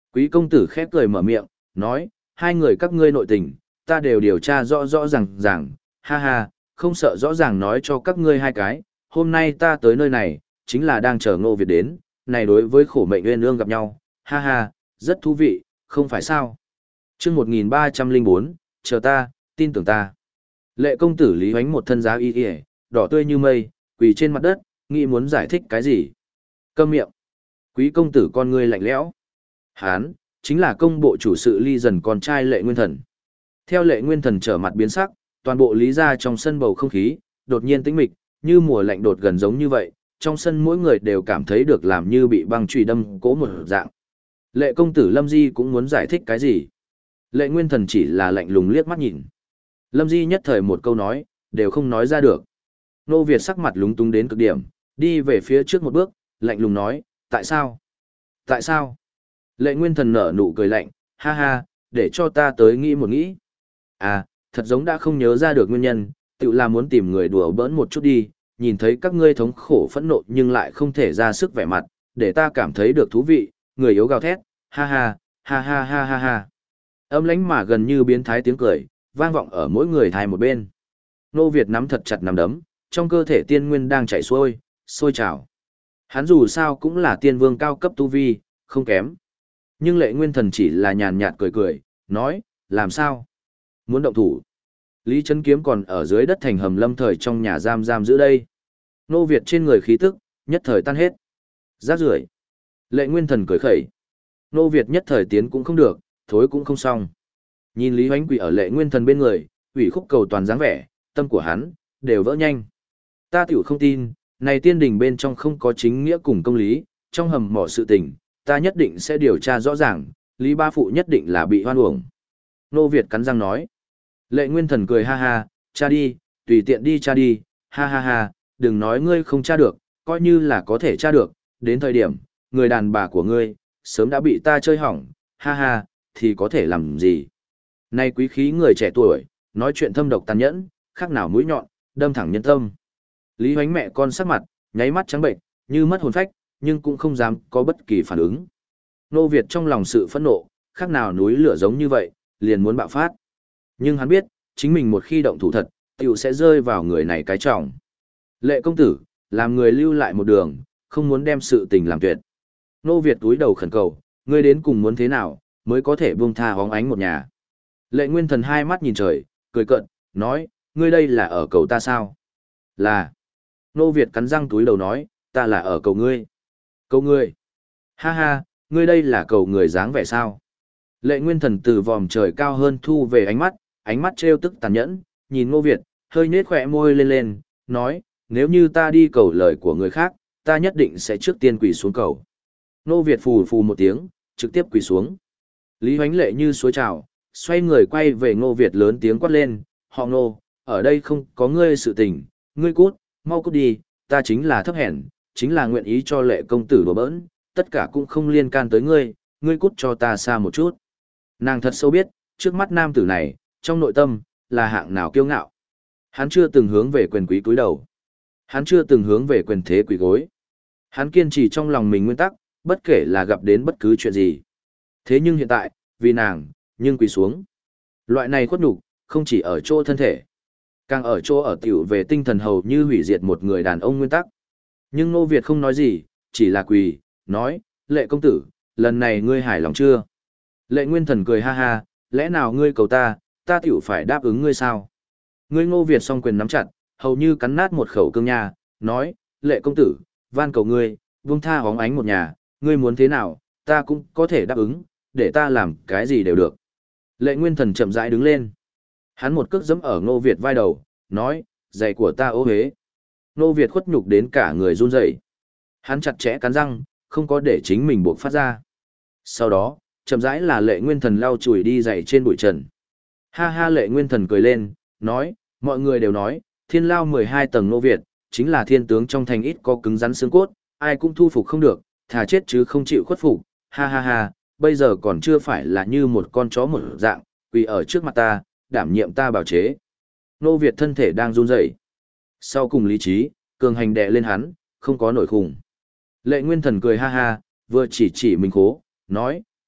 Quý công tử khép cười mở miệng, nói, hai người các ngươi nội tình, ta đều điều tra rõ rõ ràng, ha ha, không sợ rõ ràng nói cho các ngươi hai cái, hôm nay ta tới nơi này, chính là đang chờ Ngô Việt đến, này đối với khổ mệnh uyên ương gặp nhau, ha ha, rất thú vị, không phải sao. Chương 1304, chờ ta, tin tưởng ta. Lệ công tử Lý Hoánh một thân giá y y, đỏ tươi như mây, quỳ trên mặt đất, nghĩ muốn giải thích cái gì. Câm miệng. Quý công tử con ngươi lạnh lẽo. Hán, chính là công bộ chủ sự Ly Dần con trai Lệ Nguyên Thần. Theo Lệ Nguyên Thần trở mặt biến sắc, toàn bộ Lý gia trong sân bầu không khí, đột nhiên tĩnh mịch, như mùa lạnh đột gần giống như vậy, trong sân mỗi người đều cảm thấy được làm như bị băng chùy đâm cố một dạng. Lệ công tử Lâm Di cũng muốn giải thích cái gì. Lệ Nguyên Thần chỉ là lạnh lùng liếc mắt nhìn. Lâm Di nhất thời một câu nói, đều không nói ra được. Nô Việt sắc mặt lúng túng đến cực điểm, đi về phía trước một bước, lạnh lùng nói, tại sao? Tại sao? Lệ Nguyên Thần nở nụ cười lạnh, ha ha, để cho ta tới nghĩ một nghĩ. À, thật giống đã không nhớ ra được nguyên nhân, tự là muốn tìm người đùa bỡn một chút đi, nhìn thấy các ngươi thống khổ phẫn nộ nhưng lại không thể ra sức vẻ mặt, để ta cảm thấy được thú vị, người yếu gào thét, ha ha, ha ha ha ha ha. Âm lãnh mà gần như biến thái tiếng cười, vang vọng ở mỗi người thai một bên. Nô Việt nắm thật chặt nắm đấm, trong cơ thể tiên nguyên đang chảy xuôi, sôi trào. Hắn dù sao cũng là tiên vương cao cấp tu vi, không kém. Nhưng Lệ Nguyên Thần chỉ là nhàn nhạt cười cười, nói, làm sao? Muốn động thủ. Lý Trấn Kiếm còn ở dưới đất thành hầm lâm thời trong nhà giam giữ đây. Nô Việt trên người khí tức, nhất thời tan hết. Rác rưởi. Lệ Nguyên Thần cười khẩy. Nô Việt nhất thời tiến cũng không được, thối cũng không xong. Nhìn Lý Hoánh quỷ ở Lệ Nguyên Thần bên người, ủy khúc cầu toàn dáng vẻ, tâm của hắn, đều vỡ nhanh. Ta tiểu không tin, này tiên đình bên trong không có chính nghĩa cùng công lý, trong hầm mỏ sự tình, ta nhất định sẽ điều tra rõ ràng, Lý Ba Phụ nhất định là bị hoan uổng. Nô Việt cắn răng nói. Lệ Nguyên Thần cười ha ha, cha đi, tùy tiện đi cha đi, ha ha ha, đừng nói ngươi không tra được, coi như là có thể tra được, đến thời điểm, người đàn bà của ngươi, sớm đã bị ta chơi hỏng, ha ha, thì có thể làm gì. Nay quý khí người trẻ tuổi, nói chuyện thâm độc tàn nhẫn, khác nào mũi nhọn, đâm thẳng nhân tâm. Lý Hoánh mẹ con sắc mặt, nháy mắt trắng bệnh, như mất hồn phách, nhưng cũng không dám có bất kỳ phản ứng. Nô Việt trong lòng sự phẫn nộ, khác nào núi lửa giống như vậy, liền muốn bạo phát. Nhưng hắn biết, chính mình một khi động thủ thật, tiểu sẽ rơi vào người này cái trọng. Lệ công tử, làm người lưu lại một đường, không muốn đem sự tình làm tuyệt. Nô Việt túi đầu khẩn cầu, ngươi đến cùng muốn thế nào, mới có thể buông tha hóng ánh một nhà. Lệ Nguyên Thần hai mắt nhìn trời, cười cợt, nói, ngươi đây là ở cầu ta sao? Là. Nô Việt cắn răng túi đầu nói, ta là ở cầu ngươi. Cầu ngươi. Ha ha, ngươi đây là cầu người dáng vẻ sao? Lệ Nguyên Thần từ vòm trời cao hơn thu về ánh mắt trêu tức tàn nhẫn, nhìn Ngô Việt, hơi nhếch khỏe môi lên, nói, nếu như ta đi cầu lời của người khác, ta nhất định sẽ trước tiên quỳ xuống cầu. Ngô Việt phù phù một tiếng, trực tiếp quỳ xuống. Lý Hoánh lệ như suối trào, xoay người quay về Ngô Việt lớn tiếng quát lên, họ Ngô, ở đây không có ngươi sự tình, ngươi cút, mau cút đi, ta chính là thấp hèn, chính là nguyện ý cho Lệ công tử đùa bỡn, tất cả cũng không liên can tới ngươi, ngươi cút cho ta xa một chút. Nàng thật sâu biết, trước mắt nam tử này, trong nội tâm, là hạng nào kiêu ngạo. Hắn chưa từng hướng về quyền quý cúi đầu. Hắn chưa từng hướng về quyền thế quỳ gối. Hắn kiên trì trong lòng mình nguyên tắc, bất kể là gặp đến bất cứ chuyện gì. Thế nhưng hiện tại, vì nàng, nhưng quỳ xuống. Loại này khuất nhục, không chỉ ở chỗ thân thể, càng ở chỗ ở tiểu về tinh thần hầu như hủy diệt một người đàn ông nguyên tắc. Nhưng Ngô Việt không nói gì, chỉ là quỳ, nói, Lệ công tử, lần này ngươi hài lòng chưa? Lệ Nguyên Thần cười ha ha, lẽ nào ngươi cầu ta, ta tiểu phải đáp ứng ngươi sao? Ngươi Ngô Việt song quyền nắm chặt, hầu như cắn nát một khẩu cương nha, nói, Lệ công tử, van cầu ngươi, buông tha hóng ánh một nhà, ngươi muốn thế nào, ta cũng có thể đáp ứng, để ta làm cái gì đều được. Lệ Nguyên Thần chậm rãi đứng lên. Hắn một cước giẫm ở Ngô Việt vai đầu, nói, giày của ta ố hế. Ngô Việt khuất nhục đến cả người run rẩy. Hắn chặt chẽ cắn răng, không có để chính mình buộc phát ra. Sau đó, chậm rãi là Lệ Nguyên Thần lau chùi đi giày trên bụi trần. Ha ha, Lệ Nguyên Thần cười lên, nói, mọi người đều nói, thiên lao 12 tầng Ngô Việt, chính là thiên tướng trong thành ít có cứng rắn xương cốt, ai cũng thu phục không được, thà chết chứ không chịu khuất phục. Ha ha ha, bây giờ còn chưa phải là như một con chó một dạng, quỳ ở trước mặt ta, đảm nhiệm ta bào chế. Ngô Việt thân thể đang run rẩy. Sau cùng lý trí, cường hành đè lên hắn, không có nổi khủng. Lệ Nguyên Thần cười ha ha, vừa chỉ mình khố, nói,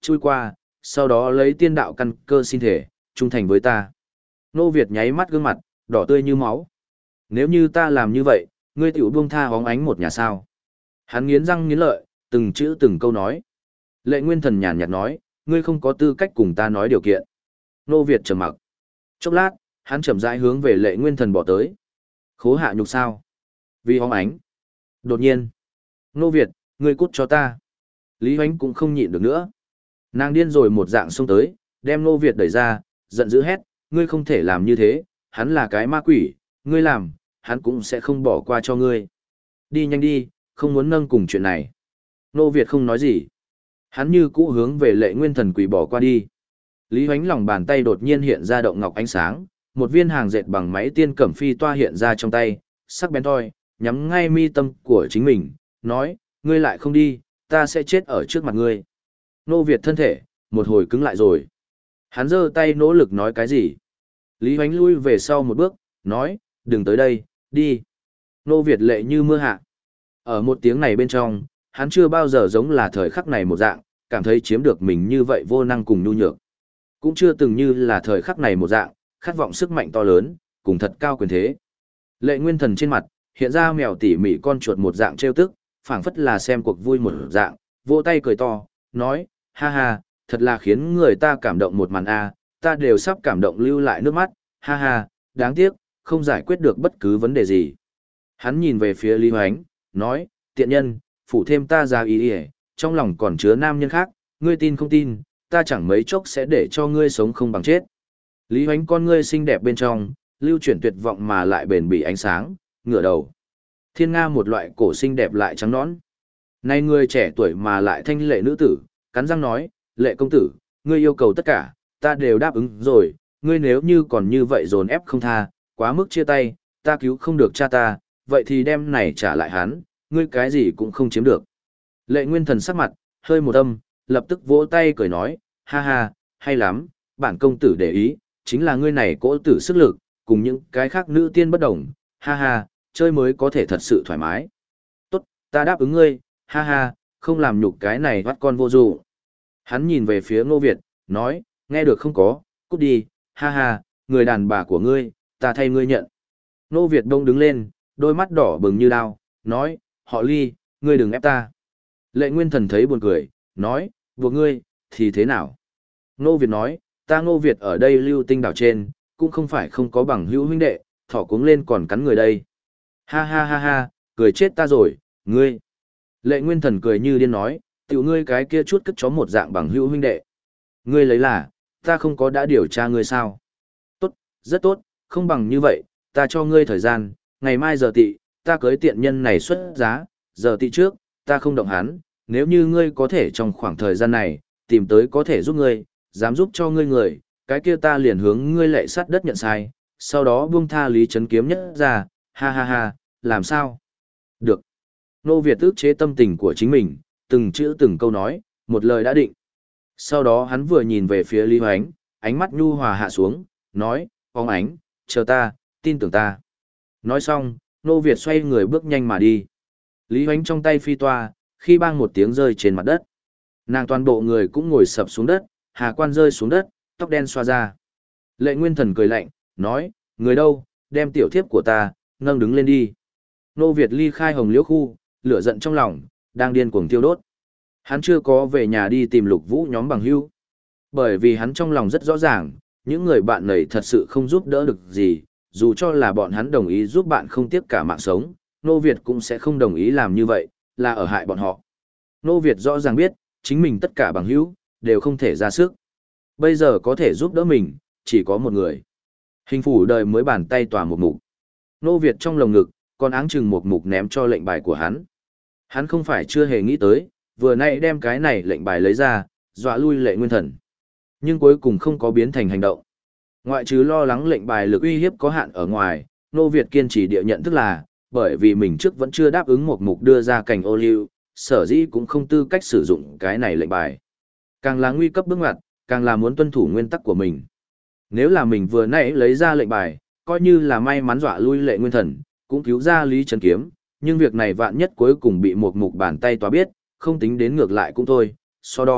chui qua, sau đó lấy tiên đạo căn cơ xin thể, trung thành với ta. Nô Việt nháy mắt gương mặt, đỏ tươi như máu. Nếu như ta làm như vậy, ngươi tiểu buông tha hóng ánh một nhà sao. Hắn nghiến răng nghiến lợi, từng chữ từng câu nói. Lệ Nguyên Thần nhàn nhạt nói, ngươi không có tư cách cùng ta nói điều kiện. Nô Việt trầm mặc. Chốc lát, hắn chậm rãi hướng về Lệ Nguyên Thần bỏ tới. Khố hạ nhục sao? Vì hóng ánh. Đột nhiên. Nô Việt, ngươi cút cho ta. Lý Hoánh cũng không nhịn được nữa. Nàng điên rồi một dạng xông tới, đem Nô Việt đẩy ra, giận dữ hét, ngươi không thể làm như thế, hắn là cái ma quỷ, ngươi làm, hắn cũng sẽ không bỏ qua cho ngươi. Đi nhanh đi, không muốn nâng cùng chuyện này. Nô Việt không nói gì. Hắn như cũ hướng về Lệ Nguyên Thần quỷ bỏ qua đi. Lý Hoánh lòng bàn tay đột nhiên hiện ra động ngọc ánh sáng, một viên hàng dệt bằng máy tiên cẩm phi toa hiện ra trong tay, sắc bén thoi, nhắm ngay mi tâm của chính mình, nói, ngươi lại không đi, ta sẽ chết ở trước mặt ngươi. Nô Việt thân thể, một hồi cứng lại rồi. Hắn giơ tay nỗ lực nói cái gì. Lý Hoánh lui về sau một bước, nói, đừng tới đây, đi. Nô Việt lệ như mưa hạ. Ở một tiếng này bên trong, hắn chưa bao giờ giống là thời khắc này một dạng, cảm thấy chiếm được mình như vậy vô năng cùng nhu nhược. Cũng chưa từng như là thời khắc này một dạng, khát vọng sức mạnh to lớn, cùng thật cao quyền thế. Lệ Nguyên Thần trên mặt, hiện ra mèo tỉ mỉ con chuột một dạng trêu tức, phảng phất là xem cuộc vui một dạng, vỗ tay cười to, nói, ha ha, thật là khiến người ta cảm động một màn a, ta đều sắp cảm động lưu lại nước mắt, ha ha, đáng tiếc, không giải quyết được bất cứ vấn đề gì. Hắn nhìn về phía Lý Hoánh, nói, tiện nhân, phủ thêm ta ra ý ý, trong lòng còn chứa nam nhân khác, ngươi tin không tin, ta chẳng mấy chốc sẽ để cho ngươi sống không bằng chết. Lý Hoánh con ngươi xinh đẹp bên trong, lưu chuyển tuyệt vọng mà lại bền bỉ ánh sáng, ngửa đầu. Thiên Nga một loại cổ xinh đẹp lại trắng nõn. Này người trẻ tuổi mà lại thanh lệ nữ tử, cắn răng nói, Lệ công tử, ngươi yêu cầu tất cả, ta đều đáp ứng rồi, ngươi nếu như còn như vậy dồn ép không tha, quá mức chia tay, ta cứu không được cha ta, vậy thì đem này trả lại hắn, ngươi cái gì cũng không chiếm được. Lệ Nguyên Thần sắc mặt, hơi một âm, lập tức vỗ tay cười nói, ha ha, hay lắm, bản công tử để ý, chính là ngươi này cỗ tử sức lực, cùng những cái khác nữ tiên bất đồng, ha ha, chơi mới có thể thật sự thoải mái. Tốt, ta đáp ứng ngươi, ha ha, không làm nhục cái này bắt con vô dụng. Hắn nhìn về phía Ngô Việt, nói, nghe được không có, cút đi, ha ha, người đàn bà của ngươi, ta thay ngươi nhận. Ngô Việt đông đứng lên, đôi mắt đỏ bừng như đao, nói, họ Ly, ngươi đừng ép ta. Lệ Nguyên Thần thấy buồn cười, nói, buộc ngươi, thì thế nào? Ngô Việt nói, ta Ngô Việt ở đây lưu tinh đảo trên, cũng không phải không có bằng hữu huynh đệ, thỏ cuống lên còn cắn người đây. Ha ha ha ha, cười chết ta rồi, ngươi. Lệ Nguyên Thần cười như điên nói, tiểu ngươi cái kia chút cất chó một dạng bằng hữu huynh đệ. Ngươi lấy là, ta không có đã điều tra ngươi sao? Tốt, rất tốt, không bằng như vậy, ta cho ngươi thời gian, ngày mai giờ tị, ta cưới tiện nhân này xuất giá, giờ tị trước, ta không động hắn, nếu như ngươi có thể trong khoảng thời gian này, tìm tới có thể giúp ngươi, dám giúp cho ngươi người, cái kia ta liền hướng ngươi lệ sát đất nhận sai, sau đó buông tha Lý Trấn Kiếm nhất ra, ha ha ha, làm sao? Được. Nô Việt ức chế tâm tình của chính mình, từng chữ từng câu nói, một lời đã định. Sau đó hắn vừa nhìn về phía Lý Hoánh, ánh mắt nhu hòa hạ xuống, nói, Phong Ánh, chờ ta, tin tưởng ta. Nói xong, Nô Việt xoay người bước nhanh mà đi. Lý Hoánh trong tay phi toa, khi bang một tiếng rơi trên mặt đất. Nàng toàn bộ người cũng ngồi sập xuống đất, hà quan rơi xuống đất, tóc đen xoa ra. Lệ Nguyên Thần cười lạnh, nói, người đâu, đem tiểu thiếp của ta, nâng đứng lên đi. Nô Việt ly khai hồng liễu khu, lửa giận trong lòng, đang điên cuồng tiêu đốt. Hắn chưa có về nhà đi tìm Lục Vũ nhóm bằng hữu. Bởi vì hắn trong lòng rất rõ ràng, những người bạn này thật sự không giúp đỡ được gì, dù cho là bọn hắn đồng ý giúp bạn không tiếc cả mạng sống, Nô Việt cũng sẽ không đồng ý làm như vậy, là ở hại bọn họ. Nô Việt rõ ràng biết, chính mình tất cả bằng hữu, đều không thể ra sức. Bây giờ có thể giúp đỡ mình, chỉ có một người. Hình phủ đời mới bàn tay tỏa một mục. Nô Việt trong lồng ngực, còn áng chừng một mục ném cho lệnh bài của hắn. Hắn không phải chưa hề nghĩ tới, vừa nãy đem cái này lệnh bài lấy ra, dọa lui Lệ Nguyên Thần. Nhưng cuối cùng không có biến thành hành động. Ngoại trừ lo lắng lệnh bài lực uy hiếp có hạn ở ngoài, Nô Việt kiên trì địa nhận thức là, bởi vì mình trước vẫn chưa đáp ứng một mục đưa ra cảnh ô liu, sở dĩ cũng không tư cách sử dụng cái này lệnh bài. Càng là nguy cấp bước ngoặt, càng là muốn tuân thủ nguyên tắc của mình. Nếu là mình vừa nãy lấy ra lệnh bài, coi như là may mắn dọa lui Lệ Nguyên Thần, cũng cứu ra Lý Trấn Kiếm, nhưng việc này vạn nhất cuối cùng bị một mục bàn tay tòa biết, không tính đến ngược lại cũng thôi, so đo,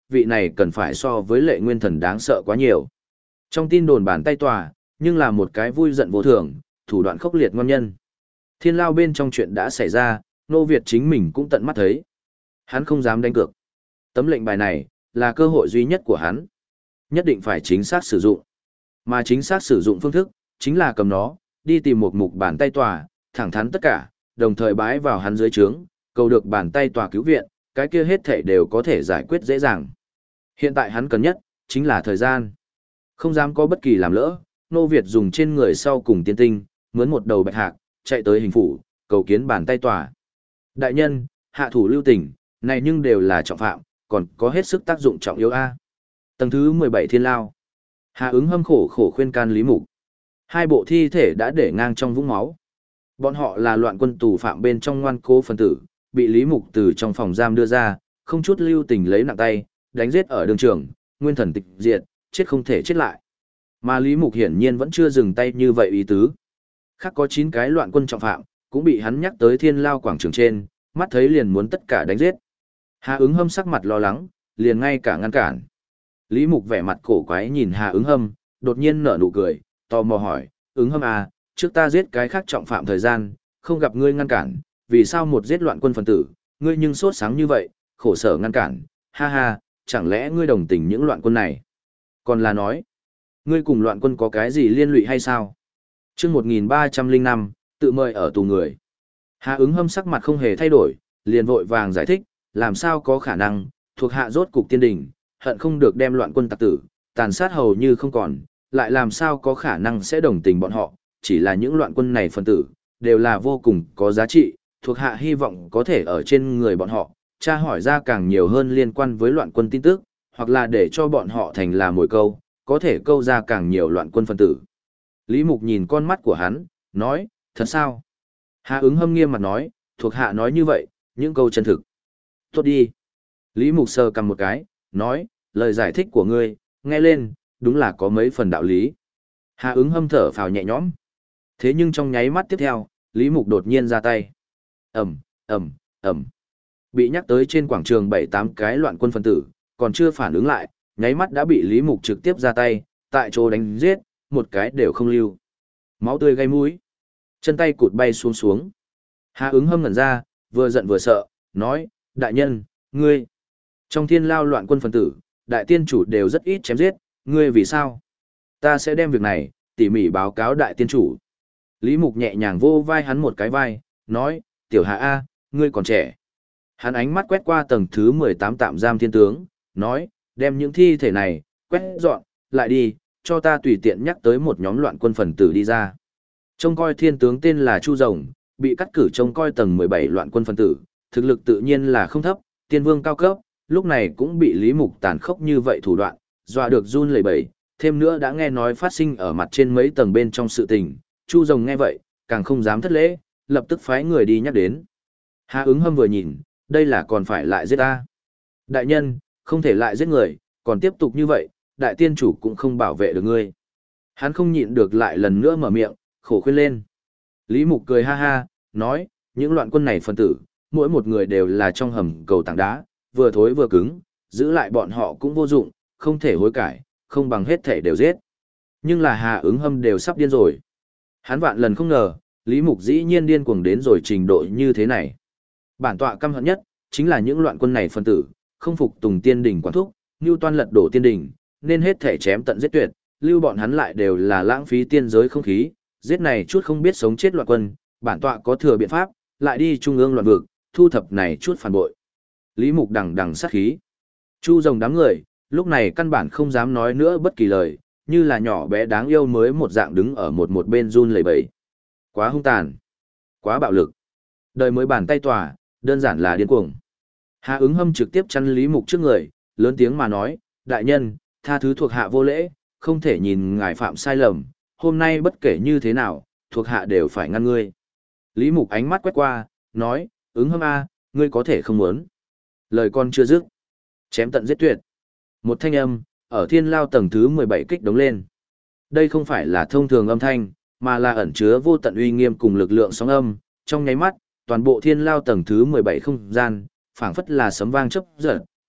vị này cần phải so với Lệ Nguyên Thần đáng sợ quá nhiều. Trong tin đồn bàn tay tòa, nhưng là một cái vui giận vô thường, thủ đoạn khốc liệt ngon nhân. Thiên lao bên trong chuyện đã xảy ra, Nô Việt chính mình cũng tận mắt thấy. Hắn không dám đánh cược. Tấm lệnh bài này, là cơ hội duy nhất của hắn. Nhất định phải chính xác sử dụng. Mà chính xác sử dụng phương thức, chính là cầm nó, đi tìm một mục bàn tay tòa, thẳng thắn tất cả, đồng thời bái vào hắn dưới trướng, cầu được bàn tay tòa cứu viện, cái kia hết thể đều có thể giải quyết dễ dàng. Hiện tại hắn cần nhất, chính là thời gian. Không dám có bất kỳ làm lỡ, Nô Việt dùng trên người sau cùng tiên tinh, mướn một đầu bạch hạc, chạy tới hình phủ, cầu kiến bàn tay tòa. Đại nhân, hạ thủ lưu tình, này nhưng đều là trọng phạm, còn có hết sức tác dụng trọng yếu A. Tầng thứ 17 thiên lao. Hạ ứng hâm khổ khổ khuyên can Lý Mục. Hai bộ thi thể đã để ngang trong vũng máu. Bọn họ là loạn quân tù phạm bên trong ngoan cố phân tử, bị Lý Mục từ trong phòng giam đưa ra, không chút lưu tình lấy nặng tay, đánh giết ở đường trường, nguyên thần tịch diệt, chết không thể chết lại. Mà Lý Mục hiển nhiên vẫn chưa dừng tay như vậy ý tứ. Khác có 9 cái loạn quân trọng phạm, cũng bị hắn nhắc tới thiên lao quảng trường trên, mắt thấy liền muốn tất cả đánh giết. Hà ứng hâm sắc mặt lo lắng, liền ngay cả ngăn cản. Lý Mục vẻ mặt cổ quái nhìn Hà ứng hâm, đột nhiên nở nụ cười, tò mò hỏi, ứng hâm à, trước ta giết cái khác trọng phạm thời gian, không gặp ngươi ngăn cản, vì sao một giết loạn quân phần tử, ngươi nhưng sốt sáng như vậy, khổ sở ngăn cản, ha ha, chẳng lẽ ngươi đồng tình những loạn quân này? Còn là nói, ngươi cùng loạn quân có cái gì liên lụy hay sao? Chương 1305, tự mời ở tù người. Hà ứng hâm sắc mặt không hề thay đổi, liền vội vàng giải thích, làm sao có khả năng, thuộc hạ rốt cục tiên đình, hận không được đem loạn quân tặc tử, tàn sát hầu như không còn, lại làm sao có khả năng sẽ đồng tình bọn họ, chỉ là những loạn quân này phân tử, đều là vô cùng có giá trị, thuộc hạ hy vọng có thể ở trên người bọn họ, tra hỏi ra càng nhiều hơn liên quan với loạn quân tin tức, hoặc là để cho bọn họ thành là mồi câu, có thể câu ra càng nhiều loạn quân phân tử. Lý Mục nhìn con mắt của hắn, nói, thật sao? Hà ứng hâm nghiêm mặt nói, thuộc hạ nói như vậy, những câu chân thực. Tốt đi. Lý Mục sờ cầm một cái, nói, lời giải thích của ngươi, nghe lên, đúng là có mấy phần đạo lý. Hà ứng hâm thở phào nhẹ nhõm. Thế nhưng trong nháy mắt tiếp theo, Lý Mục đột nhiên ra tay. Ẩm, Ẩm, Ẩm. Bị nhắc tới trên quảng trường 7-8 cái loạn quân phân tử, còn chưa phản ứng lại, nháy mắt đã bị Lý Mục trực tiếp ra tay, tại chỗ đánh giết, một cái đều không lưu. Máu tươi gây mũi. Chân tay cụt bay xuống xuống. Hà ứng hâm ngẩn ra, vừa giận vừa sợ, nói, đại nhân, ngươi. Trong thiên lao loạn quân phân tử, đại tiên chủ đều rất ít chém giết, ngươi vì sao? Ta sẽ đem việc này, tỉ mỉ báo cáo đại tiên chủ. Lý Mục nhẹ nhàng vô vai hắn một cái vai, nói, tiểu hạ A, ngươi còn trẻ. Hắn ánh mắt quét qua tầng thứ 18 tạm giam thiên tướng, nói, đem những thi thể này, quét dọn, lại đi, cho ta tùy tiện nhắc tới một nhóm loạn quân phần tử đi ra. Trông coi thiên tướng tên là Chu Rồng, bị cắt cử trông coi tầng 17 loạn quân phần tử, thực lực tự nhiên là không thấp, tiên vương cao cấp, lúc này cũng bị Lý Mục tàn khốc như vậy thủ đoạn, dọa được run lẩy bẩy, thêm nữa đã nghe nói phát sinh ở mặt trên mấy tầng bên trong sự tình, Chu Rồng nghe vậy, càng không dám thất lễ, lập tức phái người đi nhắc đến. Hà ứng hâm vừa nhìn, đây là còn phải lại giết ta. Đại nhân, không thể lại giết người, còn tiếp tục như vậy, đại tiên chủ cũng không bảo vệ được ngươi. Hắn không nhịn được lại lần nữa mở miệng, khổ khuyên lên. Lý Mục cười ha ha, nói, những loạn quân này phân tử, mỗi một người đều là trong hầm cầu tảng đá, vừa thối vừa cứng, giữ lại bọn họ cũng vô dụng, không thể hối cải, không bằng hết thể đều giết. Nhưng là Hà ứng hâm đều sắp điên rồi. Hắn vạn lần không ngờ, Lý Mục dĩ nhiên điên cuồng đến rồi trình độ như thế này. Bản tọa căm hận nhất, chính là những loạn quân này phân tử, không phục tùng tiên đình quản thúc, như toan lật đổ tiên đình, nên hết thể chém tận giết tuyệt, lưu bọn hắn lại đều là lãng phí tiên giới không khí, giết này chút không biết sống chết loạn quân, bản tọa có thừa biện pháp, lại đi trung ương loạn vực, thu thập này chút phản bội. Lý Mục đằng đằng sát khí. Chu Rồng đám người, lúc này căn bản không dám nói nữa bất kỳ lời, như là nhỏ bé đáng yêu mới một dạng đứng ở một bên run lẩy bẩy. Quá hung tàn, quá bạo lực. Đời mới bàn tay tỏa, đơn giản là điên cuồng. Hà ứng hâm trực tiếp chắn Lý Mục trước người, lớn tiếng mà nói, đại nhân, tha thứ thuộc hạ vô lễ, không thể nhìn ngài phạm sai lầm, hôm nay bất kể như thế nào, thuộc hạ đều phải ngăn ngươi. Lý Mục ánh mắt quét qua, nói, ứng hâm a, ngươi có thể không muốn. Lời con chưa dứt, chém tận giết tuyệt. Một thanh âm, ở thiên lao tầng thứ 17 kích đống lên. Đây không phải là thông thường âm thanh, mà là ẩn chứa vô tận uy nghiêm cùng lực lượng sóng âm, trong nháy mắt, toàn bộ thiên lao tầng thứ 17 không gian, phảng phất là sấm vang chớp giật,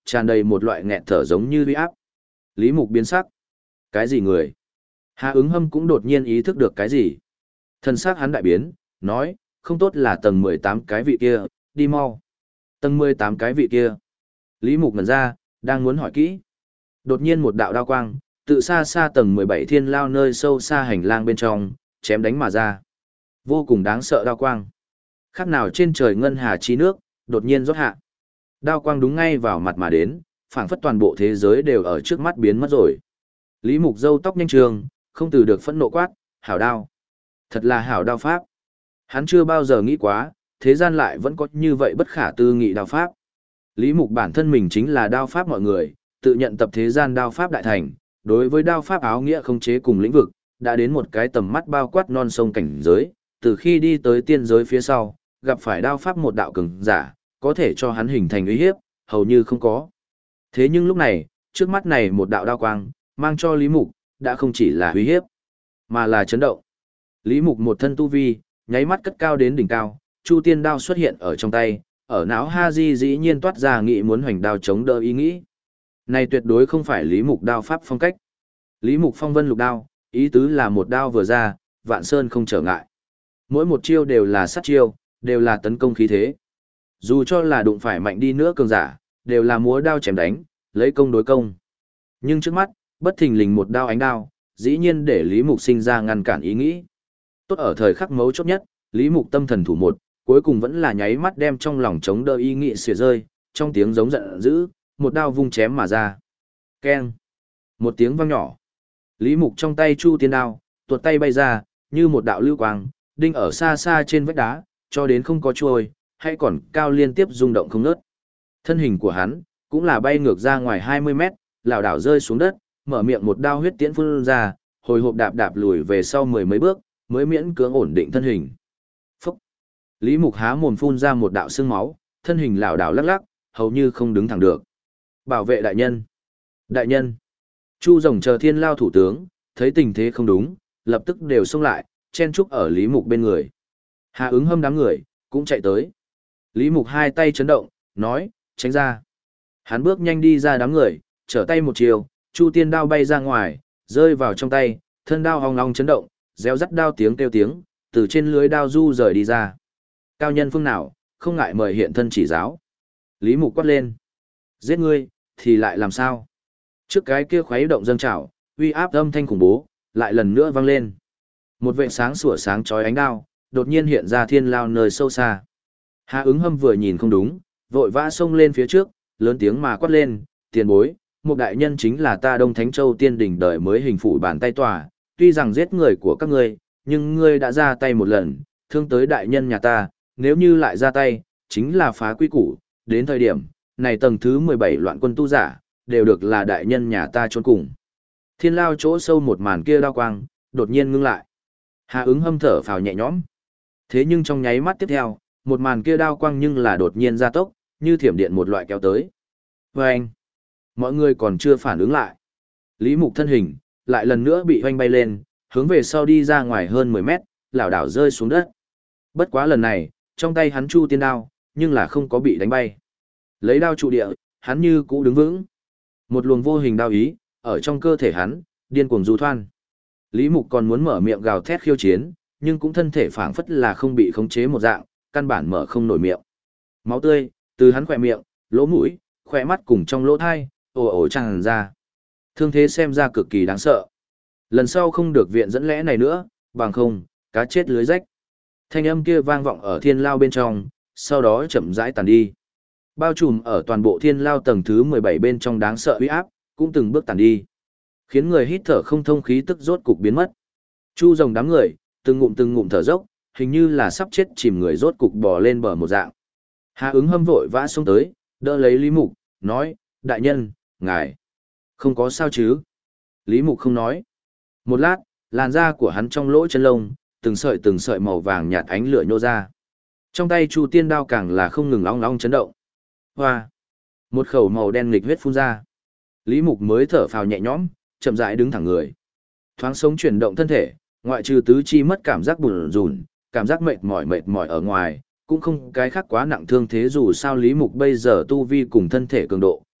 tràn đầy một loại nghẹt thở giống như uy áp. Lý Mục biến sắc. Cái gì người? Hà ứng hâm cũng đột nhiên ý thức được cái gì. Thần sắc hắn đại biến, nói, không tốt là tầng 18 cái vị kia, đi mau. Tầng 18 cái vị kia. Lý Mục ngẩn ra, đang muốn hỏi kỹ. Đột nhiên một đạo đao quang, tự xa xa tầng 17 thiên lao nơi sâu xa hành lang bên trong, chém đánh mà ra. Vô cùng đáng sợ đao quang. Khác nào trên trời ngân hà chi nước, đột nhiên rót hạ. Đao quang đúng ngay vào mặt mà đến, phảng phất toàn bộ thế giới đều ở trước mắt biến mất rồi. Lý Mục râu tóc nhanh trường, không từ được phẫn nộ quát, hảo đao. Thật là hảo đao pháp. Hắn chưa bao giờ nghĩ quá, thế gian lại vẫn có như vậy bất khả tư nghị đao pháp. Lý Mục bản thân mình chính là đao pháp mọi người, tự nhận tập thế gian đao pháp đại thành, đối với đao pháp áo nghĩa không chế cùng lĩnh vực, đã đến một cái tầm mắt bao quát non sông cảnh giới, từ khi đi tới tiên giới phía sau, gặp phải đao pháp một đạo cường giả, có thể cho hắn hình thành uy hiếp, hầu như không có. Thế nhưng lúc này, trước mắt này một đạo đao quang, mang cho Lý Mục, đã không chỉ là uy hiếp, mà là chấn động. Lý Mục một thân tu vi, nháy mắt cất cao đến đỉnh cao, Chu Tiên đao xuất hiện ở trong tay, ở não Haji dĩ nhiên toát ra nghĩ muốn hoành đao chống đỡ ý nghĩ. Này tuyệt đối không phải Lý Mục đao pháp phong cách. Lý Mục phong vân lục đao, ý tứ là một đao vừa ra, vạn sơn không trở ngại. Mỗi một chiêu đều là sát chiêu, đều là tấn công khí thế. Dù cho là đụng phải mạnh đi nữa cường giả, đều là múa đao chém đánh, lấy công đối công. Nhưng trước mắt, bất thình lình một đao ánh đao, dĩ nhiên để Lý Mục sinh ra ngăn cản ý nghĩ. Tốt ở thời khắc mấu chốt nhất, Lý Mục tâm thần thủ một, cuối cùng vẫn là nháy mắt đem trong lòng chống đỡ ý nghĩ xỉa rơi, trong tiếng giống giận dữ, một đao vung chém mà ra. Keng! Một tiếng vang nhỏ. Lý Mục trong tay Chu Tiên đao, tuột tay bay ra, như một đạo lưu quang, đinh ở xa xa trên vách đá, cho đến không có trôi, hay còn cao liên tiếp rung động không ngớt. Thân hình của hắn, cũng là bay ngược ra ngoài 20 mét, lảo đảo rơi xuống đất, mở miệng một đao huyết tiễn phun ra, hồi hộp đạp đạp lùi về sau mười mấy bước, mới miễn cưỡng ổn định thân hình. Phúc! Lý Mục há mồm phun ra một đạo xương máu, thân hình lảo đảo lắc lắc, hầu như không đứng thẳng được. Bảo vệ đại nhân! Đại nhân! Chu Rồng chờ thiên lao thủ tướng, thấy tình thế không đúng, lập tức đều xông lại, chen chúc ở Lý Mục bên người. Hà ứng hâm đám người, cũng chạy tới. Lý Mục hai tay chấn động, nói, tránh ra. Hắn bước nhanh đi ra đám người, trở tay một chiều, Chu Tiên đao bay ra ngoài, rơi vào trong tay, thân đao ong ong chấn động, réo rắt đao tiếng kêu tiếng, từ trên lưới đao du rời đi ra. Cao nhân phương nào, không ngại mời hiện thân chỉ giáo. Lý Mục quát lên. Giết ngươi, thì lại làm sao? Trước cái kia khuấy động dâng trào, uy áp âm thanh khủng bố, lại lần nữa vang lên. Một vệt sáng sủa sáng chói ánh đao, đột nhiên hiện ra thiên lao nơi sâu xa. Hà ứng hâm vừa nhìn không đúng, vội vã xông lên phía trước, lớn tiếng mà quát lên, tiền bối, một đại nhân chính là ta Đông Thánh Châu tiên đỉnh đời mới hình phủ bàn tay tòa, tuy rằng giết người của các ngươi, nhưng ngươi đã ra tay một lần, thương tới đại nhân nhà ta, nếu như lại ra tay, chính là phá quy củ, đến thời điểm, này tầng thứ 17 loạn quân tu giả, đều được là đại nhân nhà ta chôn cùng. Thiên lao chỗ sâu một màn kia đao quang, đột nhiên ngưng lại. Hà ứng hâm thở phào nhẹ nhõm. Thế nhưng trong nháy mắt tiếp theo, một màn kia đao quang nhưng là đột nhiên gia tốc, như thiểm điện một loại kéo tới. Và anh, mọi người còn chưa phản ứng lại. Lý Mục thân hình, lại lần nữa bị hoanh bay lên, hướng về sau đi ra ngoài hơn 10 mét, lảo đảo rơi xuống đất. Bất quá lần này, trong tay hắn Chu Tiên đao, nhưng là không có bị đánh bay. Lấy đao trụ địa, hắn như cũ đứng vững. Một luồng vô hình đao ý, ở trong cơ thể hắn, điên cuồng du thoan. Lý Mục còn muốn mở miệng gào thét khiêu chiến, nhưng cũng thân thể phảng phất là không bị khống chế một dạng, căn bản mở không nổi miệng. Máu tươi, từ hắn khỏe miệng, lỗ mũi, khỏe mắt cùng trong lỗ thai, ồ ồ tràn ra. Thương thế xem ra cực kỳ đáng sợ. Lần sau không được viện dẫn lẽ này nữa, bằng không, cá chết lưới rách. Thanh âm kia vang vọng ở thiên lao bên trong, sau đó chậm rãi tàn đi. Bao trùm ở toàn bộ thiên lao tầng thứ 17 bên trong đáng sợ uy áp, cũng từng bước tàn đi. Khiến người hít thở không thông khí tức rốt cục biến mất. Chu Rồng đám người, từng ngụm thở dốc, hình như là sắp chết chìm người rốt cục bò lên bờ một dạng. Hà ứng hâm vội vã xông tới, đỡ lấy Lý Mục, nói, đại nhân, ngài, không có sao chứ? Lý Mục không nói. Một lát, làn da của hắn trong lỗ chân lông, từng sợi màu vàng nhạt ánh lửa nhô ra. Trong tay Chu Tiên đao càng là không ngừng long long chấn động. Hoa! Một khẩu màu đen nghịch huyết phun ra. Lý Mục mới thở phào nhẹ nhõm, chậm rãi đứng thẳng người. Thoáng sống chuyển động thân thể, ngoại trừ tứ chi mất cảm giác bủn rủn, cảm giác mệt mỏi ở ngoài, cũng không cái khác quá nặng thương thế dù sao Lý Mục bây giờ tu vi cùng thân thể cường độ,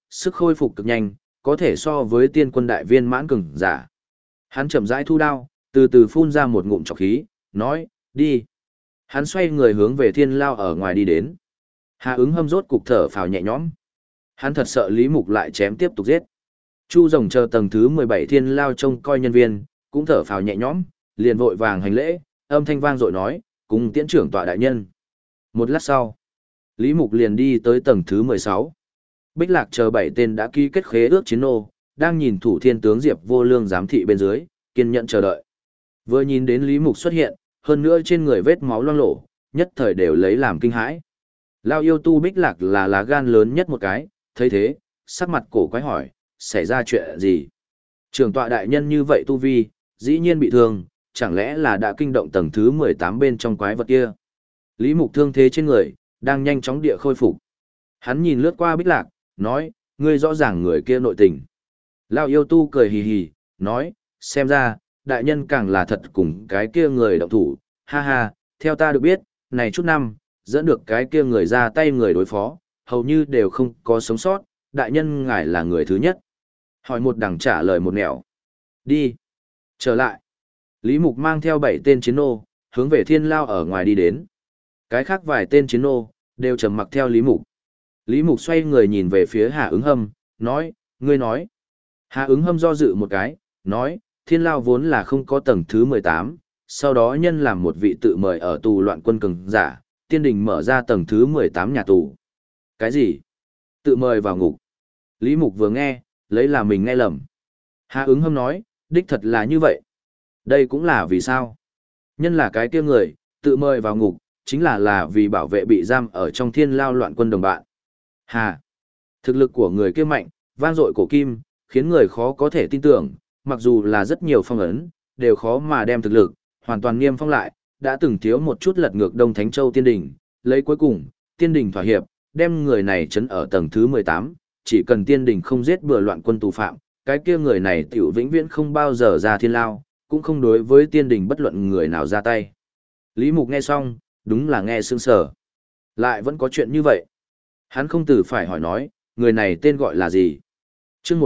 sức khôi phục cực nhanh, có thể so với tiên quân đại viên mãn cường giả. Hắn chậm rãi thu đao, từ từ phun ra một ngụm trọc khí, nói, đi. Hắn xoay người hướng về thiên lao ở ngoài đi đến. Hà ứng hâm rốt cục thở phào nhẹ nhõm. Hắn thật sợ Lý Mục lại chém tiếp tục giết. Chu Rồng chờ tầng thứ 17 thiên lao trông coi nhân viên, cũng thở phào nhẹ nhõm, liền vội vàng hành lễ, âm thanh vang dội nói, cùng tiễn trưởng tọa đại nhân. Một lát sau, Lý Mục liền đi tới tầng thứ 16. Bích Lạc chờ 7 tên đã ký kết khế ước chiến nô, đang nhìn thủ thiên tướng Diệp Vô Lương giám thị bên dưới, kiên nhẫn chờ đợi. Vừa nhìn đến Lý Mục xuất hiện, hơn nữa trên người vết máu loang lổ, nhất thời đều lấy làm kinh hãi. Lao yêu tu Bích Lạc là lá gan lớn nhất một cái, thấy thế, sắc mặt cổ quái hỏi, xảy ra chuyện gì? Trưởng tọa đại nhân như vậy tu vi, dĩ nhiên bị thương, chẳng lẽ là đã kinh động tầng thứ 18 bên trong quái vật kia? Lý Mục thương thế trên người, đang nhanh chóng địa khôi phục. Hắn nhìn lướt qua Bích Lạc, nói, ngươi rõ ràng người kia nội tình. Lao yêu tu cười hì hì, nói, xem ra, đại nhân càng là thật cùng cái kia người động thủ, ha ha, theo ta được biết, này chút năm, dẫn được cái kia người ra tay người đối phó, hầu như đều không có sống sót, đại nhân ngài là người thứ nhất. Hỏi một đằng trả lời một nẻo. Đi. Trở lại. Lý Mục mang theo 7 tên chiến nô, hướng về thiên lao ở ngoài đi đến. Cái khác vài tên chiến nô, đều trầm mặc theo Lý Mục. Lý Mục xoay người nhìn về phía Hà ứng hâm, nói, ngươi nói. Hà ứng hâm do dự một cái, nói, thiên lao vốn là không có tầng thứ 18, sau đó nhân làm một vị tự mời ở tù loạn quân cường giả, tiên đình mở ra tầng thứ 18 nhà tù. Cái gì? Tự mời vào ngục. Lý Mục vừa nghe, lấy là mình nghe lầm. Hà ứng hâm nói, đích thật là như vậy. Đây cũng là vì sao? Nhân là cái kia người, tự mời vào ngục, chính là vì bảo vệ bị giam ở trong thiên lao loạn quân đồng bạn. Hà! Thực lực của người kia mạnh, vang dội cổ kim, khiến người khó có thể tin tưởng, mặc dù là rất nhiều phong ấn, đều khó mà đem thực lực, hoàn toàn niêm phong lại, đã từng thiếu một chút lật ngược Đông Thánh Châu tiên đình, lấy cuối cùng, tiên đình thỏa hiệp, đem người này trấn ở tầng thứ 18, chỉ cần tiên đình không giết bừa loạn quân tù phạm, cái kia người này tiểu vĩnh viễn không bao giờ ra thiên lao, cũng không đối với tiên đình bất luận người nào ra tay. Lý Mục nghe xong, đúng là nghe sững sờ. Lại vẫn có chuyện như vậy. Hắn không từ phải hỏi nói, người này tên gọi là gì? Chương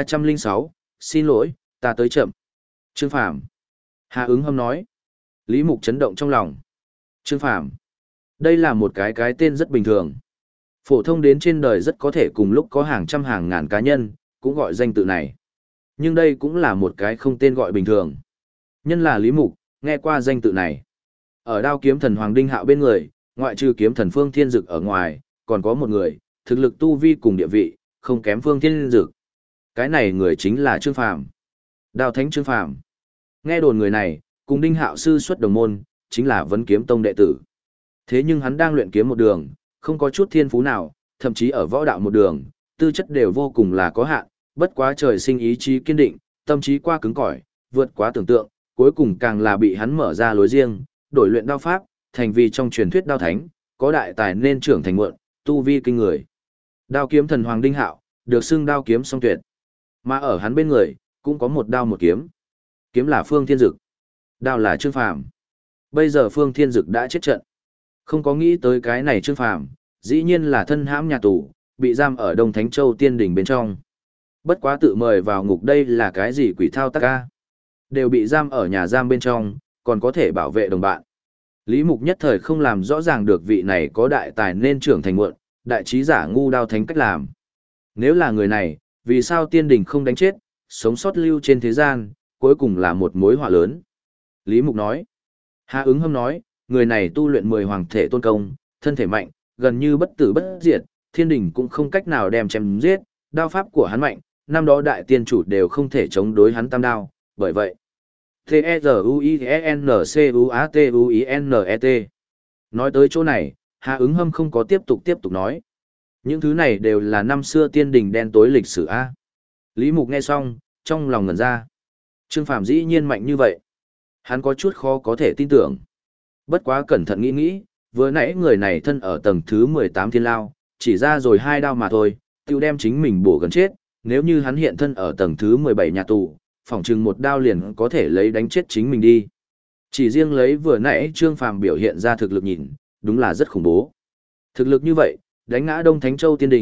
1306, xin lỗi, ta tới chậm. Trương Phàm. Hà ứng hâm nói. Lý Mục chấn động trong lòng. Trương Phàm. Đây là một cái tên rất bình thường. Phổ thông đến trên đời rất có thể cùng lúc có hàng trăm hàng ngàn cá nhân, cũng gọi danh tự này. Nhưng đây cũng là một cái không tên gọi bình thường. Nhân là Lý Mục, nghe qua danh tự này. Ở Đao Kiếm Thần Hoàng Đinh Hạo bên người, ngoại trừ Kiếm Thần Phương Thiên Dực ở ngoài, còn có một người, thực lực tu vi cùng địa vị, không kém Phương Thiên Dực. Cái này người chính là Trương Phàm. Đao Thánh Trương Phàm. Nghe đồn người này, cùng Đinh Hạo sư xuất đồng môn, chính là Vấn Kiếm Tông đệ tử. Thế nhưng hắn đang luyện kiếm một đường, không có chút thiên phú nào, thậm chí ở võ đạo một đường, tư chất đều vô cùng là có hạn, bất quá trời sinh ý chí kiên định, tâm trí qua cứng cỏi, vượt quá tưởng tượng, cuối cùng càng là bị hắn mở ra lối riêng, đổi luyện đao pháp, thành vì trong truyền thuyết đao thánh, có đại tài nên trưởng thành muộn, tu vi kinh người. Đao kiếm thần Hoàng Đinh Hạo, được xưng đao kiếm song tuyệt. Mà ở hắn bên người, cũng có một đao một kiếm. Kiếm là Phương Thiên Dực, đao là Trương Phàm. Bây giờ Phương Thiên Dực đã chết trận. Không có nghĩ tới cái này Trương Phàm, dĩ nhiên là thân hãm nhà tù, bị giam ở Đông Thánh Châu Tiên Đình bên trong. Bất quá tự mời vào ngục đây là cái gì quỷ thao tác ca? Đều bị giam ở nhà giam bên trong, còn có thể bảo vệ đồng bạn. Lý Mục nhất thời không làm rõ ràng được vị này có đại tài nên trưởng thành muộn, đại trí giả ngu đao thánh cách làm. Nếu là người này, vì sao Tiên Đình không đánh chết, sống sót lưu trên thế gian, cuối cùng là một mối họa lớn. Lý Mục nói. Hà ứng hâm nói, người này tu luyện 10 hoàng thể tôn công, thân thể mạnh, gần như bất tử bất diệt, Thiên Đình cũng không cách nào đem chém giết, đao pháp của hắn mạnh, năm đó đại tiên chủ đều không thể chống đối hắn tam đao, bởi vậy. T-E-Z-U-I-N-C-U-A-T-U-I-N-E-T. Nói tới chỗ này, Hà ứng hâm không có tiếp tục nói. Những thứ này đều là năm xưa Tiên Đình đen tối lịch sử A. Lý Mục nghe xong, trong lòng ngẩn ra. Trương Phàm dĩ nhiên mạnh như vậy. Hắn có chút khó có thể tin tưởng. Bất quá cẩn thận nghĩ, vừa nãy người này thân ở tầng thứ 18 thiên lao, chỉ ra rồi 2 đao mà thôi, tiêu đem chính mình bổ gần chết, nếu như hắn hiện thân ở tầng thứ 17 nhà tù, phỏng chừng một đao liền có thể lấy đánh chết chính mình đi. Chỉ riêng lấy vừa nãy Trương Phàm biểu hiện ra thực lực nhìn, đúng là rất khủng bố. Thực lực như vậy, đánh ngã Đông Thánh Châu Tiên Đình,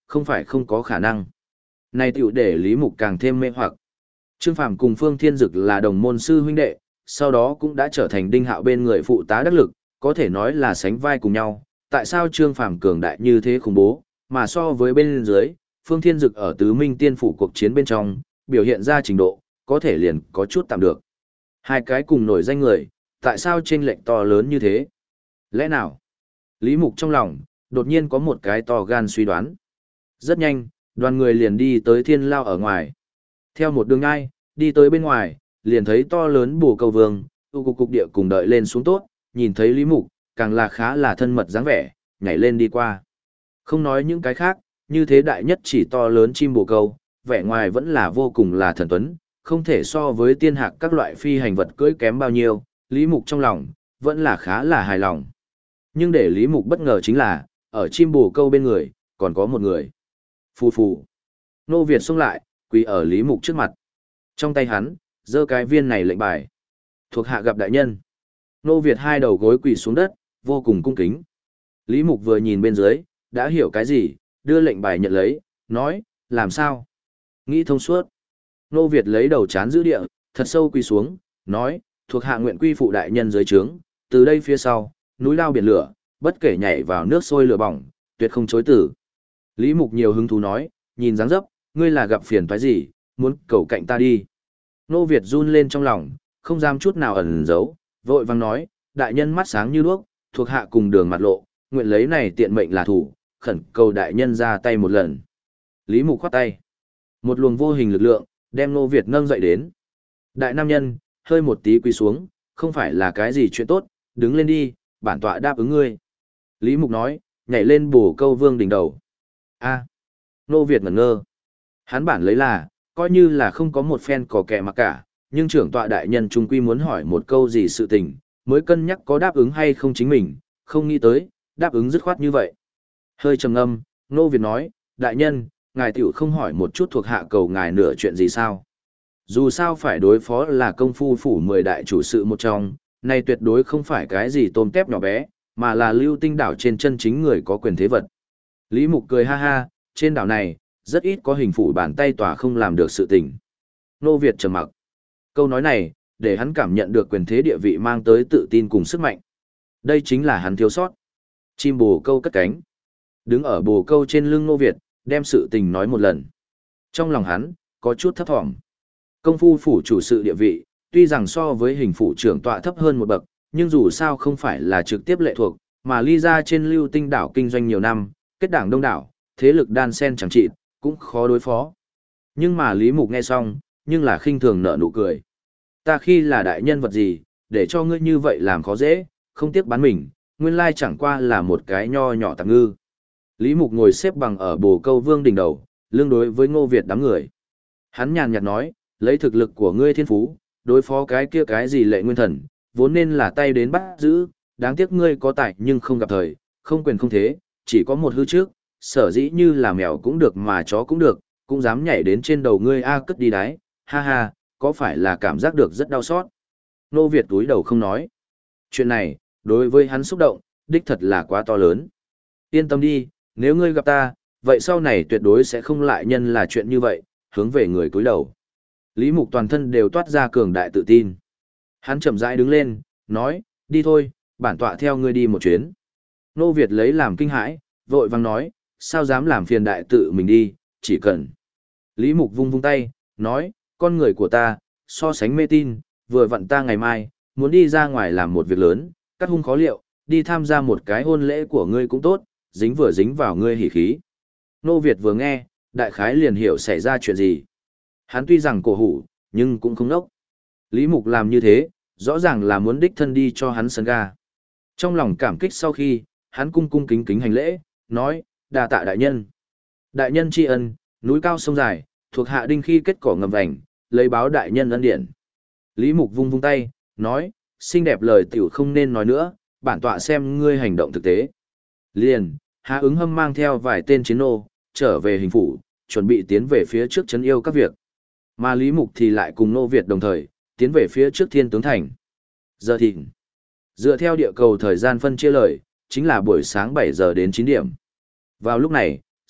không phải không có khả năng. Này tiểu để Lý Mục càng thêm mê hoặc. Trương Phàm cùng Phương Thiên Dực là đồng môn sư huynh đệ, sau đó cũng đã trở thành Đinh Hạo bên người phụ tá đắc lực, có thể nói là sánh vai cùng nhau. Tại sao Trương Phàm cường đại như thế khủng bố, mà so với bên dưới, Phương Thiên Dực ở Tứ Minh Tiên phủ cuộc chiến bên trong, biểu hiện ra trình độ, có thể liền có chút tạm được. Hai cái cùng nổi danh người, tại sao chênh lệch to lớn như thế? Lẽ nào? Lý Mục trong lòng, đột nhiên có một cái to gan suy đoán. Rất nhanh, đoàn người liền đi tới thiên lao ở ngoài. Theo một đường ngai, đi tới bên ngoài, liền thấy to lớn bồ câu vương, cục địa cùng đợi lên xuống tốt, nhìn thấy Lý Mục, càng là khá là thân mật dáng vẻ, nhảy lên đi qua. Không nói những cái khác, như thế đại nhất chỉ to lớn chim bồ câu, vẻ ngoài vẫn là vô cùng là thần tuấn, không thể so với tiên hạc các loại phi hành vật cưỡi kém bao nhiêu, Lý Mục trong lòng, vẫn là khá là hài lòng. Nhưng để Lý Mục bất ngờ chính là, ở chim bồ câu bên người, còn có một người. Phù phù. Nô Việt xông lại, quỳ ở Lý Mục trước mặt. Trong tay hắn, giơ cái viên này lệnh bài. Thuộc hạ gặp đại nhân. Nô Việt hai đầu gối quỳ xuống đất, vô cùng cung kính. Lý Mục vừa nhìn bên dưới, đã hiểu cái gì, đưa lệnh bài nhận lấy, nói, làm sao? Nghĩ thông suốt. Nô Việt lấy đầu chán giữ địa, thật sâu quỳ xuống, nói, thuộc hạ nguyện quy phụ đại nhân dưới trướng, từ đây phía sau, núi lao biển lửa, bất kể nhảy vào nước sôi lửa bỏng, tuyệt không chối tử. Lý Mục nhiều hứng thú nói, nhìn dáng dấp, ngươi là gặp phiền toái gì, muốn cầu cạnh ta đi. Nô Việt run lên trong lòng, không dám chút nào ẩn giấu, vội vang nói, đại nhân mắt sáng như đuốc, thuộc hạ cùng đường mặt lộ, nguyện lấy này tiện mệnh là thủ, khẩn cầu đại nhân ra tay một lần. Lý Mục khoát tay. Một luồng vô hình lực lượng, đem Nô Việt nâng dậy đến. Đại nam nhân, hơi một tí quỳ xuống, không phải là cái gì chuyện tốt, đứng lên đi, bản tọa đáp ứng ngươi. Lý Mục nói, nhảy lên bổ câu vương đỉnh đầu. A. Nô Việt ngẩn ngơ. Hắn bản lấy là, coi như là không có một phen cò kẹ mà cả, nhưng trưởng tọa đại nhân trung quy muốn hỏi một câu gì sự tình, mới cân nhắc có đáp ứng hay không chính mình, không nghĩ tới, đáp ứng dứt khoát như vậy. Hơi trầm ngâm, Nô Việt nói, đại nhân, ngài tiểu không hỏi một chút thuộc hạ cầu ngài nửa chuyện gì sao. Dù sao phải đối phó là công phu phủ 10 đại chủ sự một trong, này tuyệt đối không phải cái gì tôm tép nhỏ bé, mà là lưu tinh đảo trên chân chính người có quyền thế vật. Lý Mục cười ha ha, trên đảo này, rất ít có hình phủ bàn tay tỏa không làm được sự tình. Nô Việt trầm mặc. Câu nói này, để hắn cảm nhận được quyền thế địa vị mang tới tự tin cùng sức mạnh. Đây chính là hắn thiếu sót. Chim bồ câu cất cánh. Đứng ở bồ câu trên lưng Nô Việt, đem sự tình nói một lần. Trong lòng hắn, có chút thấp thỏm. Công phu phủ chủ sự địa vị, tuy rằng so với hình phủ trưởng tọa thấp hơn một bậc, nhưng dù sao không phải là trực tiếp lệ thuộc, mà ly ra trên lưu tinh đảo kinh doanh nhiều năm, kết đảng đông đảo, thế lực đan sen chẳng trị, cũng khó đối phó. Nhưng mà Lý Mục nghe xong, nhưng là khinh thường nở nụ cười. Ta khi là đại nhân vật gì, để cho ngươi như vậy làm khó dễ, không tiếc bán mình, nguyên lai chẳng qua là một cái nho nhỏ tạp ngư. Lý Mục ngồi xếp bằng ở bồ câu vương đỉnh đầu, lương đối với Ngô Việt đám người. Hắn nhàn nhạt nói, lấy thực lực của ngươi thiên phú, đối phó cái kia cái gì lệ nguyên thần, vốn nên là tay đến bắt giữ, đáng tiếc ngươi có tài nhưng không gặp thời, không quyền không thế, chỉ có một hư trước, sở dĩ như là mèo cũng được mà chó cũng được, cũng dám nhảy đến trên đầu ngươi cất đi đáy, ha ha, có phải là cảm giác được rất đau xót. Nô Việt túi đầu không nói. Chuyện này, đối với hắn xúc động, đích thật là quá to lớn. Yên tâm đi, nếu ngươi gặp ta, vậy sau này tuyệt đối sẽ không lại nhân là chuyện như vậy, hướng về người cúi đầu. Lý Mục toàn thân đều toát ra cường đại tự tin. Hắn chậm rãi đứng lên, nói, đi thôi, bản tọa theo ngươi đi một chuyến. Nô Việt lấy làm kinh hãi, vội vang nói, sao dám làm phiền đại tự mình đi, chỉ cần. Lý Mục vung vung tay, nói, con người của ta, so sánh mê tin, vừa vặn ta ngày mai, muốn đi ra ngoài làm một việc lớn, cắt hung khó liệu, đi tham gia một cái hôn lễ của ngươi cũng tốt, dính vừa dính vào ngươi hỉ khí. Nô Việt vừa nghe, đại khái liền hiểu xảy ra chuyện gì. Hắn tuy rằng cổ hủ, nhưng cũng không nốc. Lý Mục làm như thế, rõ ràng là muốn đích thân đi cho hắn sân ga. Trong lòng cảm kích sau khi, hắn cung cung kính kính hành lễ, nói, đa tạ đại nhân. Đại nhân tri ân, núi cao sông dài, thuộc hạ đinh khi kết cỏ ngầm vành, lấy báo đại nhân ân điển. Lý Mục vung vung tay, nói, xinh đẹp lời tiểu không nên nói nữa, bản tọa xem ngươi hành động thực tế. Liền, Hạ ứng hâm mang theo vài tên chiến nô, trở về hình phủ, chuẩn bị tiến về phía trước trấn yêu các việc. Mà Lý Mục thì lại cùng Nô Việt đồng thời, tiến về phía trước Thiên Tướng Thành. Giờ thịnh. Dựa theo địa cầu thời gian phân chia lời, chính là buổi sáng 7 giờ đến 9 điểm. Vào lúc này,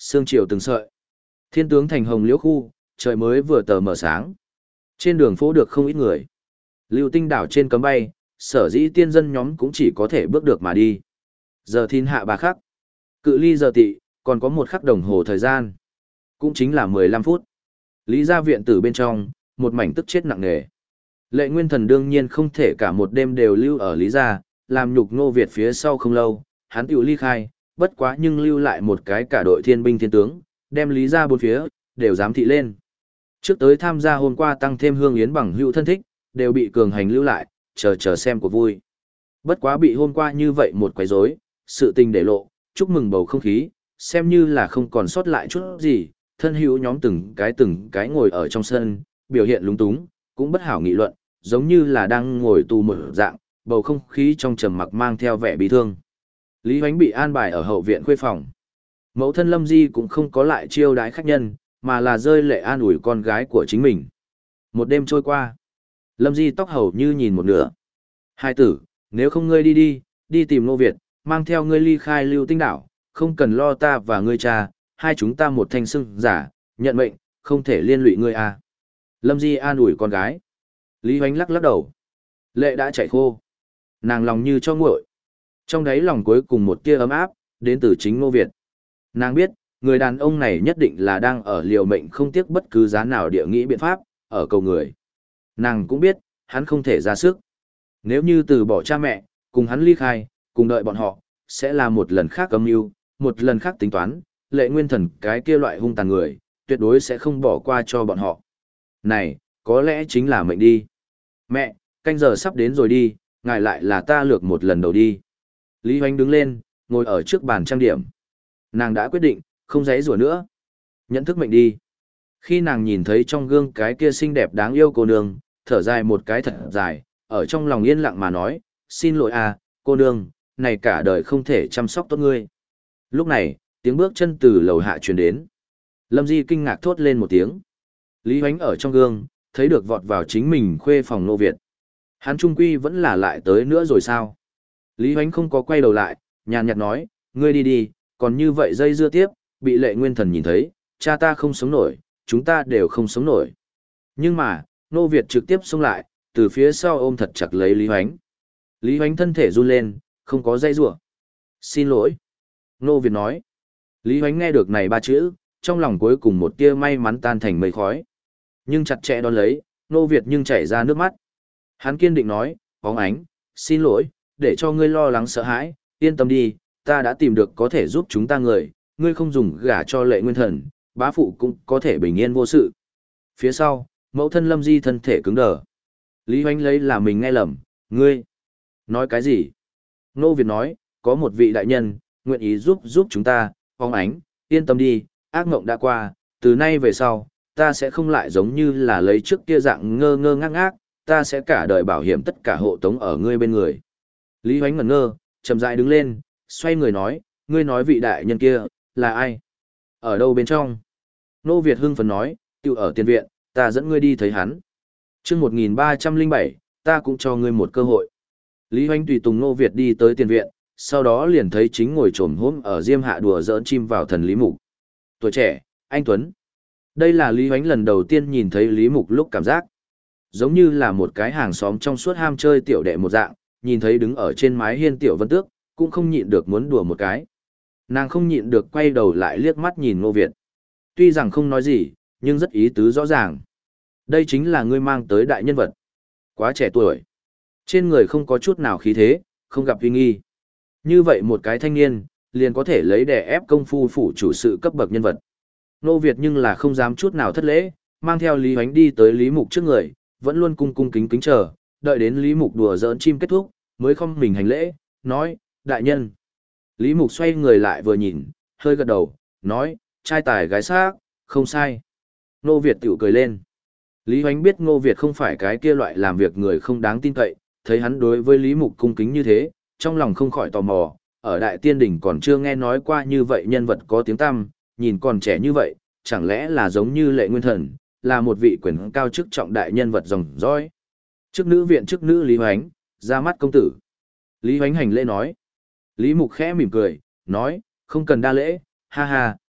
sương chiều từng sợi. Thiên tướng thành hồng liễu khu, trời mới vừa tờ mờ sáng. Trên đường phố được không ít người. Lưu tinh đảo trên cấm bay, sở dĩ tiên dân nhóm cũng chỉ có thể bước được mà đi. Giờ thìn hạ 3 khắc. Cự ly giờ tị, còn có 1 khắc đồng hồ thời gian. Cũng chính là 15 phút. Lý gia viện tử bên trong, một mảnh tức chết nặng nề. Lệ Nguyên Thần đương nhiên không thể cả một đêm đều lưu ở Lý gia, làm nhục Ngô Việt phía sau không lâu, hắn tiểu ly khai, bất quá nhưng lưu lại một cái cả đội thiên binh thiên tướng, đem Lý gia bốn phía, đều giám thị lên. Trước tới tham gia hôm qua tăng thêm hương yến bằng hữu thân thích, đều bị cường hành lưu lại, chờ xem cuộc vui. Bất quá bị hôm qua như vậy một quấy rối, sự tình để lộ, chúc mừng bầu không khí, xem như là không còn sót lại chút gì, thân hữu nhóm từng cái ngồi ở trong sân, biểu hiện lúng túng, cũng bất hảo nghị luận, giống như là đang ngồi tù một dạng, bầu không khí trong trầm mặc mang theo vẻ bi thương. Lý Hoánh bị an bài ở hậu viện khuê phòng. Mẫu thân Lâm Di cũng không có lại chiêu đái khách nhân, mà là rơi lệ an ủi con gái của chính mình. Một đêm trôi qua, Lâm Di tóc hầu như nhìn một nửa. Hai tử, nếu không ngươi đi tìm Ngô Việt, mang theo ngươi ly khai Lưu Tinh đảo, không cần lo ta và ngươi cha, hai chúng ta một thanh xưng giả, nhận mệnh, không thể liên lụy ngươi à. Lâm Di an ủi con gái. Lý Hoánh lắc lắc đầu. Lệ đã chảy khô. Nàng lòng như cho nguội. Trong đáy lòng cuối cùng một tia ấm áp, đến từ chính Ngô Việt. Nàng biết, người đàn ông này nhất định là đang ở liều mệnh không tiếc bất cứ giá nào địa nghĩ biện pháp, ở cầu người. Nàng cũng biết, hắn không thể ra sức. Nếu như từ bỏ cha mẹ, cùng hắn ly khai, cùng đợi bọn họ, sẽ là một lần khác âm mưu, một lần khác tính toán, Lệ Nguyên Thần cái kia loại hung tàn người, tuyệt đối sẽ không bỏ qua cho bọn họ. Này, có lẽ chính là mệnh đi. Mẹ, canh giờ sắp đến rồi đi, ngài lại là ta lược một lần đầu đi. Lý Hoánh đứng lên, ngồi ở trước bàn trang điểm. Nàng đã quyết định, không giãy giụa nữa. Nhận thức mệnh đi. Khi nàng nhìn thấy trong gương cái kia xinh đẹp đáng yêu cô nương, thở dài một cái thật dài, ở trong lòng yên lặng mà nói, xin lỗi à, cô nương, này cả đời không thể chăm sóc tốt ngươi. Lúc này, tiếng bước chân từ lầu hạ truyền đến. Lâm Di kinh ngạc thốt lên một tiếng. Lý Hoánh ở trong gương, thấy được vọt vào chính mình khuê phòng Ngô Việt. Hắn trung quy vẫn là lại tới nữa rồi sao? Lý Hoánh không có quay đầu lại, nhàn nhạt nói, ngươi đi, còn như vậy dây dưa tiếp, bị Lệ Nguyên Thần nhìn thấy, cha ta không sống nổi, chúng ta đều không sống nổi. Nhưng mà, Ngô Việt trực tiếp xông lại, từ phía sau ôm thật chặt lấy Lý Hoánh. Lý Hoánh thân thể run lên, không có dây rủa. Xin lỗi. Ngô Việt nói. Lý Hoánh nghe được này 3 chữ, trong lòng cuối cùng một tia may mắn tan thành mây khói. Nhưng chặt chẽ đón lấy, Ngô Việt nhưng chảy ra nước mắt. Hắn kiên định nói, bóng ánh, xin lỗi, để cho ngươi lo lắng sợ hãi, yên tâm đi, ta đã tìm được có thể giúp chúng ta người, ngươi không dùng gả cho Lệ Nguyên Thần, bá phụ cũng có thể bình yên vô sự. Phía sau, mẫu thân Lâm Di thân thể cứng đờ. Lý Hoánh lấy là mình nghe lầm, ngươi nói cái gì? Ngô Việt nói, có một vị đại nhân, nguyện ý giúp chúng ta, bóng ánh, yên tâm đi, ác mộng đã qua, từ nay về sau, ta sẽ không lại giống như là lấy trước kia dạng ngơ ngơ ngác ngác, ta sẽ cả đời bảo hiểm tất cả hộ tống ở ngươi bên người. Lý Hoánh ngẩn ngơ, chậm rãi đứng lên, xoay người nói, ngươi nói vị đại nhân kia, là ai? Ở đâu bên trong? Ngô Việt hưng phấn nói, tiểu ở tiền viện, ta dẫn ngươi đi thấy hắn. Chương 1307, ta cũng cho ngươi một cơ hội. Lý Hoánh tùy tùng Ngô Việt đi tới tiền viện, sau đó liền thấy chính ngồi trồm hôm ở diêm hạ đùa giỡn chim vào thần Lý Mục. Tuổi trẻ, anh Tuấn. Đây là Lý Hoánh lần đầu tiên nhìn thấy Lý Mục lúc cảm giác. Giống như là một cái hàng xóm trong suốt ham chơi tiểu đệ một dạng, nhìn thấy đứng ở trên mái hiên tiểu Vân Tước, cũng không nhịn được muốn đùa một cái. Nàng không nhịn được quay đầu lại liếc mắt nhìn Ngô Việt. Tuy rằng không nói gì, nhưng rất ý tứ rõ ràng. Đây chính là ngươi mang tới đại nhân vật. Quá trẻ tuổi. Trên người không có chút nào khí thế, không gặp uy nghi. Như vậy một cái thanh niên, liền có thể lấy đè ép công phu phủ chủ sự cấp bậc nhân vật. Ngô Việt nhưng là không dám chút nào thất lễ, mang theo Lý Hoánh đi tới Lý Mục trước người, vẫn luôn cung cung kính kính chờ, đợi đến Lý Mục đùa giỡn chim kết thúc, mới không mình hành lễ, nói, đại nhân. Lý Mục xoay người lại vừa nhìn, hơi gật đầu, nói, trai tài gái sắc, không sai. Ngô Việt tiểu cười lên. Lý Hoánh biết Ngô Việt không phải cái kia loại làm việc người không đáng tin cậy, thấy hắn đối với Lý Mục cung kính như thế, trong lòng không khỏi tò mò, ở Đại Tiên Đỉnh còn chưa nghe nói qua như vậy nhân vật có tiếng tăm, nhìn còn trẻ như vậy, chẳng lẽ là giống như Lệ Nguyên Thần, là một vị quyền cao chức trọng đại nhân vật dòng dõi. Chức nữ viện chức nữ Lý Hoánh, ra mắt công tử. Lý Hoánh hành lễ nói. Lý Mục khẽ mỉm cười, nói, không cần đa lễ, ha ha,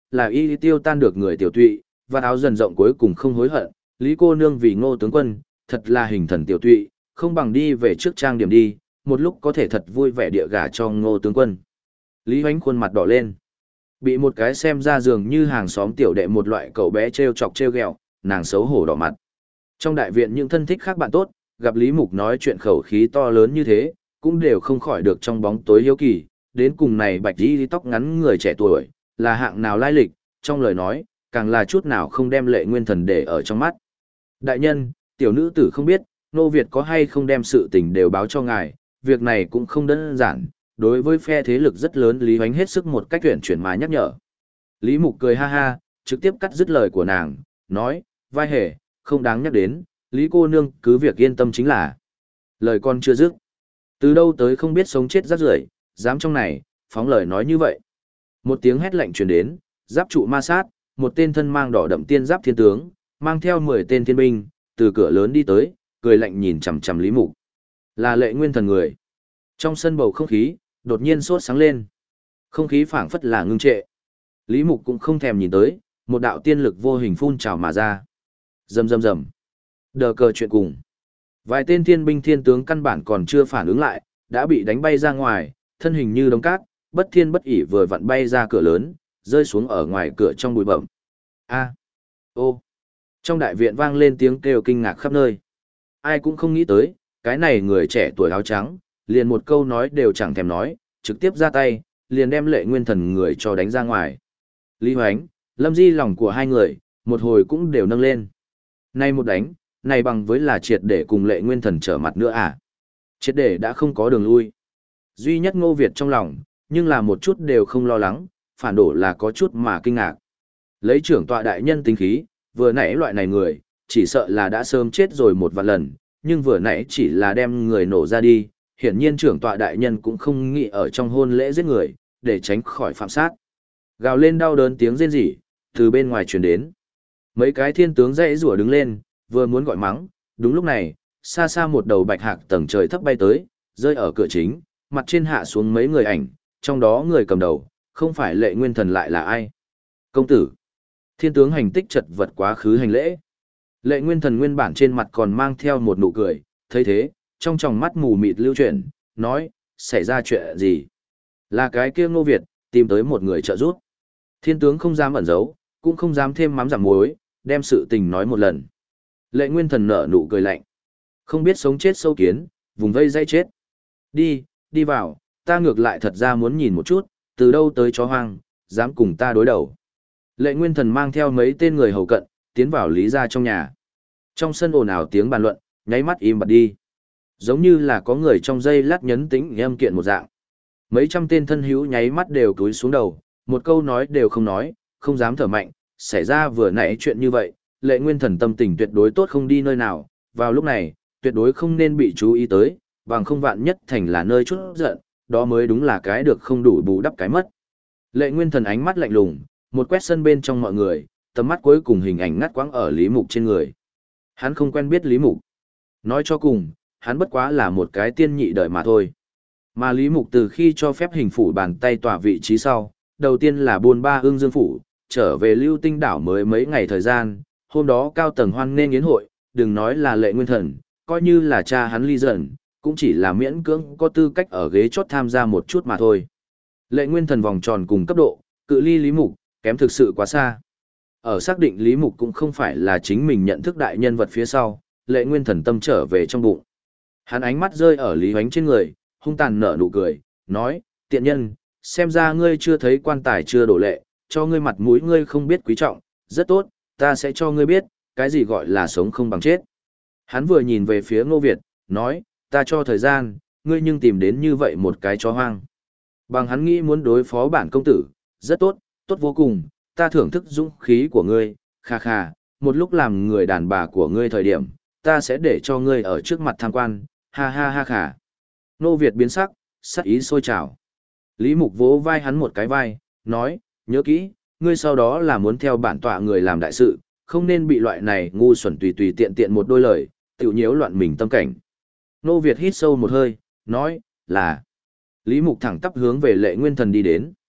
là y tiêu tan được người tiểu tụy, và áo dần rộng cuối cùng không hối hận, Lý cô nương vì Ngô tướng quân, thật là hình thần tiểu tụy, không bằng đi về trước trang điểm đi, một lúc có thể thật vui vẻ địa gả cho Ngô tướng quân. Lý Hoánh khuôn mặt đỏ lên. Bị một cái xem ra dường như hàng xóm tiểu đệ một loại cậu bé trêu chọc trêu ghẹo, nàng xấu hổ đỏ mặt. Trong đại viện những thân thích khác bạn tốt, gặp Lý Mục nói chuyện khẩu khí to lớn như thế, cũng đều không khỏi được trong bóng tối hiếu kỳ, đến cùng này bạch y tóc ngắn người trẻ tuổi, là hạng nào lai lịch, trong lời nói, càng là chút nào không đem Lệ Nguyên Thần để ở trong mắt. Đại nhân, tiểu nữ tử không biết, Nô Việt có hay không đem sự tình đều báo cho ngài, việc này cũng không đơn giản, đối với phe thế lực rất lớn Lý Hoánh hết sức một cách tuyển chuyển mà nhắc nhở. Lý Mục cười ha ha, trực tiếp cắt dứt lời của nàng, nói, vai hề, không đáng nhắc đến, Lý cô nương cứ việc yên tâm chính là. Lời con chưa dứt. Từ đâu tới không biết sống chết rác rưởi, dám trong này, phóng lời nói như vậy. Một tiếng hét lạnh truyền đến, giáp trụ ma sát, một tên thân mang đỏ đậm tiên giáp thiên tướng, mang theo 10 tên thiên binh, từ cửa lớn đi tới, cười lạnh nhìn chằm chằm Lý Mục. Là Lệ Nguyên Thần người. Trong sân bầu không khí, đột nhiên sốt sáng lên. Không khí phảng phất là ngưng trệ. Lý Mục cũng không thèm nhìn tới, một đạo tiên lực vô hình phun trào mà ra. Rầm rầm rầm. Đờ cờ chuyện cùng. Vài tên thiên binh thiên tướng căn bản còn chưa phản ứng lại, đã bị đánh bay ra ngoài, thân hình như đống cát, bất thiên bất ỉ vừa vặn bay ra cửa lớn, rơi xuống ở ngoài cửa trong bụi bậm. A. Ô. Trong đại viện vang lên tiếng kêu kinh ngạc khắp nơi. Ai cũng không nghĩ tới, cái này người trẻ tuổi áo trắng, liền một câu nói đều chẳng thèm nói, trực tiếp ra tay, liền đem Lệ Nguyên Thần người cho đánh ra ngoài. Lý Hoánh, Lâm Di lòng của hai người, một hồi cũng đều nâng lên. Nay một đánh, này bằng với là triệt để cùng Lệ Nguyên Thần trở mặt nữa à? Triệt để đã không có đường lui. Duy nhất Ngô Việt trong lòng, nhưng là một chút đều không lo lắng, phản đổ là có chút mà kinh ngạc. Lấy trưởng tọa đại nhân tính khí, vừa nãy loại này người, chỉ sợ là đã sớm chết rồi một vạn lần, nhưng vừa nãy chỉ là đem người nổ ra đi, hiển nhiên trưởng tọa đại nhân cũng không nghĩ ở trong hôn lễ giết người, để tránh khỏi phạm sát. Gào lên đau đớn tiếng rên rỉ, từ bên ngoài truyền đến. Mấy cái thiên tướng dãy rủa đứng lên, vừa muốn gọi mắng, đúng lúc này, xa xa một đầu bạch hạc tầng trời thấp bay tới, rơi ở cửa chính, mặt trên hạ xuống mấy người ảnh, trong đó người cầm đầu, không phải Lệ Nguyên Thần lại là ai? Công tử. Thiên tướng hành tích chật vật quá khứ hành lễ. Lệ Nguyên Thần nguyên bản trên mặt còn mang theo một nụ cười, thấy thế, trong tròng mắt mù mịt lưu chuyển, nói, xảy ra chuyện gì? Là cái kia Ngô Việt, tìm tới một người trợ giúp. Thiên tướng không dám ẩn giấu, cũng không dám thêm mắm giảm muối, đem sự tình nói một lần. Lệ Nguyên Thần nở nụ cười lạnh. Không biết sống chết sâu kiến, vùng vây dây chết. Đi, đi vào, ta ngược lại thật ra muốn nhìn một chút, từ đâu tới chó hoang, dám cùng ta đối đầu. Lệ Nguyên Thần mang theo mấy tên người hầu cận, tiến vào Lý gia trong nhà. Trong sân ồn ào tiếng bàn luận, nháy mắt im bặt đi. Giống như là có người trong dây lát nhấn tĩnh âm kiện một dạng. Mấy trăm tên thân hữu nháy mắt đều cúi xuống đầu, một câu nói đều không nói, không dám thở mạnh, xảy ra vừa nãy chuyện như vậy, Lệ Nguyên Thần tâm tình tuyệt đối tốt không đi nơi nào, vào lúc này, tuyệt đối không nên bị chú ý tới, bằng không vạn nhất thành là nơi chút giận, đó mới đúng là cái được không đủ bù đắp cái mất. Lệ Nguyên Thần ánh mắt lạnh lùng, một quét sân bên trong mọi người, tầm mắt cuối cùng hình ảnh ngắt quãng ở Lý Mục trên người. Hắn không quen biết Lý Mục. Nói cho cùng, hắn bất quá là một cái tiên nhị đời mà thôi. Mà Lý Mục từ khi cho phép hình phủ bàn tay tỏa vị trí sau, đầu tiên là buôn ba Ưng Dương phủ, trở về Lưu Tinh đảo mới mấy ngày thời gian, hôm đó cao tầng hoan nghênh yến hội, đừng nói là Lệ Nguyên Thần, coi như là cha hắn Ly Dần, cũng chỉ là miễn cưỡng có tư cách ở ghế chót tham gia một chút mà thôi. Lệ Nguyên Thần vòng tròn cùng cấp độ, cự ly Lý Mục, kém thực sự quá xa. Ở xác định Lý Mục cũng không phải là chính mình nhận thức đại nhân vật phía sau, Lệ Nguyên Thần tâm trở về trong bụng. Hắn ánh mắt rơi ở Lý Hoánh trên người, hung tàn nở nụ cười, nói, tiện nhân, xem ra ngươi chưa thấy quan tài chưa đổ lệ, cho ngươi mặt mũi ngươi không biết quý trọng, rất tốt, ta sẽ cho ngươi biết, cái gì gọi là sống không bằng chết. Hắn vừa nhìn về phía Ngô Việt, nói, ta cho thời gian, ngươi nhưng tìm đến như vậy một cái chó hoang. Bằng hắn nghĩ muốn đối phó bản công tử, rất tốt, tốt vô cùng, ta thưởng thức dũng khí của ngươi, kha kha, một lúc làm người đàn bà của ngươi thời điểm, ta sẽ để cho ngươi ở trước mặt tham quan, ha ha ha khả. Ngô Việt biến sắc, sắc ý sôi trào. Lý Mục vỗ vai hắn một cái vai, nói, nhớ kỹ, ngươi sau đó là muốn theo bản tọa người làm đại sự, không nên bị loại này ngu xuẩn tùy tùy tiện tiện một đôi lời, tiểu nhiễu loạn mình tâm cảnh. Ngô Việt hít sâu một hơi, nói, là. Lý Mục thẳng tắp hướng về Lệ Nguyên Thần đi đến.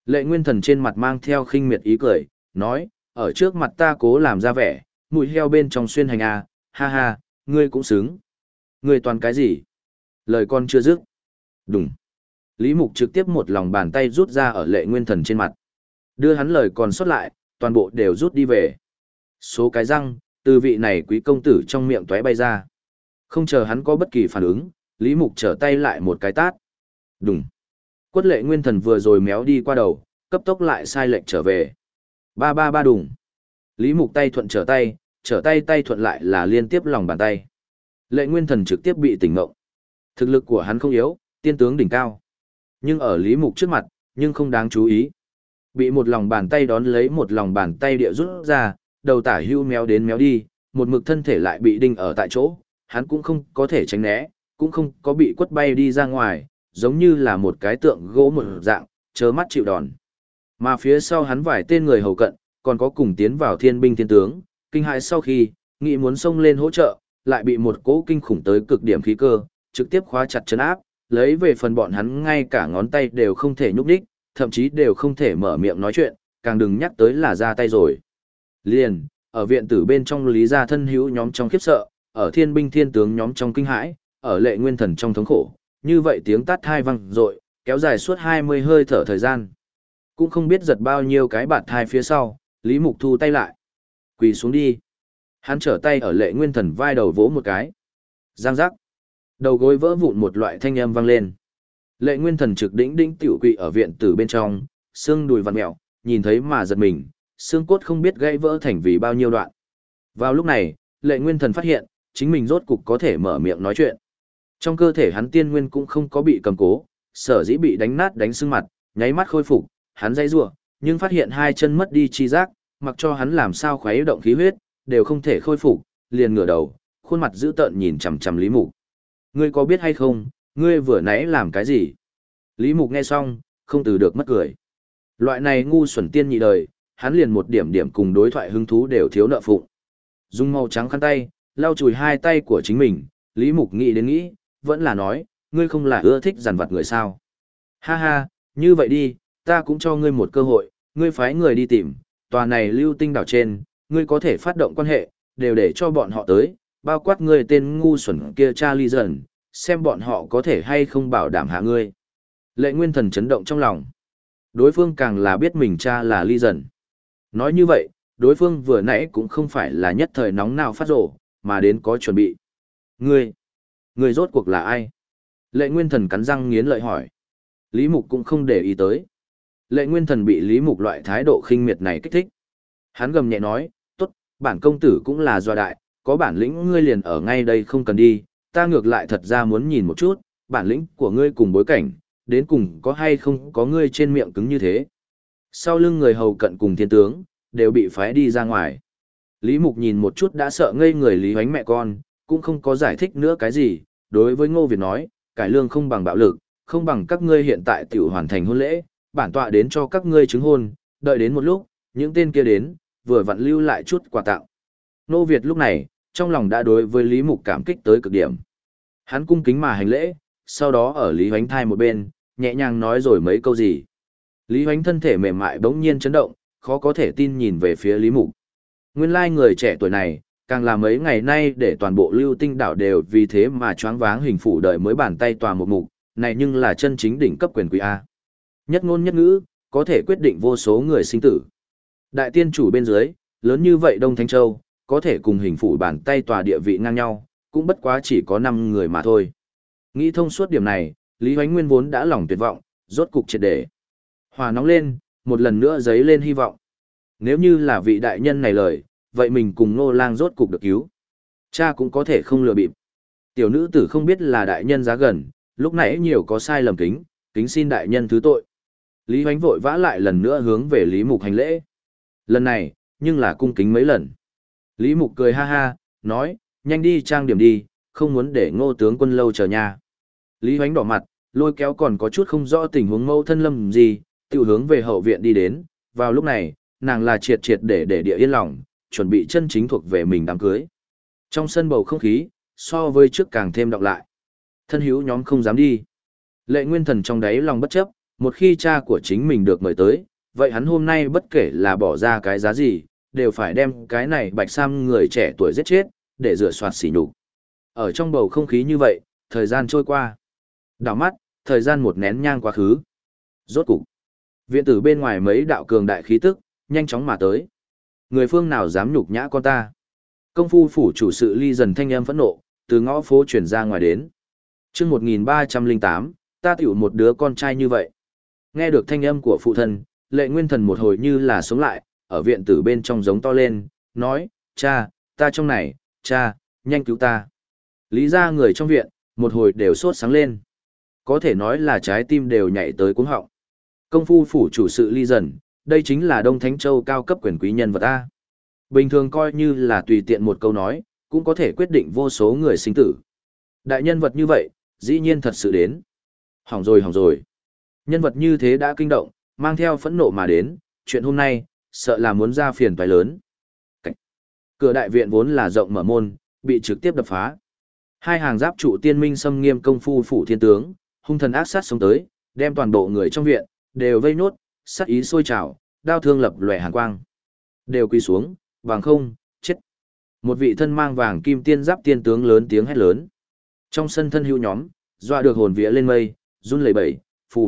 Lệ Nguyên Thần trên mặt mang theo khinh miệt ý cười, nói, ở trước mặt ta cố làm ra vẻ, mùi heo bên trong xuyên hành à, ha ha, ngươi cũng xứng. Ngươi toàn cái gì? Lời con chưa dứt. Đùng. Lý Mục trực tiếp một lòng bàn tay rút ra ở Lệ Nguyên Thần trên mặt. Đưa hắn lời còn sót lại, toàn bộ đều rút đi về. Số cái răng, từ vị này quý công tử trong miệng tóe bay ra. Không chờ hắn có bất kỳ phản ứng, Lý Mục trở tay lại một cái tát. Đùng. Quất Lệ Nguyên Thần vừa rồi méo đi qua đầu, cấp tốc lại sai lệnh trở về. Ba ba ba đùng. Lý Mục tay thuận trở tay tay thuận lại là liên tiếp lòng bàn tay. Lệ Nguyên Thần trực tiếp bị tỉnh ngộ. Thực lực của hắn không yếu, tiên tướng đỉnh cao. Nhưng ở Lý Mục trước mặt, nhưng không đáng chú ý. Bị một lòng bàn tay đón lấy một lòng bàn tay địa rút ra, đầu tả hưu méo đến méo đi, một mực thân thể lại bị đinh ở tại chỗ, hắn cũng không có thể tránh né, cũng không có bị quất bay đi ra ngoài, giống như là một cái tượng gỗ một dạng, chớ mắt chịu đòn. Mà phía sau hắn vài tên người hầu cận, còn có cùng tiến vào thiên binh thiên tướng, kinh hãi sau khi, nghĩ muốn xông lên hỗ trợ, lại bị một cỗ kinh khủng tới cực điểm khí cơ, trực tiếp khóa chặt chân áp, lấy về phần bọn hắn ngay cả ngón tay đều không thể nhúc đích, thậm chí đều không thể mở miệng nói chuyện, càng đừng nhắc tới là ra tay rồi. Liền, ở viện tử bên trong Lý gia thân hữu nhóm trong khiếp sợ, ở thiên binh thiên tướng nhóm trong kinh hãi, ở Lệ Nguyên Thần trong thống khổ, như vậy tiếng tát hai vang dội, kéo dài suốt 20 hơi thở thời gian. Cũng không biết giật bao nhiêu cái bạt thai phía sau, Lý Mục thu tay lại. Quỳ xuống đi. Hắn trở tay ở Lệ Nguyên Thần vai đầu vỗ một cái. Giang giác. Đầu gối vỡ vụn một loại thanh âm vang lên. Lệ Nguyên Thần trực đỉnh đỉnh tiểu quỳ ở viện tử bên trong, xương đùi vặn mèo, nhìn thấy mà giật mình, xương cốt không biết gãy vỡ thành vì bao nhiêu đoạn. Vào lúc này, Lệ Nguyên Thần phát hiện, chính mình rốt cục có thể mở miệng nói chuyện. Trong cơ thể hắn tiên nguyên cũng không có bị cầm cố, sở dĩ bị đánh nát đánh sưng mặt, nháy mắt khôi phục, hắn dây rủa, nhưng phát hiện hai chân mất đi chi giác, mặc cho hắn làm sao khuấy động khí huyết, đều không thể khôi phục, liền ngửa đầu, khuôn mặt dữ tợn nhìn chằm chằm Lý Mục. Ngươi có biết hay không, ngươi vừa nãy làm cái gì? Lý Mục nghe xong, không từ được mất cười. Loại này ngu xuẩn tiên nhị đời, hắn liền một điểm điểm cùng đối thoại hứng thú đều thiếu nợ phụng. Dùng màu trắng khăn tay, lau chùi hai tay của chính mình, Lý Mục nghĩ đến nghĩ, vẫn là nói, ngươi không là ưa thích giàn vặt người sao. Ha ha, như vậy đi, ta cũng cho ngươi một cơ hội, ngươi phái người đi tìm, tòa này lưu tinh đảo trên, ngươi có thể phát động quan hệ, đều để cho bọn họ tới, bao quát ngươi tên ngu xuẩn kia Charlie dần, xem bọn họ có thể hay không bảo đảm hạ ngươi. Lệ Nguyên Thần chấn động trong lòng. Đối phương càng là biết mình cha là Ly dần. Nói như vậy, đối phương vừa nãy cũng không phải là nhất thời nóng nào phát rổ, mà đến có chuẩn bị. Ngươi rốt cuộc là ai? Lệ Nguyên Thần cắn răng nghiến lợi hỏi. Lý Mục cũng không để ý tới. Lệ Nguyên Thần bị Lý Mục loại thái độ khinh miệt này kích thích. Hắn gầm nhẹ nói, tốt, bản công tử cũng là doa đại, có bản lĩnh ngươi liền ở ngay đây không cần đi, ta ngược lại thật ra muốn nhìn một chút, bản lĩnh của ngươi cùng bối cảnh, đến cùng có hay không có ngươi trên miệng cứng như thế. Sau lưng người hầu cận cùng thiên tướng, đều bị phái đi ra ngoài. Lý Mục nhìn một chút đã sợ ngây người Lý Hoánh mẹ con, cũng không có giải thích nữa cái gì, đối với Ngô Việt nói, cải lương không bằng bạo lực, không bằng các ngươi hiện tại tiểu hoàn thành hôn lễ, bản tọa đến cho các ngươi chứng hôn, đợi đến một lúc, những tên kia đến, vừa vặn lưu lại chút quà tặng. Ngô Việt lúc này, trong lòng đã đối với Lý Mục cảm kích tới cực điểm. Hắn cung kính mà hành lễ, sau đó ở Lý Hoánh thai một bên, nhẹ nhàng nói rồi mấy câu gì. Lý Hoánh thân thể mềm mại bỗng nhiên chấn động, khó có thể tin nhìn về phía Lý Mục. Nguyên lai người trẻ tuổi này, càng là mấy ngày nay để toàn bộ lưu tinh đảo đều vì thế mà choáng váng hình phủ đợi mới bàn tay tòa một mục, này nhưng là chân chính đỉnh cấp quyền quý A. Nhất ngôn nhất ngữ, có thể quyết định vô số người sinh tử. Đại tiên chủ bên dưới, lớn như vậy Đông Thanh Châu, có thể cùng hình phủ bàn tay tòa địa vị ngang nhau, cũng bất quá chỉ có 5 người mà thôi. Nghĩ thông suốt điểm này, Lý Hoánh Nguyên vốn đã lòng tuyệt vọng, rốt cục triệt để. Hòa nóng lên, một lần nữa dấy lên hy vọng. Nếu như là vị đại nhân này lời, vậy mình cùng Ngô Lang rốt cục được cứu. Cha cũng có thể không lừa bịp. Tiểu nữ tử không biết là đại nhân giá gần, lúc nãy nhiều có sai lầm kính xin đại nhân thứ tội. Lý Hoánh vội vã lại lần nữa hướng về Lý Mục hành lễ. Lần này, nhưng là cung kính mấy lần. Lý Mục cười ha ha, nói, nhanh đi trang điểm đi, không muốn để Ngô tướng quân lâu chờ nha. Lý Hoánh đỏ mặt, lôi kéo còn có chút không rõ tình huống mâu thân lâm gì, tự hướng về hậu viện đi đến. Vào lúc này, nàng là triệt để địa yên lòng, chuẩn bị chân chính thuộc về mình đám cưới. Trong sân bầu không khí, so với trước càng thêm đọng lại. Thân hữu nhóm không dám đi. Lệ Nguyên Thần trong đáy lòng bất chấp, Một khi cha của chính mình được mời tới, vậy hắn hôm nay bất kể là bỏ ra cái giá gì, đều phải đem cái này Bạch Sam người trẻ tuổi giết chết, để rửa soạt sỉ nhục. Ở trong bầu không khí như vậy, thời gian trôi qua. Đảo mắt, thời gian một nén nhang quá khứ. Rốt cục, viện tử bên ngoài mấy đạo cường đại khí tức, nhanh chóng mà tới. Người phương nào dám nhục nhã con ta? Công phu phủ chủ sự Ly Dần thanh âm phẫn nộ, từ ngõ phố truyền ra ngoài đến. Chương 1308, ta tiểu một đứa con trai như vậy. Nghe được thanh âm của phụ thân, Lệ Nguyên Thần một hồi như là sống lại, ở viện tử bên trong giống to lên, nói, cha, ta trong này, cha, nhanh cứu ta. Lý ra người trong viện, một hồi đều sốt sáng lên. Có thể nói là trái tim đều nhảy tới cuống họng. Công phu phủ chủ sự Ly Dần, đây chính là Đông Thánh Châu cao cấp quyền quý nhân vật ta. Bình thường coi như là tùy tiện một câu nói, cũng có thể quyết định vô số người sinh tử. Đại nhân vật như vậy, dĩ nhiên thật sự đến. Hỏng rồi hỏng rồi. Nhân vật như thế đã kinh động, mang theo phẫn nộ mà đến, chuyện hôm nay, sợ là muốn ra phiền toái lớn. Cửa đại viện vốn là rộng mở môn, bị trực tiếp đập phá. Hai hàng giáp trụ tiên minh xâm nghiêm công phu phủ thiên tướng, hung thần ác sát xông tới, đem toàn bộ người trong viện đều vây nốt, sát ý sôi trào, đao thương lập lòe hàn quang. Đều quỳ xuống, vàng không, chết. Một vị thân mang vàng kim tiên giáp tiên tướng lớn tiếng hét lớn. Trong sân thân hữu nhóm, dọa được hồn vía lên mây, run lẩy bẩy,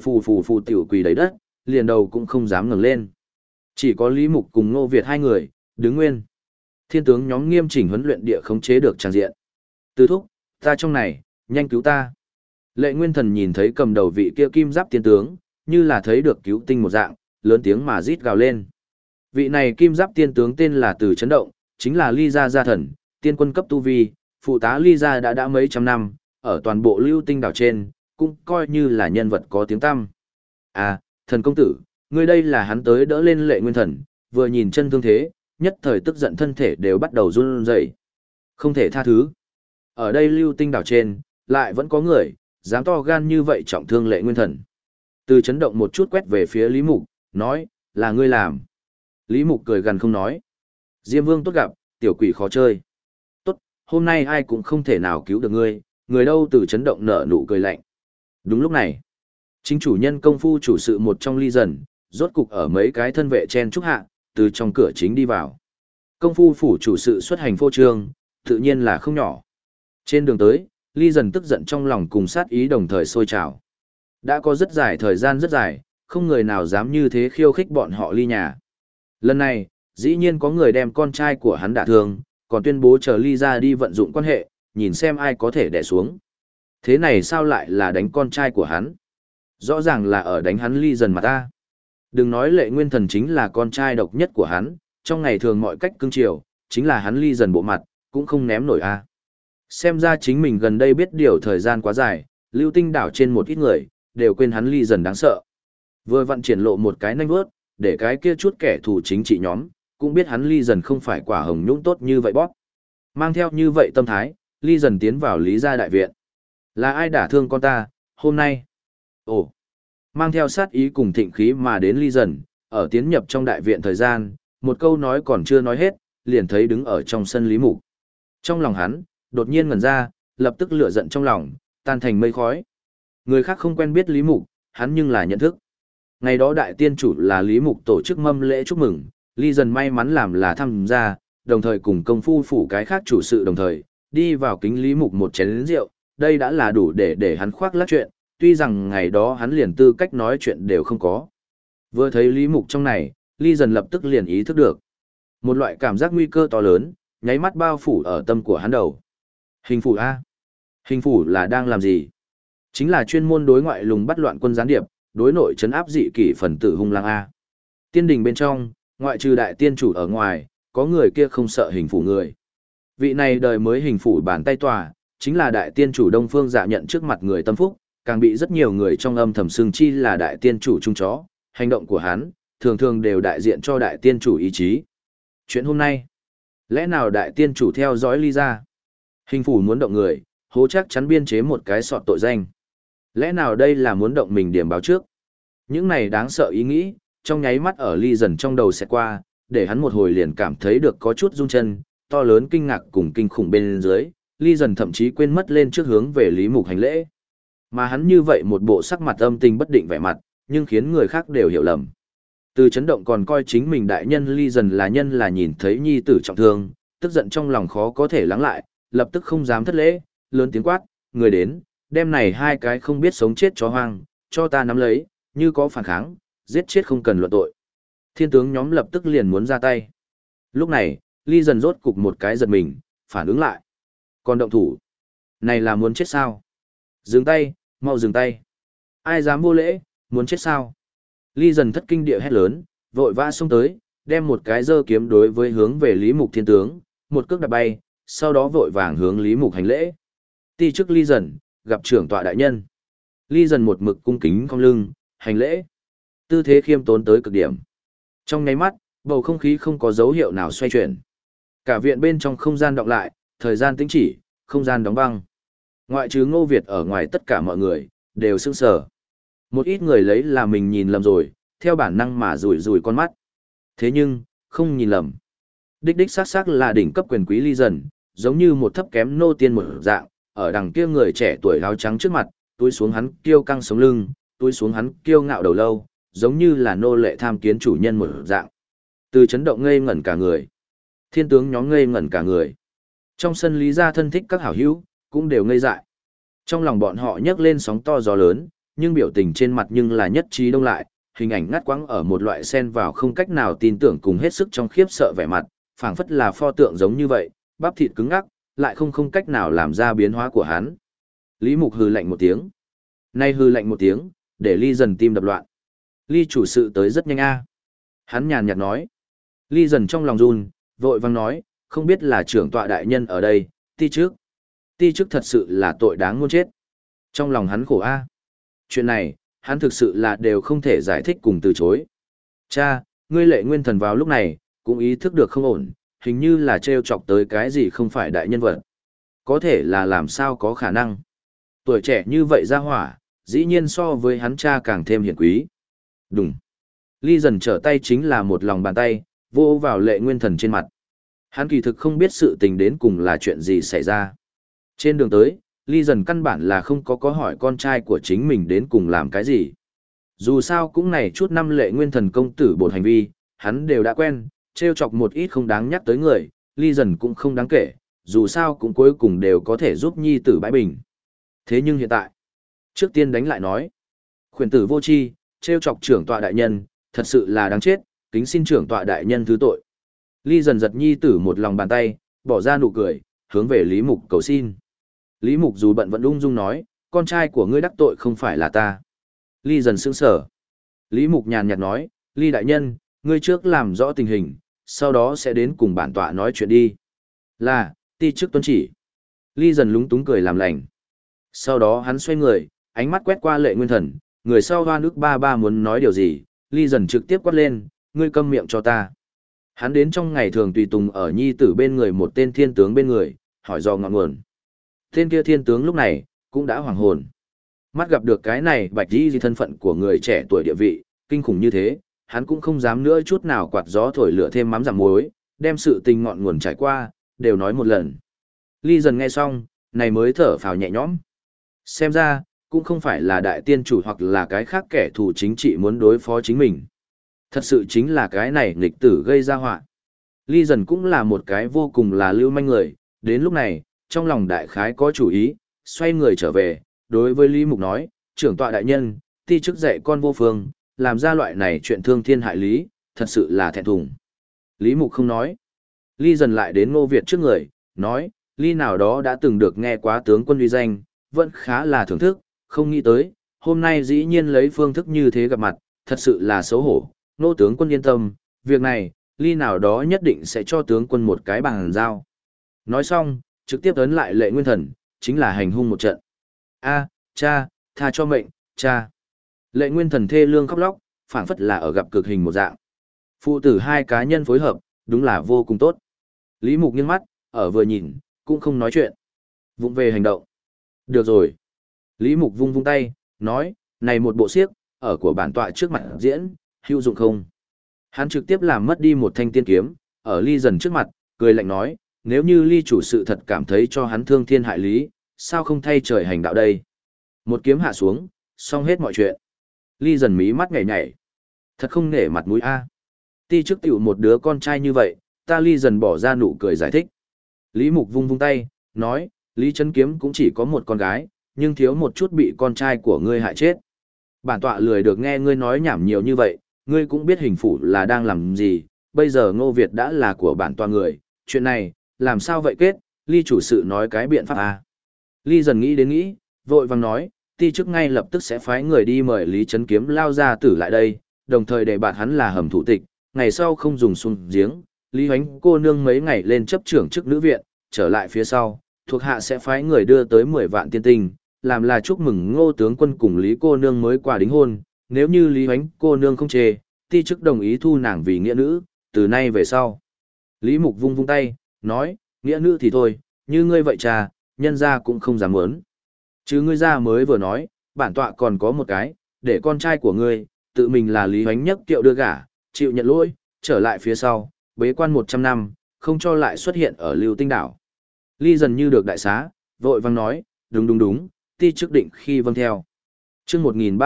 phù tiểu quỳ đầy đất, liền đầu cũng không dám ngẩng lên. Chỉ có Lý Mục cùng Ngô Việt hai người, đứng nguyên. Thiên tướng nhóm nghiêm chỉnh huấn luyện địa khống chế được tràng diện. Từ thúc, ta trong này, nhanh cứu ta. Lệ Nguyên Thần nhìn thấy cầm đầu vị kia kim giáp tiên tướng, như là thấy được cứu tinh một dạng, lớn tiếng mà rít gào lên. Vị này kim giáp tiên tướng tên là Từ Chấn Động, chính là Ly Gia gia thần, tiên quân cấp tu vi, phụ tá Ly Gia đã mấy trăm năm, ở toàn bộ Lưu Tinh đảo trên, cũng coi như là nhân vật có tiếng tăm. À, thần công tử, ngươi đây là hắn tới đỡ lên Lệ Nguyên Thần, vừa nhìn chân thương thế, nhất thời tức giận thân thể đều bắt đầu run rẩy. Không thể tha thứ. Ở đây Lưu Tinh đảo trên, lại vẫn có người, dám to gan như vậy trọng thương Lệ Nguyên Thần. Từ Chấn Động một chút quét về phía Lý Mục, nói, là ngươi làm. Lý Mục cười gần không nói. Diêm Vương tốt gặp, tiểu quỷ khó chơi. Tốt, hôm nay ai cũng không thể nào cứu được ngươi, người đâu. Từ Chấn Động nở nụ cười lạnh. Đúng lúc này, chính chủ nhân công phu chủ sự một trong Ly Dần, rốt cục ở mấy cái thân vệ chen trúc hạ, từ trong cửa chính đi vào. Công phu phủ chủ sự xuất hành phô trương, tự nhiên là không nhỏ. Trên đường tới, Ly Dần tức giận trong lòng cùng sát ý đồng thời sôi trào. Đã có rất dài thời gian rất dài, không người nào dám như thế khiêu khích bọn họ Ly nhà. Lần này, dĩ nhiên có người đem con trai của hắn đả thương, còn tuyên bố chờ Ly ra đi vận dụng quan hệ, nhìn xem ai có thể đè xuống. Thế này sao lại là đánh con trai của hắn? Rõ ràng là ở đánh hắn Ly Dần mà ta. Đừng nói Lệ Nguyên Thần chính là con trai độc nhất của hắn, trong ngày thường mọi cách cưng chiều, chính là hắn Ly Dần bộ mặt, cũng không ném nổi a. Xem ra chính mình gần đây biết điều thời gian quá dài, Lưu Tinh đảo trên một ít người, đều quên hắn Ly Dần đáng sợ. Vừa vặn triển lộ một cái nanh bước, để cái kia chút kẻ thù chính trị nhóm, cũng biết hắn Ly Dần không phải quả hồng nhũng tốt như vậy bóp. Mang theo như vậy tâm thái, Ly Dần tiến vào Lý gia đại viện. Là ai đả thương con ta, hôm nay? Ồ! Mang theo sát ý cùng thịnh khí mà đến Ly Dần, ở tiến nhập trong đại viện thời gian, một câu nói còn chưa nói hết, liền thấy đứng ở trong sân Lý Mục. Trong lòng hắn, đột nhiên ngẩn ra, lập tức lửa giận trong lòng, tan thành mây khói. Người khác không quen biết Lý Mục, hắn nhưng là nhận thức. Ngày đó đại tiên chủ là Lý Mục tổ chức mâm lễ chúc mừng, Ly Dần may mắn làm là tham gia, đồng thời cùng công phu phủ cái khác chủ sự đồng thời, đi vào kính Lý Mục một chén rượu, đây đã là đủ để hắn khoác lác chuyện, tuy rằng ngày đó hắn liền tư cách nói chuyện đều không có. Vừa thấy Lý Mục trong này, Ly Dần lập tức liền ý thức được. Một loại cảm giác nguy cơ to lớn, nháy mắt bao phủ ở tâm của hắn đầu. Hình phủ A. Hình phủ là đang làm gì? Chính là chuyên môn đối ngoại lùng bắt loạn quân gián điệp, đối nội trấn áp dị kỷ phần tử hung lang A. Tiên đình bên trong, ngoại trừ đại tiên chủ ở ngoài, có người kia không sợ hình phủ người. Vị này đời mới hình phủ bàn tay tòa, chính là đại tiên chủ Đông Phương Dạ nhận trước mặt người tâm phúc, càng bị rất nhiều người trong âm thầm xưng chi là đại tiên chủ trung chó, hành động của hắn, thường thường đều đại diện cho đại tiên chủ ý chí. Chuyện hôm nay, lẽ nào đại tiên chủ theo dõi Ly ra? Hình phủ muốn động người, hố chắc chắn biên chế một cái sọt tội danh. Lẽ nào đây là muốn động mình điểm báo trước? Những này đáng sợ ý nghĩ, trong nháy mắt ở Ly Dần trong đầu sẽ qua, để hắn một hồi liền cảm thấy được có chút rung chân, to lớn kinh ngạc cùng kinh khủng bên dưới, Ly Dần thậm chí quên mất lên trước hướng về Lý Mục hành lễ. Mà hắn như vậy một bộ sắc mặt âm tình bất định vẻ mặt, nhưng khiến người khác đều hiểu lầm. Từ chấn động còn coi chính mình đại nhân Ly dần là nhân là nhìn thấy nhi tử trọng thương, tức giận trong lòng khó có thể lắng lại, lập tức không dám thất lễ, lớn tiếng quát, người đến, đem này hai cái không biết sống chết chó hoang, cho ta nắm lấy, như có phản kháng, giết chết không cần luận tội. Thiên tướng nhóm lập tức liền muốn ra tay. Lúc này, Ly dần rốt cục một cái giật mình, phản ứng lại. Còn động thủ, này là muốn chết sao? Dừng tay, mau dừng tay. Ai dám vô lễ, muốn chết sao? Ly dần thất kinh địa hét lớn, vội vã xông tới, đem một cái giơ kiếm đối với hướng về Lý Mục thiên tướng, một cước đạp bay, sau đó vội vàng hướng Lý Mục hành lễ. Ti chức Ly dần, gặp trưởng tọa đại nhân. Ly dần một mực cung kính cong lưng, hành lễ. Tư thế khiêm tốn tới cực điểm. Trong nháy mắt, bầu không khí không có dấu hiệu nào xoay chuyển. Cả viện bên trong không gian đọng lại, thời gian tĩnh chỉ, không gian đóng băng. Ngoại trừ Ngô Việt ở ngoài tất cả mọi người, đều sững sờ. Một ít người lấy là mình nhìn lầm rồi, theo bản năng mà rủi rủi con mắt. Thế nhưng, không nhìn lầm. Đích đích xác xác là đỉnh cấp quyền quý Ly dần, giống như một thấp kém nô tiên một dạng, ở đằng kia người trẻ tuổi áo trắng trước mặt, túi xuống hắn kiêu căng sống lưng, túi xuống hắn kiêu ngạo đầu lâu, giống như là nô lệ tham kiến chủ nhân một dạng. Từ chấn động ngây ngẩn cả người. Thiên tướng nhóm ngây ngẩn cả người. Trong sân Lý gia thân thích các hảo hữu, cũng đều ngây dại. Trong lòng bọn họ nhấc lên sóng to gió lớn, nhưng biểu tình trên mặt nhưng là nhất trí đông lại, hình ảnh ngắt quãng ở một loại xen vào không cách nào tin tưởng cùng hết sức trong khiếp sợ vẻ mặt, phảng phất là pho tượng giống như vậy, bắp thịt cứng ngắc, lại không cách nào làm ra biến hóa của hắn. Lý Mục hừ lạnh một tiếng. Nay hừ lạnh một tiếng, để Ly dần tim đập loạn. Ly chủ sự tới rất nhanh a. Hắn nhàn nhạt nói. Ly dần trong lòng run, vội vang nói, không biết là trưởng tọa đại nhân ở đây, ti trước. Ti trước thật sự là tội đáng muôn chết. Trong lòng hắn khổ a. Chuyện này, hắn thực sự là đều không thể giải thích cùng từ chối. Cha, ngươi Lệ Nguyên Thần vào lúc này, cũng ý thức được không ổn, hình như là trêu chọc tới cái gì không phải đại nhân vật. Có thể là làm sao có khả năng. Tuổi trẻ như vậy ra hỏa, dĩ nhiên so với hắn cha càng thêm hiển quý. Đúng. Ly dần trở tay chính là một lòng bàn tay, vô vào Lệ Nguyên Thần trên mặt. Hắn kỳ thực không biết sự tình đến cùng là chuyện gì xảy ra. Trên đường tới, Ly dần căn bản là không có hỏi con trai của chính mình đến cùng làm cái gì. Dù sao cũng này chút năm Lệ Nguyên Thần công tử bột hành vi, hắn đều đã quen, trêu chọc một ít không đáng nhắc tới người, Ly dần cũng không đáng kể, dù sao cũng cuối cùng đều có thể giúp nhi tử bãi bình. Thế nhưng hiện tại, trước tiên đánh lại nói, khuyển tử vô tri, trêu chọc trưởng tọa đại nhân, thật sự là đáng chết, kính xin trưởng tọa đại nhân thứ tội. Ly dần giật nhi tử một lòng bàn tay, bỏ ra nụ cười, hướng về Lý Mục cầu xin. Lý Mục dù bận vẫn ung dung nói, con trai của ngươi đắc tội không phải là ta. Ly dần sững sờ. Lý Mục nhàn nhạt nói, Ly đại nhân, ngươi trước làm rõ tình hình, sau đó sẽ đến cùng bản tọa nói chuyện đi. Là, ti chức tuân chỉ. Ly dần lúng túng cười làm lành. Sau đó hắn xoay người, ánh mắt quét qua Lệ Nguyên Thần, người sau hoa nước ba ba muốn nói điều gì, Ly dần trực tiếp quát lên, ngươi câm miệng cho ta. Hắn đến trong ngày thường tùy tùng ở nhi tử bên người một tên thiên tướng bên người, hỏi do ngọn nguồn. Tên kia thiên tướng lúc này, cũng đã hoàng hồn. Mắt gặp được cái này bạch đi thân phận của người trẻ tuổi địa vị, kinh khủng như thế, hắn cũng không dám nữa chút nào quạt gió thổi lửa thêm mắm giảm muối, đem sự tình ngọn nguồn trải qua, đều nói một lần. Ly dần nghe xong, này mới thở phào nhẹ nhõm. Xem ra, cũng không phải là đại tiên chủ hoặc là cái khác kẻ thù chính trị muốn đối phó chính mình. Thật sự chính là cái này nghịch tử gây ra họa. Ly dần cũng là một cái vô cùng là lưu manh người, đến lúc này, trong lòng đại khái có chủ ý, xoay người trở về, đối với Lý Mục nói, trưởng tọa đại nhân, ti chức dạy con vô phương, làm ra loại này chuyện thương thiên hại lý, thật sự là thẹn thùng. Lý Mục không nói. Ly dần lại đến Ngô Việt trước người, nói, Ly nào đó đã từng được nghe quá tướng quân uy danh, vẫn khá là thưởng thức, không nghĩ tới, hôm nay dĩ nhiên lấy phương thức như thế gặp mặt, thật sự là xấu hổ. Nô tướng quân yên tâm, việc này, Ly nào đó nhất định sẽ cho tướng quân một cái bàn giao. Nói xong, trực tiếp ấn lại Lệ Nguyên Thần, chính là hành hung một trận. A, cha, tha cho mệnh, cha. Lệ Nguyên Thần thê lương khóc lóc, phảng phất là ở gặp cực hình một dạng. Phụ tử hai cá nhân phối hợp, đúng là vô cùng tốt. Lý Mục nghiêng mắt, ở vừa nhìn, cũng không nói chuyện. Vụng về hành động. Được rồi. Lý Mục vung vung tay, nói, này một bộ xiếc, ở của bản tọa trước mặt diễn, hữu dụng không? Hắn trực tiếp làm mất đi một thanh tiên kiếm, ở Ly dần trước mặt, cười lạnh nói, nếu như Ly chủ sự thật cảm thấy cho hắn thương thiên hại lý, sao không thay trời hành đạo đây? Một kiếm hạ xuống, xong hết mọi chuyện. Ly dần mí mắt nhảy nhảy. Thật không nể mặt mũi a. Ti trước tiểu một đứa con trai như vậy, ta Ly dần bỏ ra nụ cười giải thích. Lý Mục vung vung tay, nói, Lý Trấn Kiếm cũng chỉ có một con gái, nhưng thiếu một chút bị con trai của ngươi hại chết. Bản tọa lười được nghe ngươi nói nhảm nhiều như vậy, ngươi cũng biết hình phủ là đang làm gì, bây giờ Ngô Việt đã là của bản tọa người, chuyện này, làm sao vậy kết, Ly chủ sự nói cái biện pháp à. Ly dần nghĩ đến nghĩ, vội vàng nói, ti chức ngay lập tức sẽ phái người đi mời Lý Trấn Kiếm lao ra tử lại đây, đồng thời để bạn hắn là hầm thủ tịch, ngày sau không dùng sung giếng, Lý Hoánh cô nương mấy ngày lên chấp trưởng chức nữ viện, trở lại phía sau, thuộc hạ sẽ phái người đưa tới 10 vạn tiên tinh, làm là chúc mừng Ngô tướng quân cùng Lý cô nương mới qua đính hôn, nếu như Lý Hoánh cô nương không chê, ti chức đồng ý thu nàng vì nghĩa nữ, từ nay về sau. Lý Mục vung vung tay, nói, nghĩa nữ thì thôi, như ngươi vậy cha, nhân gia cũng không dám muốn. Chứ ngươi ra mới vừa nói, bản tọa còn có một cái, để con trai của ngươi, tự mình là Lý Hoánh nhất tiệu đưa gả, chịu nhận lỗi, trở lại phía sau, bế quan 100 năm, không cho lại xuất hiện ở Lưu Tinh đảo. Ly dần như được đại xá, vội vang nói, đúng, ti chức định khi vâng theo. Chương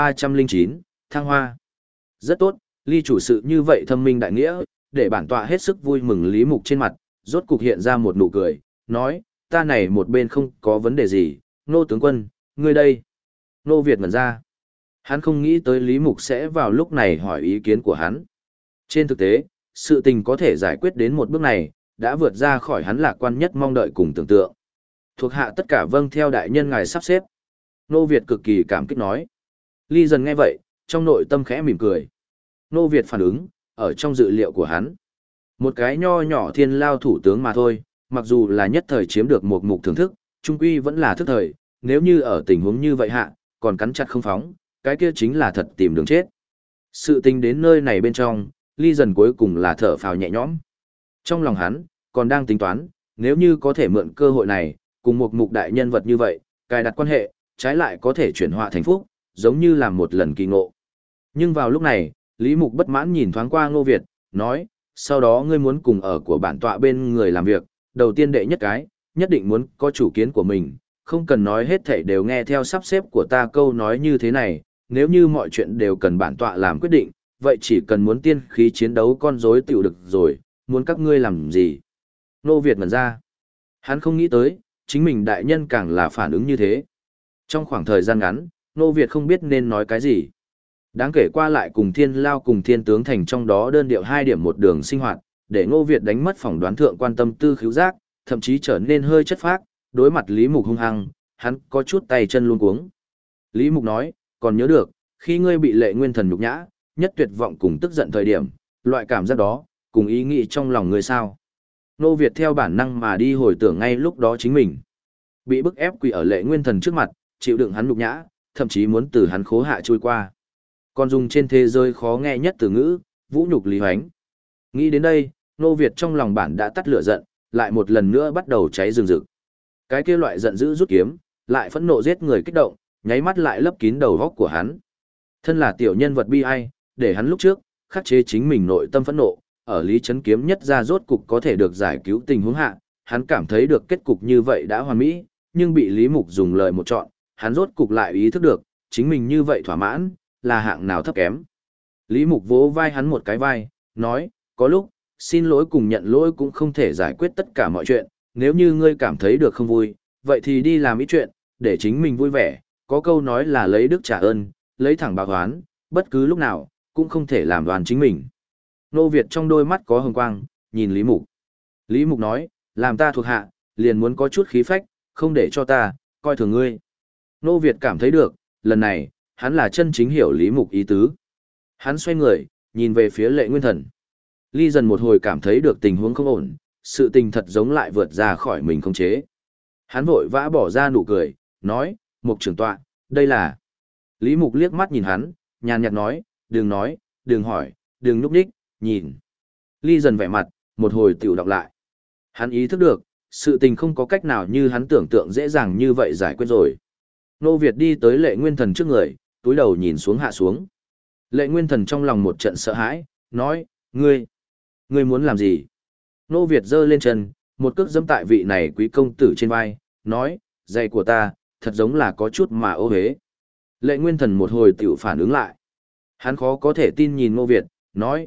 1309, Thăng Hoa. Rất tốt, Ly chủ sự như vậy thâm minh đại nghĩa, để bản tọa hết sức vui mừng. Lý Mục trên mặt, rốt cục hiện ra một nụ cười, nói, ta này một bên không có vấn đề gì, Nô tướng quân, ngươi đây. Nô Việt ngẩn ra. Hắn không nghĩ tới Lý Mục sẽ vào lúc này hỏi ý kiến của hắn. Trên thực tế, sự tình có thể giải quyết đến một bước này, đã vượt ra khỏi hắn lạc quan nhất mong đợi cùng tưởng tượng. Thuộc hạ tất cả vâng theo đại nhân ngài sắp xếp. Nô Việt cực kỳ cảm kích nói. Ly dần nghe vậy, trong nội tâm khẽ mỉm cười. Nô Việt phản ứng, ở trong dự liệu của hắn. Một cái nho nhỏ thiên lao thủ tướng mà thôi, mặc dù là nhất thời chiếm được một mục thưởng thức, trung quy vẫn là thức thời, nếu như ở tình huống như vậy hạ, còn cắn chặt không phóng, cái kia chính là thật tìm đường chết. Sự tình đến nơi này bên trong, Ly dần cuối cùng là thở phào nhẹ nhõm. Trong lòng hắn, còn đang tính toán, nếu như có thể mượn cơ hội này, cùng một mục đại nhân vật như vậy, cài đặt quan hệ, trái lại có thể chuyển họa thành phúc, giống như làm một lần kỳ ngộ. Nhưng vào lúc này, Lý Mục bất mãn nhìn thoáng qua Ngô Việt, nói, sau đó ngươi muốn cùng ở của bản tọa bên người làm việc, đầu tiên đệ nhất cái, nhất định muốn có chủ kiến của mình, không cần nói hết thảy đều nghe theo sắp xếp của ta. Câu nói như thế này, nếu như mọi chuyện đều cần bản tọa làm quyết định, vậy chỉ cần muốn tiên khí chiến đấu con rối tiểu được rồi, muốn các ngươi làm gì? Nô Việt ngẩn ra. Hắn không nghĩ tới, chính mình đại nhân càng là phản ứng như thế. Trong khoảng thời gian ngắn, Nô Việt không biết nên nói cái gì. Đáng kể qua lại cùng Thiên Lao cùng Thiên Tướng Thành trong đó đơn điệu 2 điểm một đường sinh hoạt, để Ngô Việt đánh mất phỏng đoán thượng quan tâm tư khứu giác, thậm chí trở nên hơi chất phác, đối mặt Lý Mục hung hăng, hắn có chút tay chân luống cuống. Lý Mục nói, còn nhớ được, khi ngươi bị Lệ Nguyên Thần nhục nhã, nhất tuyệt vọng cùng tức giận thời điểm, loại cảm giác đó, cùng ý nghĩ trong lòng ngươi sao? Nô Việt theo bản năng mà đi hồi tưởng ngay lúc đó chính mình. Bị bức ép quỳ ở Lệ Nguyên Thần trước mặt, chịu đựng hắn nhục nhã, thậm chí muốn từ hắn khố hạ trôi qua. Còn dùng trên thế giới khó nghe nhất từ ngữ, vũ nhục Lý Hoánh. Nghĩ đến đây, Nô Việt trong lòng bản đã tắt lửa giận, lại một lần nữa bắt đầu cháy rừng rực. Cái kia loại giận dữ rút kiếm, lại phẫn nộ giết người kích động, nháy mắt lại lấp kín đầu góc của hắn. Thân là tiểu nhân vật bi ai, để hắn lúc trước khắc chế chính mình nội tâm phẫn nộ, ở Lý Trấn Kiếm nhất ra rốt cục có thể được giải cứu tình huống hạ, hắn cảm thấy được kết cục như vậy đã hoàn mỹ, nhưng bị Lý Mục dùng lời một chọn, hắn rốt cục lại ý thức được, chính mình như vậy thỏa mãn, là hạng nào thấp kém. Lý Mục vỗ vai hắn một cái vai, nói, có lúc, xin lỗi cùng nhận lỗi cũng không thể giải quyết tất cả mọi chuyện, nếu như ngươi cảm thấy được không vui, vậy thì đi làm ít chuyện, để chính mình vui vẻ, có câu nói là lấy đức trả ơn, lấy thẳng báo oán, bất cứ lúc nào, cũng không thể làm đoàn chính mình. Nô Việt trong đôi mắt có hồng quang, nhìn Lý Mục. Lý Mục nói, làm ta thuộc hạ, liền muốn có chút khí phách, không để cho ta, coi thường ngươi. Nô Việt cảm thấy được, lần này, hắn là chân chính hiểu Lý Mục ý tứ. Hắn xoay người, nhìn về phía Lệ Nguyên Thần. Ly dần một hồi cảm thấy được tình huống không ổn, sự tình thật giống lại vượt ra khỏi mình không chế. Hắn vội vã bỏ ra nụ cười, nói, Mục trưởng tọa, đây là... Lý Mục liếc mắt nhìn hắn, nhàn nhạt nói, đừng hỏi, đừng núp đích, nhìn. Ly dần vẻ mặt, một hồi tiểu đọc lại. Hắn ý thức được, sự tình không có cách nào như hắn tưởng tượng dễ dàng như vậy giải quyết rồi. Nô Việt đi tới Lệ Nguyên Thần trước người, túi đầu nhìn xuống hạ xuống. Lệ Nguyên Thần trong lòng một trận sợ hãi, nói, ngươi muốn làm gì? Nô Việt giơ lên chân, một cước dẫm tại vị này quý công tử trên vai, nói, giày của ta, thật giống là có chút mà ô hế. Lệ Nguyên Thần một hồi tiểu phản ứng lại. Hắn khó có thể tin nhìn Ngô Việt, nói,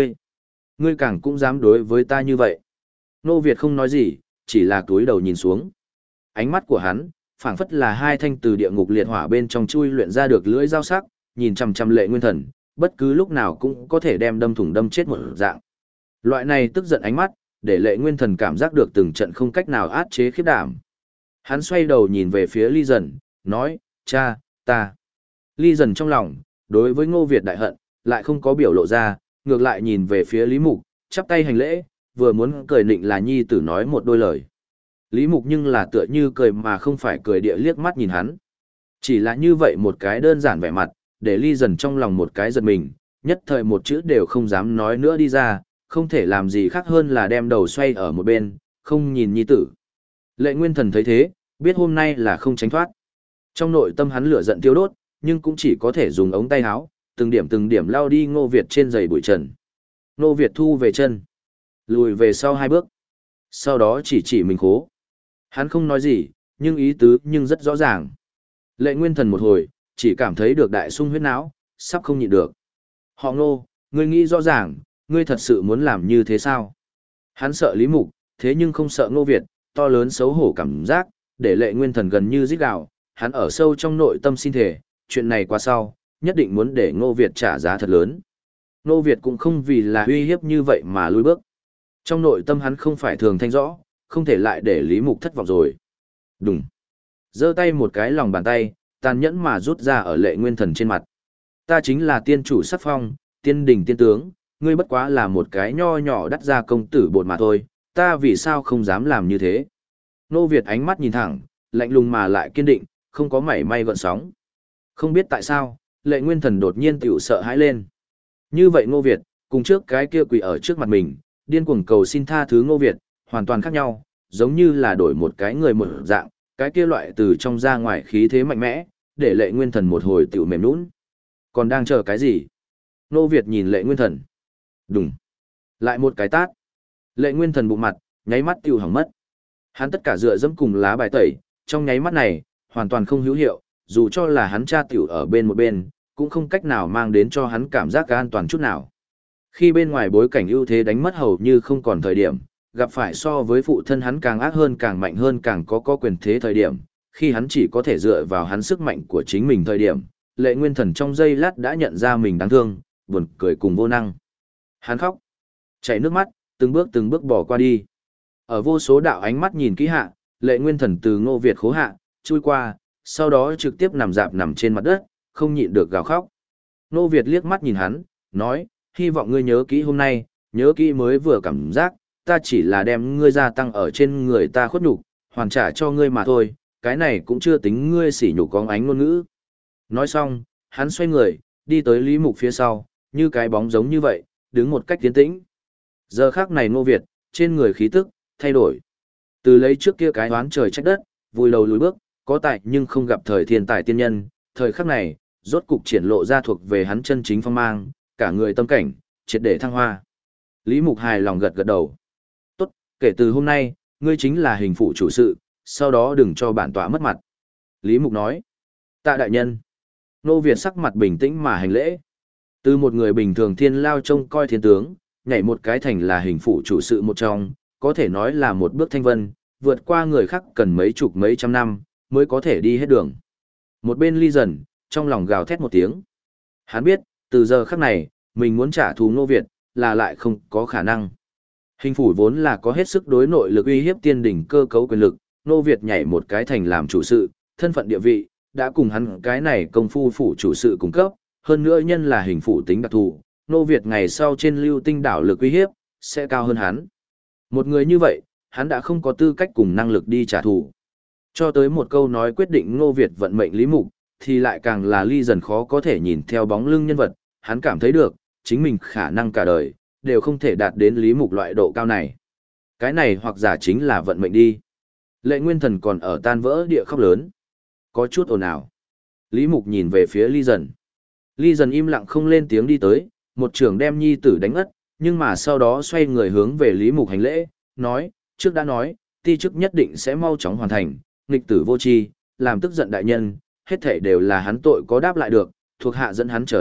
ngươi càng cũng dám đối với ta như vậy. Ngô Việt không nói gì, chỉ là túi đầu nhìn xuống. Ánh mắt của hắn, phảng phất là hai thanh từ địa ngục liệt hỏa bên trong chui luyện ra được lưỡi dao sắc, nhìn chằm chằm Lệ Nguyên Thần, bất cứ lúc nào cũng có thể đem đâm thủng đâm chết một dạng. Loại này tức giận ánh mắt, để Lệ Nguyên Thần cảm giác được từng trận không cách nào át chế khiếp đảm. Hắn xoay đầu nhìn về phía Ly Dần, nói, cha, ta. Ly Dần trong lòng, đối với Ngô Việt đại hận, lại không có biểu lộ ra, ngược lại nhìn về phía Lý Mục, chắp tay hành lễ, vừa muốn cười nịnh là nhi tử nói một đôi lời. Lý Mục nhưng là tựa như cười mà không phải cười địa liếc mắt nhìn hắn. Chỉ là như vậy một cái đơn giản vẻ mặt, để Ly Dần trong lòng một cái giật mình, nhất thời một chữ đều không dám nói nữa đi ra, không thể làm gì khác hơn là đem đầu xoay ở một bên, không nhìn nhi tử. Lệ Nguyên Thần thấy thế, biết hôm nay là không tránh thoát. Trong nội tâm hắn lửa giận tiêu đốt, nhưng cũng chỉ có thể dùng ống tay áo, từng điểm lao đi Ngô Việt trên giày bụi trần. Ngô Việt thu về chân, lùi về sau 2 bước. Sau đó chỉ mình khố. Hắn không nói gì, nhưng ý tứ nhưng rất rõ ràng. Lệ Nguyên Thần một hồi, chỉ cảm thấy được đại sung huyết não, sắp không nhịn được. Họ Ngô, ngươi nghĩ rõ ràng, ngươi thật sự muốn làm như thế sao? Hắn sợ Lý Mục, thế nhưng không sợ Ngô Việt, to lớn xấu hổ cảm giác, để Lệ Nguyên Thần gần như rít gào, hắn ở sâu trong nội tâm xin thề, chuyện này qua sau, nhất định muốn để Ngô Việt trả giá thật lớn. Ngô Việt cũng không vì là uy hiếp như vậy mà lùi bước. Trong nội tâm hắn không phải thường thanh rõ, không thể lại để Lý Mục thất vọng rồi. Đùng. Giơ tay một cái lòng bàn tay, tàn nhẫn mà rút ra ở Lệ Nguyên Thần trên mặt. Ta chính là tiên chủ sắc phong, tiên đình tiên tướng, ngươi bất quá là một cái nho nhỏ đắt ra công tử bột mà thôi, ta vì sao không dám làm như thế. Ngô Việt ánh mắt nhìn thẳng, lạnh lùng mà lại kiên định, không có mảy may gợn sóng. Không biết tại sao, Lệ Nguyên Thần đột nhiên tiểu sợ hãi lên. Như vậy Ngô Việt, cùng trước cái kia quỳ ở trước mặt mình, điên cuồng cầu xin tha thứ Ngô Việt, hoàn toàn khác nhau, giống như là đổi một cái người một dạng, cái kia loại từ trong ra ngoài khí thế mạnh mẽ, để Lệ Nguyên Thần một hồi tiểu mềm nhũn. Còn đang chờ cái gì? Ngô Việt nhìn Lệ Nguyên Thần. Đùng. Lại một cái tát. Lệ Nguyên Thần bụng mặt, nháy mắt tiểu hỏng mất. Hắn tất cả dựa dẫm cùng lá bài tẩy, trong nháy mắt này, hoàn toàn không hữu hiệu, dù cho là hắn cha tiểu ở bên một bên, cũng không cách nào mang đến cho hắn cảm giác an toàn chút nào. Khi bên ngoài bối cảnh ưu thế đánh mất hầu như không còn thời điểm, gặp phải so với phụ thân hắn càng ác hơn càng mạnh hơn càng có quyền thế thời điểm, khi hắn chỉ có thể dựa vào hắn sức mạnh của chính mình thời điểm, Lệ Nguyên Thần trong giây lát đã nhận ra mình đáng thương, buồn cười cùng vô năng. Hắn khóc, chảy nước mắt, từng bước bỏ qua đi. Ở vô số đạo ánh mắt nhìn kỹ hạ, Lệ Nguyên Thần từ Ngô Việt khố hạ, chui qua, sau đó trực tiếp nằm dạp nằm trên mặt đất, không nhịn được gào khóc. Ngô Việt liếc mắt nhìn hắn, nói, hy vọng ngươi nhớ kỹ hôm nay, nhớ kỹ mới vừa cảm giác, ta chỉ là đem ngươi gia tăng ở trên người ta khuất nhục, hoàn trả cho ngươi mà thôi, cái này cũng chưa tính ngươi sỉ nhục có ánh ngôn ngữ. Nói xong, hắn xoay người, đi tới Lý Mục phía sau, như cái bóng giống như vậy, đứng một cách tiến tĩnh. Giờ khắc này Ngô Việt, trên người khí tức, thay đổi. Từ lấy trước kia cái oán trời trách đất, vùi đầu lùi bước, có tài nhưng không gặp thời thiên tài tiên nhân, thời khắc này, rốt cục triển lộ ra thuộc về hắn chân chính phong mang, cả người tâm cảnh, triệt để thăng hoa. Lý Mục hài lòng gật gật đầu. Tốt, kể từ hôm nay, ngươi chính là hình phụ chủ sự, sau đó đừng cho bản tọa mất mặt. Lý Mục nói. Tạ đại nhân. Ngô Việt sắc mặt bình tĩnh mà hành lễ. Từ một người bình thường thiên lao trông coi thiên tướng, nhảy một cái thành là hình phụ chủ sự một trong, có thể nói là một bước thanh vân, vượt qua người khác cần mấy chục mấy trăm năm, mới có thể đi hết đường. Một bên Ly Dần, trong lòng gào thét một tiếng. Hắn biết, từ giờ khắc này, mình muốn trả thù Ngô Việt, là lại không có khả năng. Hình phủ vốn là có hết sức đối nội lực uy hiếp tiên đỉnh cơ cấu quyền lực, Ngô Việt nhảy một cái thành làm chủ sự, thân phận địa vị, đã cùng hắn cái này công phu phủ chủ sự cung cấp, hơn nữa nhân là hình phủ tính đặc thù, Ngô Việt ngày sau trên lưu tinh đảo lực uy hiếp, sẽ cao hơn hắn. Một người như vậy, hắn đã không có tư cách cùng năng lực đi trả thù. Cho tới một câu nói quyết định Ngô Việt vận mệnh Lý Mục, thì lại càng là Ly Dần khó có thể nhìn theo bóng lưng nhân vật, hắn cảm thấy được, chính mình khả năng cả đời, đều không thể đạt đến Lý Mục loại độ cao này. Cái này hoặc giả chính là vận mệnh đi. Lệ Nguyên Thần còn ở tan vỡ địa khóc lớn. Có chút ồn ào. Lý Mục nhìn về phía Ly Dần. Ly Dần im lặng không lên tiếng đi tới, một trưởng đem nhi tử đánh ngất, nhưng mà sau đó xoay người hướng về Lý Mục hành lễ, nói, trước đã nói, ti chức nhất định sẽ mau chóng hoàn thành, nghịch tử vô tri, làm tức giận đại nhân, hết thảy đều là hắn tội có đáp lại được, thuộc hạ dẫn hắn trở lại,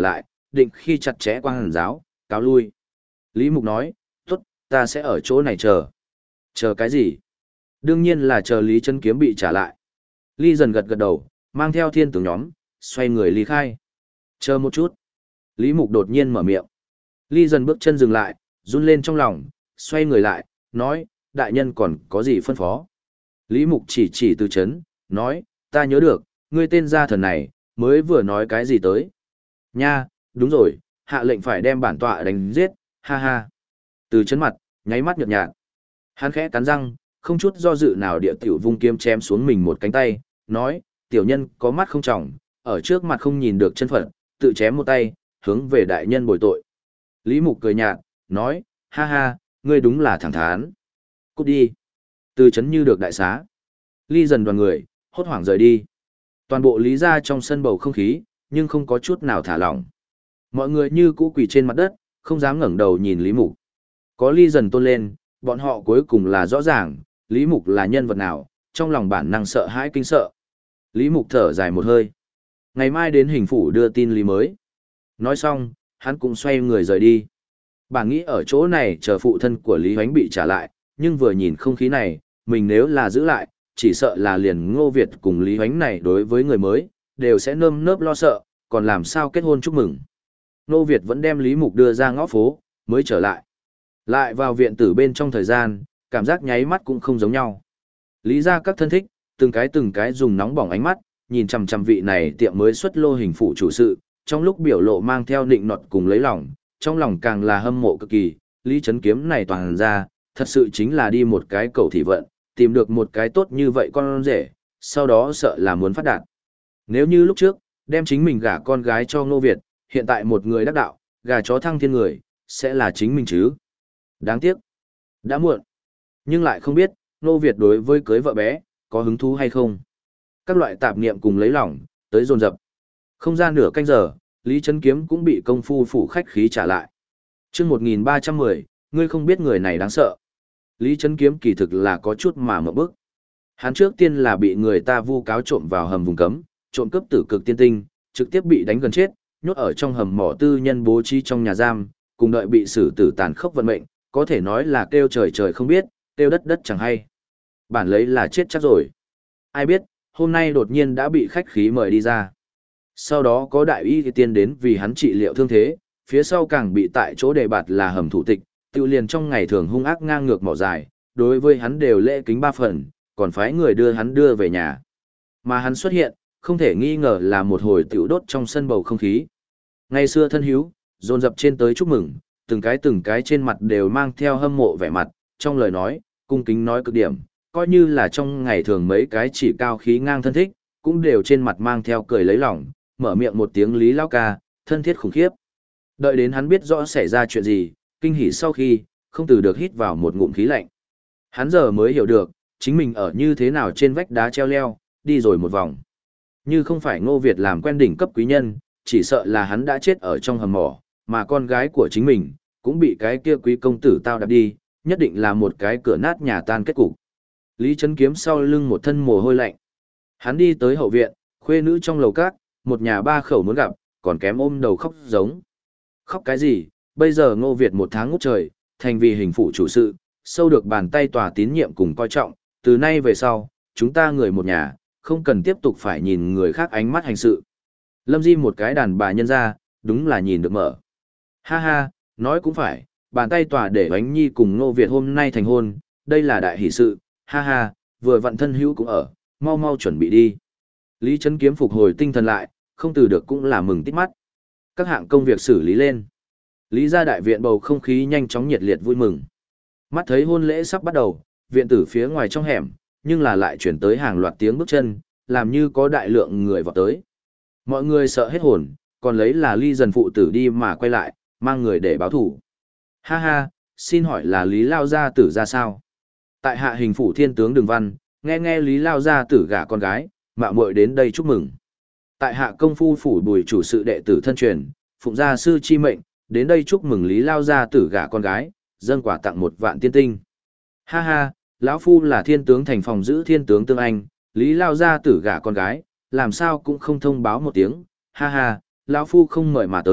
định khi chặt chẽ quang hàn giáo, cáo lui. Lý Mục nói, tốt, ta sẽ ở chỗ này chờ. Chờ cái gì? Đương nhiên là chờ Lý Trấn Kiếm bị trả lại. Ly dần gật gật đầu, mang theo thiên tướng nhóm, xoay người ly khai. Chờ một chút. Lý Mục đột nhiên mở miệng. Ly dần bước chân dừng lại, run lên trong lòng, xoay người lại, nói, đại nhân còn có gì phân phó? Lý Mục chỉ chỉ Từ Chấn, nói, ta nhớ được, ngươi tên gia thần này, mới vừa nói cái gì tới. Nha, đúng rồi, hạ lệnh phải đem bản tọa đánh giết, ha ha. Từ Chấn mặt, nháy mắt nhợt nhạt. Hắn khẽ cắn răng, không chút do dự nào địa tiểu vung kiếm chém xuống mình một cánh tay, nói, tiểu nhân có mắt không tròng, ở trước mặt không nhìn được chân phận, tự chém một tay, hướng về đại nhân bồi tội. Lý Mục cười nhạt, nói, ha ha, ngươi đúng là thẳng thắn. Cút đi. Từ Chấn như được đại xá. Ly dần đoàn người, hốt hoảng rời đi. Toàn bộ Lý gia trong sân bầu không khí, nhưng không có chút nào thả lỏng. Mọi người như cũ quỳ trên mặt đất, không dám ngẩng đầu nhìn Lý Mục. Có Ly dần tôn lên, bọn họ cuối cùng là rõ ràng, Lý Mục là nhân vật nào, trong lòng bản năng sợ hãi kinh sợ. Lý Mục thở dài một hơi. Ngày mai đến hình phủ đưa tin Lý mới. Nói xong, hắn cũng xoay người rời đi. Bản nghĩ ở chỗ này chờ phụ thân của Lý Hoánh bị trả lại, nhưng vừa nhìn không khí này, mình nếu là giữ lại, chỉ sợ là liền Ngô Việt cùng Lý Hoánh này đối với người mới, đều sẽ nơm nớp lo sợ, còn làm sao kết hôn chúc mừng. Ngô Việt vẫn đem Lý Mục đưa ra ngõ phố, mới trở lại. Lại vào viện tử bên trong thời gian, cảm giác nháy mắt cũng không giống nhau. Lý ra các thân thích, từng cái dùng nóng bỏng ánh mắt, nhìn chằm chằm vị này tiệm mới xuất lô hình phụ chủ sự, trong lúc biểu lộ mang theo nịnh nọt cùng lấy lòng, trong lòng càng là hâm mộ cực kỳ, Lý Trấn Kiếm này toàn ra, thật sự chính là đi một cái cầu thị vận, tìm được một cái tốt như vậy con rể, sau đó sợ là muốn phát đạt. Nếu như lúc trước, đem chính mình gả con gái cho Ngô Việt, hiện tại một người đắc đạo, gà chó thăng thiên người, sẽ là chính mình chứ. Đáng tiếc. Đã muộn. Nhưng lại không biết, Ngô Việt đối với cưới vợ bé, có hứng thú hay không. Các loại tạp niệm cùng lấy lòng, tới dồn dập. Không ra nửa canh giờ, Lý Trấn Kiếm cũng bị công phu phủ khách khí trả lại. chương 1310, ngươi không biết người này đáng sợ. Lý Trấn Kiếm kỳ thực là có chút mà mở bức. Hắn trước tiên là bị người ta vu cáo trộm vào hầm vùng cấm, trộm cướp tử cực tiên tinh, trực tiếp bị đánh gần chết, nhốt ở trong hầm mỏ tư nhân bố trí trong nhà giam, cùng đợi bị xử tử tàn khốc vận mệnh, có thể nói là kêu trời trời không biết, kêu đất đất chẳng hay. Bản lấy là chết chắc rồi. Ai biết, hôm nay đột nhiên đã bị khách khí mời đi ra. Sau đó có đại y tiên đến vì hắn trị liệu thương thế, phía sau càng bị tại chỗ đề bạt là hầm thủ tịch, tiêu liền trong ngày thường hung ác ngang ngược mỏ dài, đối với hắn đều lễ kính 3 phần, còn phái người đưa hắn đưa về nhà. Mà hắn xuất hiện, không thể nghi ngờ là một hồi tiểu đốt trong sân bầu không khí. Ngày xưa thân hiếu, dồn dập trên tới chúc mừng, từng cái trên mặt đều mang theo hâm mộ vẻ mặt, trong lời nói, cung kính nói cực điểm, coi như là trong ngày thường mấy cái chỉ cao khí ngang thân thích, cũng đều trên mặt mang theo cười lấy lòng, mở miệng một tiếng Lý Lao ca, thân thiết khủng khiếp. Đợi đến hắn biết rõ xảy ra chuyện gì, kinh hỉ sau khi, không từ được hít vào một ngụm khí lạnh. Hắn giờ mới hiểu được, chính mình ở như thế nào trên vách đá treo leo, đi rồi một vòng. Như không phải Ngô Việt làm quen đỉnh cấp quý nhân, chỉ sợ là hắn đã chết ở trong hầm mỏ, mà con gái của chính mình, cũng bị cái kia quý công tử tao đạp đi, nhất định là một cái cửa nát nhà tan kết cục. Lý Trấn Kiếm sau lưng một thân mồ hôi lạnh. Hắn đi tới hậu viện, khuê nữ trong lầu cát, một nhà ba khẩu muốn gặp, còn kém ôm đầu khóc giống. Khóc cái gì, bây giờ Ngô Việt một tháng ngút trời, thành vì hình phụ chủ sự, sâu được bàn tay tòa tín nhiệm cùng coi trọng, từ nay về sau, chúng ta người một nhà, không cần tiếp tục phải nhìn người khác ánh mắt hành sự. Lâm Di một cái đàn bà nhân ra, đúng là nhìn được mở. Ha ha, nói cũng phải, bàn tay tòa để Oánh Nhi cùng Ngô Việt hôm nay thành hôn, đây là đại hỷ sự, ha ha, vừa vặn thân hữu cũng ở, mau mau chuẩn bị đi. Lý Trấn Kiếm phục hồi tinh thần lại, không từ được cũng là mừng tít mắt. Các hạng công việc xử lý lên. Lý gia đại viện bầu không khí nhanh chóng nhiệt liệt vui mừng. Mắt thấy hôn lễ sắp bắt đầu, viện tử phía ngoài trong hẻm, nhưng là lại chuyển tới hàng loạt tiếng bước chân, làm như có đại lượng người vào tới. Mọi người sợ hết hồn, còn lấy là Ly dần phụ tử đi mà quay lại, mang người để báo thủ. Ha ha, xin hỏi là Lý Lao gia tử ra sao? Tại hạ hình phủ thiên tướng Đường Văn, nghe Lý Lao gia tử gả con gái, mạo muội đến đây chúc mừng. Tại hạ công phu phủ Bùi chủ sự đệ tử thân truyền, phụng gia sư chi mệnh, đến đây chúc mừng Lý Lao gia tử gả con gái, dâng quà tặng 1 vạn tiên tinh. Ha ha, lão phu là thiên tướng thành phòng giữ thiên tướng Tương Anh, Lý Lao gia tử gả con gái, làm sao cũng không thông báo một tiếng. Ha ha, lão phu không mời mà tới,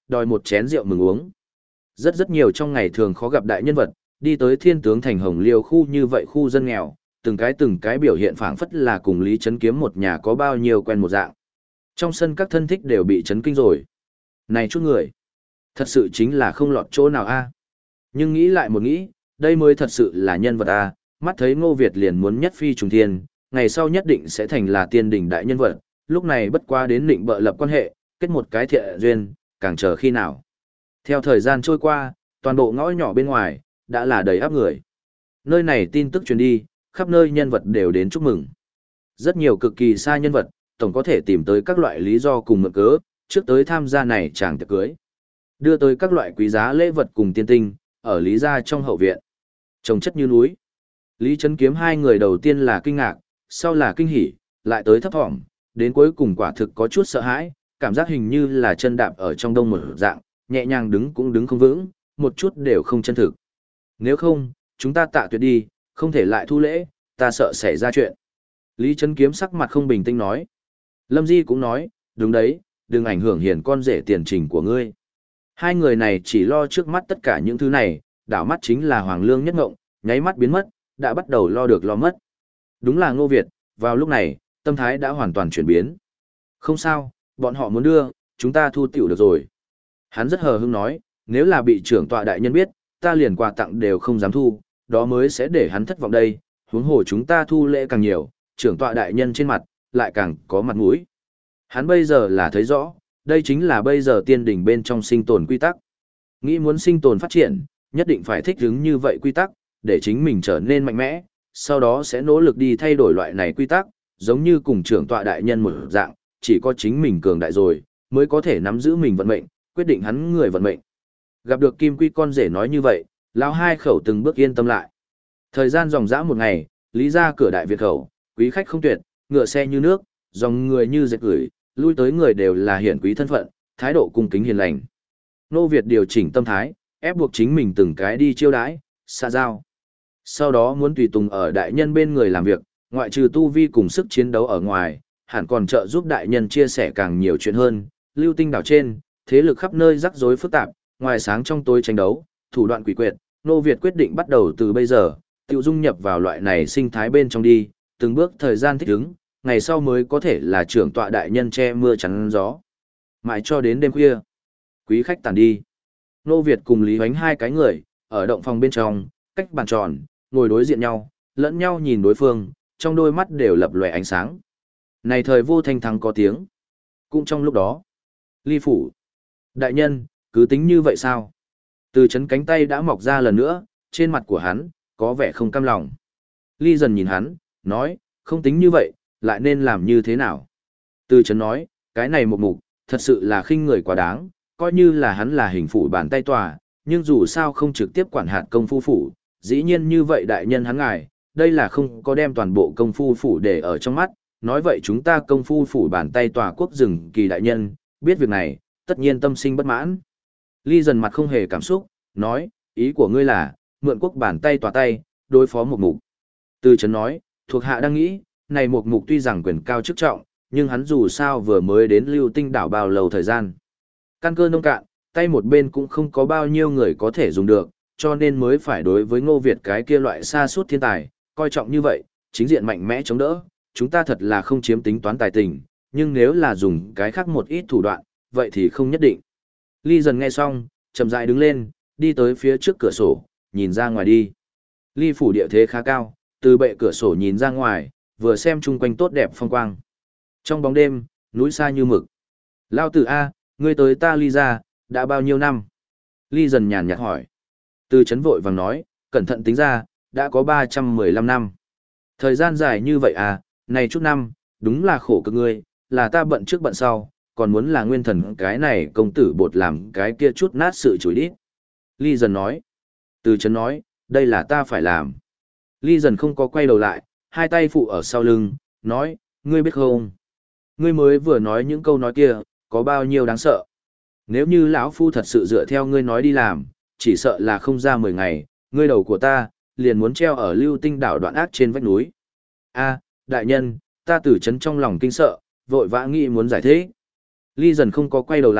đòi một chén rượu mừng uống. Rất nhiều trong ngày thường khó gặp đại nhân vật, đi tới Thiên Tướng Thành Hồng Liêu khu như vậy khu dân nghèo, từng cái biểu hiện phảng phất là cùng Lý Trấn Kiếm một nhà có bao nhiêu quen một dạng. Trong sân các thân thích đều bị chấn kinh rồi. Này chút người, thật sự chính là không lọt chỗ nào a. Nhưng nghĩ lại một nghĩ, đây mới thật sự là nhân vật a, mắt thấy Ngô Việt liền muốn nhất phi trùng thiên, ngày sau nhất định sẽ thành là tiên đỉnh đại nhân vật, lúc này bất quá đến định bợ lập quan hệ, kết một cái thiện duyên, càng chờ khi nào. Theo thời gian trôi qua, toàn bộ ngõ nhỏ bên ngoài, đã là đầy áp người. Nơi này tin tức truyền đi, khắp nơi nhân vật đều đến chúc mừng. Rất nhiều cực kỳ xa nhân vật, tổng có thể tìm tới các loại lý do cùng mượn cớ, trước tới tham gia này chàng tiệc cưới. Đưa tới các loại quý giá lễ vật cùng tiên tinh, ở Lý gia trong hậu viện. Trồng chất như núi. Lý Trấn Kiếm hai người đầu tiên là kinh ngạc, sau là kinh hỉ, lại tới thấp thỏm, đến cuối cùng quả thực có chút sợ hãi, cảm giác hình như là chân đạp ở trong đông một dạng, nhẹ nhàng đứng cũng đứng không vững, một chút đều không chân thực. Nếu không, chúng ta tạ tuyệt đi, không thể lại thu lễ, ta sợ xảy ra chuyện. Lý Trấn Kiếm sắc mặt không bình tĩnh nói. Lâm Di cũng nói, đúng đấy, đừng ảnh hưởng hiền con rể tiền trình của ngươi. Hai người này chỉ lo trước mắt tất cả những thứ này, đảo mắt chính là Hoàng Lương nhất ngộng, nháy mắt biến mất, đã bắt đầu lo được lo mất. Đúng là Ngô Việt, vào lúc này, tâm thái đã hoàn toàn chuyển biến. Không sao, bọn họ muốn đưa, chúng ta thu tiểu được rồi. Hắn rất hờ hững nói, nếu là bị trưởng tọa đại nhân biết, ta liền quà tặng đều không dám thu, đó mới sẽ để hắn thất vọng đây, huống hồ chúng ta thu lễ càng nhiều, trưởng tọa đại nhân trên mặt, lại càng có mặt mũi. Hắn bây giờ là thấy rõ, đây chính là bây giờ tiên đỉnh bên trong sinh tồn quy tắc. Nghĩ muốn sinh tồn phát triển, nhất định phải thích ứng như vậy quy tắc, để chính mình trở nên mạnh mẽ, sau đó sẽ nỗ lực đi thay đổi loại này quy tắc, giống như cùng trưởng tọa đại nhân một dạng, chỉ có chính mình cường đại rồi, mới có thể nắm giữ mình vận mệnh, quyết định hắn người vận mệnh. Gặp được Kim Quy con rể nói như vậy, lão hai khẩu từng bước yên tâm lại. Thời gian dòng dã một ngày, Lý ra cửa đại Việt khẩu, quý khách không tuyệt, ngựa xe như nước, dòng người như dệt gửi, lui tới người đều là hiển quý thân phận, thái độ cung kính hiền lành. Nô Việt điều chỉnh tâm thái, ép buộc chính mình từng cái đi chiêu đãi, xa giao. Sau đó muốn tùy tùng ở đại nhân bên người làm việc, ngoại trừ tu vi cùng sức chiến đấu ở ngoài, hẳn còn trợ giúp đại nhân chia sẻ càng nhiều chuyện hơn. Lưu Tinh đảo trên, thế lực khắp nơi rắc rối phức tạp, ngoài sáng trong tối tranh đấu, thủ đoạn quỷ quyệt, Nô Việt quyết định bắt đầu từ bây giờ, tự dung nhập vào loại này sinh thái bên trong đi, từng bước thời gian thích ứng, ngày sau mới có thể là trưởng tọa đại nhân che mưa chắn gió. Mãi cho đến đêm khuya, quý khách tàn đi. Nô Việt cùng Lý Hoánh hai cái người, ở động phòng bên trong, cách bàn tròn, ngồi đối diện nhau, lẫn nhau nhìn đối phương, trong đôi mắt đều lập lòe ánh sáng. Này thời vô thanh thắng có tiếng. Cũng trong lúc đó, Ly phủ. Đại nhân, cứ tính như vậy sao? Từ chấn cánh tay đã mọc ra lần nữa, trên mặt của hắn, có vẻ không cam lòng. Ly dần nhìn hắn, nói, không tính như vậy, lại nên làm như thế nào? Từ chấn nói, cái này một mục, thật sự là khinh người quá đáng, coi như là hắn là hình phủ bàn tay tòa, nhưng dù sao không trực tiếp quản hạt công phu phủ, dĩ nhiên như vậy đại nhân hắn ngài, đây là không có đem toàn bộ công phu phủ để ở trong mắt, nói vậy chúng ta công phu phủ bàn tay tòa quốc rừng kỳ đại nhân, biết việc này, tất nhiên tâm sinh bất mãn. Ly dần mặt không hề cảm xúc, nói, ý của ngươi là, mượn quốc bàn tay tòa tay, đối phó một mục. Từ chấn nói, thuộc hạ đang nghĩ, này một mục tuy rằng quyền cao chức trọng, nhưng hắn dù sao vừa mới đến Lưu Tinh đảo bao lâu thời gian. Căn cơ nông cạn, tay một bên cũng không có bao nhiêu người có thể dùng được, cho nên mới phải đối với Ngô Việt cái kia loại sa sút thiên tài, coi trọng như vậy, chính diện mạnh mẽ chống đỡ, chúng ta thật là không chiếm tính toán tài tình, nhưng nếu là dùng cái khác một ít thủ đoạn, vậy thì không nhất định. Ly dần nghe xong, chậm rãi đứng lên, đi tới phía trước cửa sổ, nhìn ra ngoài đi. Ly phủ địa thế khá cao, từ bệ cửa sổ nhìn ra ngoài, vừa xem chung quanh tốt đẹp phong quang. Trong bóng đêm, núi xa như mực. Lao tử A, ngươi tới ta Ly ra, đã bao nhiêu năm? Ly dần nhàn nhạt hỏi. Từ chấn vội vàng nói, cẩn thận tính ra, đã có 315 năm. Thời gian dài như vậy à, này chút năm, đúng là khổ cực ngươi, là ta bận trước bận sau, còn muốn là nguyên thần cái này công tử bột làm cái kia chút nát sự chửi đít. Ly dần nói. Từ chấn nói, đây là ta phải làm. Ly dần không có quay đầu lại, hai tay phụ ở sau lưng, nói, ngươi biết không? Ngươi mới vừa nói những câu nói kia, có bao nhiêu đáng sợ. Nếu như lão phu thật sự dựa theo ngươi nói đi làm, chỉ sợ là không ra 10 ngày, ngươi đầu của ta, liền muốn treo ở Lưu Tinh đảo đoạn ác trên vách núi. A, đại nhân, ta từ chấn trong lòng kinh sợ, vội vã nghĩ muốn giải thích. Ly dần không có quay đầu lại,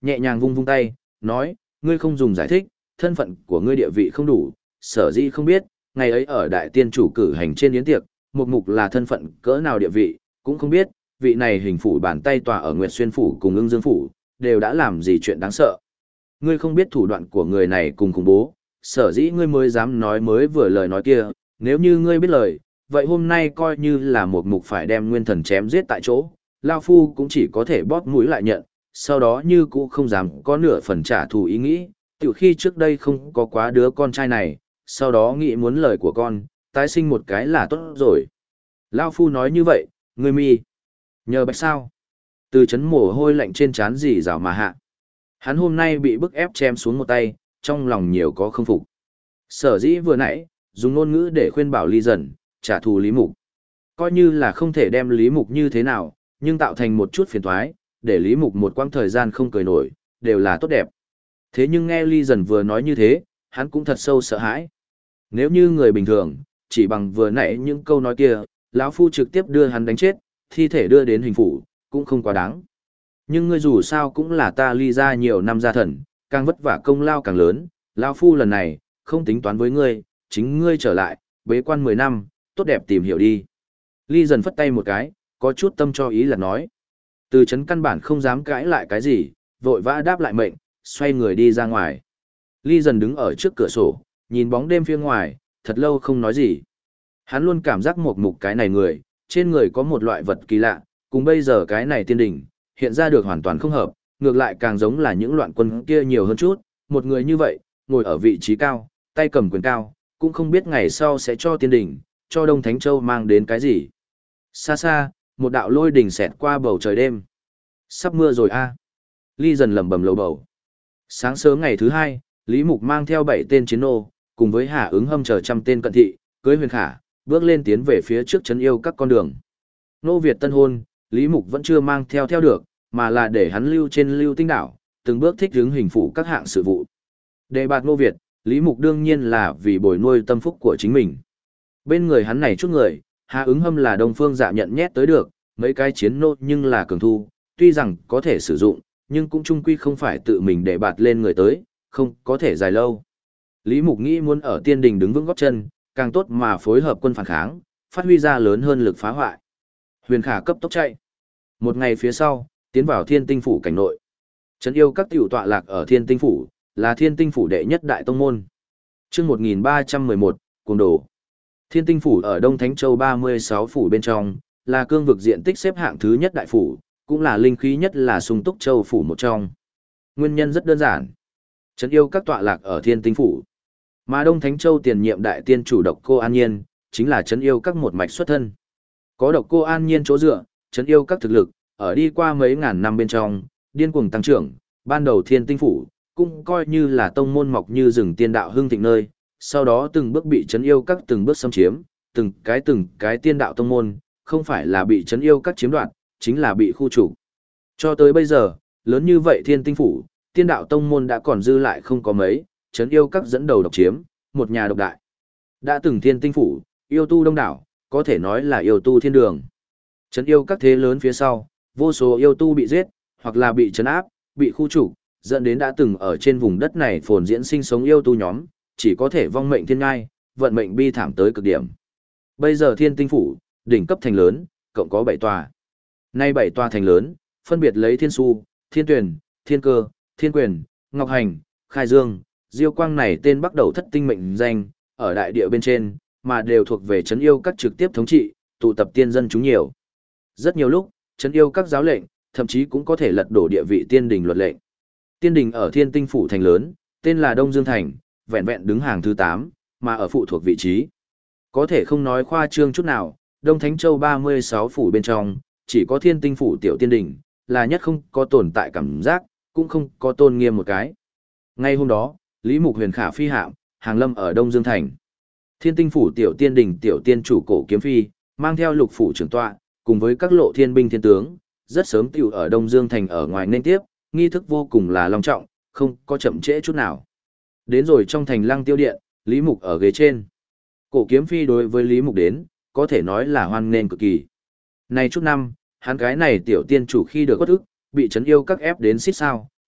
Nhẹ nhàng vung vung tay, nói, ngươi không dùng giải thích, thân phận của ngươi địa vị không đủ, sở dĩ không biết, ngày ấy ở đại tiên chủ cử hành trên yến tiệc, một mục là thân phận cỡ nào địa vị, cũng không biết, vị này hình phủ bàn tay tòa ở Nguyệt Xuyên phủ cùng Ưng Dương phủ, đều đã làm gì chuyện đáng sợ. Ngươi không biết thủ đoạn của người này cùng khủng bố, sở dĩ ngươi mới dám nói mới vừa lời nói kia, nếu như ngươi biết lời, vậy hôm nay coi như là một mục phải đem nguyên thần chém giết tại chỗ, Lao Phu cũng chỉ có thể bóp mũi lại nhận, sau đó như cũ không dám có nửa phần trả thù ý nghĩ, tiểu khi trước đây không có quá đứa con trai này, sau đó nghĩ muốn lời của con, tái sinh một cái là tốt rồi. Lao Phu nói như vậy, ngươi mi, nhờ bạch sao? Từ chấn mồ hôi lạnh trên trán dì rào mà hạ. Hắn hôm nay bị bức ép chém xuống một tay, trong lòng nhiều có không phục. Sở dĩ vừa nãy, dùng ngôn ngữ để khuyên bảo Ly Dần, trả thù Lý Mục. Coi như là không thể đem Lý Mục như thế nào, nhưng tạo thành một chút phiền toái, để Lý Mục một quãng thời gian không cười nổi, đều là tốt đẹp. Thế nhưng nghe Ly Dần vừa nói như thế, hắn cũng thật sâu sợ hãi. Nếu như người bình thường, chỉ bằng vừa nãy những câu nói kia, lão Phu trực tiếp đưa hắn đánh chết, thi thể đưa đến hình phủ, cũng không quá đáng. Nhưng ngươi dù sao cũng là ta Ly ra nhiều năm gia thần, càng vất vả công lao càng lớn, lão Phu lần này, không tính toán với ngươi, chính ngươi trở lại, bế quan 10 năm, tốt đẹp tìm hiểu đi. Ly Dần phất tay một cái, có chút tâm cho ý là nói. Từ chấn căn bản không dám cãi lại cái gì, vội vã đáp lại mệnh, xoay người đi ra ngoài. Ly Dần đứng ở trước cửa sổ, nhìn bóng đêm phía ngoài, thật lâu không nói gì. Hắn luôn cảm giác một mục cái này người, trên người có một loại vật kỳ lạ, cùng bây giờ cái này tiên đỉnh, hiện ra được hoàn toàn không hợp, ngược lại càng giống là những loạn quân kia nhiều hơn chút, một người như vậy, ngồi ở vị trí cao, tay cầm quyền cao, cũng không biết ngày sau sẽ cho tiên đỉnh, cho Đông Thánh Châu mang đến cái gì. Xa xa, một đạo lôi đỉnh xẹt qua bầu trời đêm. Sắp mưa rồi a. Ly Dần lẩm bẩm lầu bầu. Sáng sớm ngày thứ hai, Lý Mục mang theo 7 tên chiến nô, cùng với Hà Ứng Hâm chờ trăm tên cận thị, cưới Huyền Khả, bước lên tiến về phía trước trấn yêu các con đường. Nô Việt tân hôn, Lý Mục vẫn chưa mang theo được, mà là để hắn lưu trên Lưu Tinh đảo, từng bước thích ứng hình phủ các hạng sự vụ. Đề bạt Nô Việt, Lý Mục đương nhiên là vì bồi nuôi tâm phúc của chính mình. Bên người hắn này chút người, Hà Ứng Hâm là Đông Phương Dạ nhận nhét tới được, mấy cái chiến nô nhưng là cường thu, tuy rằng có thể sử dụng, nhưng cũng chung quy không phải tự mình để bạt lên người tới, không có thể dài lâu. Lý Mục nghĩ muốn ở tiên đình đứng vững gót chân, càng tốt mà phối hợp quân phản kháng, phát huy ra lớn hơn lực phá hoại. Huyền Khả cấp tốc chạy. Một ngày phía sau, tiến vào Thiên Tinh phủ cảnh nội. Trấn yêu các tiểu tọa lạc ở Thiên Tinh phủ, là Thiên Tinh phủ đệ nhất đại tông môn. Chương 1311, cuồng đồ. Thiên Tinh phủ ở Đông Thánh Châu 36 phủ bên trong, là cương vực diện tích xếp hạng thứ nhất đại phủ, cũng là linh khí nhất là sung túc châu phủ một trong. Nguyên nhân rất đơn giản. Trấn yêu các tọa lạc ở Thiên Tinh phủ. Mà Đông Thánh Châu tiền nhiệm đại tiên chủ Độc Cô An Nhiên, chính là trấn yêu các một mạch xuất thân. Có Độc Cô An Nhiên chỗ dựa, trấn yêu các thực lực, ở đi qua mấy ngàn năm bên trong, điên cuồng tăng trưởng, ban đầu Thiên Tinh phủ, cũng coi như là tông môn mọc như rừng tiên đạo hưng thịnh nơi, sau đó từng bước bị trấn yêu các từng bước xâm chiếm, từng cái tiên đạo tông môn, không phải là bị trấn yêu các chiếm đoạt, chính là bị khu trục. Cho tới bây giờ, lớn như vậy Thiên Tinh phủ, tiên đạo tông môn đã còn dư lại không có mấy, trấn yêu các dẫn đầu độc chiếm, một nhà độc đại. Đã từng Thiên Tinh phủ, yêu tu đông đảo, có thể nói là yêu tu thiên đường. Trấn yêu các thế lớn phía sau, vô số yêu tu bị giết, hoặc là bị trấn áp, bị khu trục, dẫn đến đã từng ở trên vùng đất này phồn diễn sinh sống yêu tu nhóm, chỉ có thể vong mệnh thiên ngai, vận mệnh bi thảm tới cực điểm. Bây giờ Thiên Tinh phủ, đỉnh cấp thành lớn, cộng có 7 tòa. Nay 7 tòa thành lớn, phân biệt lấy Thiên Su, Thiên Tuyền, Thiên Cơ, Thiên Quyền, Ngọc Hành, Khai Dương, Diêu Quang này tên bắt đầu thất tinh mệnh danh, ở đại địa bên trên, mà đều thuộc về trấn yêu các trực tiếp thống trị, tụ tập tiên dân chúng nhiều. Rất nhiều lúc, trấn yêu các giáo lệnh, thậm chí cũng có thể lật đổ địa vị tiên đình luật lệnh. Tiên đình ở Thiên Tinh phủ thành lớn, tên là Đông Dương Thành, vẹn vẹn đứng hàng thứ 8, mà ở phụ thuộc vị trí. Có thể không nói khoa trương chút nào, Đông Thánh Châu 36 phủ bên trong, chỉ có Thiên Tinh phủ tiểu tiên đình, là nhất không có tồn tại cảm giác, cũng không có tôn nghiêm một cái. Ngay hôm đó, Lý Mục Huyền Khả phi hạm, hàng lâm ở Đông Dương Thành. Thiên Tinh phủ tiểu tiên đình tiểu tiên chủ Cổ Kiếm Phi, mang theo lục phủ trưởng tọa, cùng với các lộ thiên binh thiên tướng, rất sớm tiểu ở Đông Dương Thành ở ngoài nên tiếp, nghi thức vô cùng là long trọng, không có chậm trễ chút nào. Đến rồi trong thành Lăng Tiêu Điện, Lý Mục ở ghế trên. Cổ Kiếm Phi đối với Lý Mục đến, có thể nói là hoan nghênh cực kỳ. Này chút năm, hắn cái này tiểu tiên chủ khi được quất ức, bị trấn yêu các ép đến xít sao,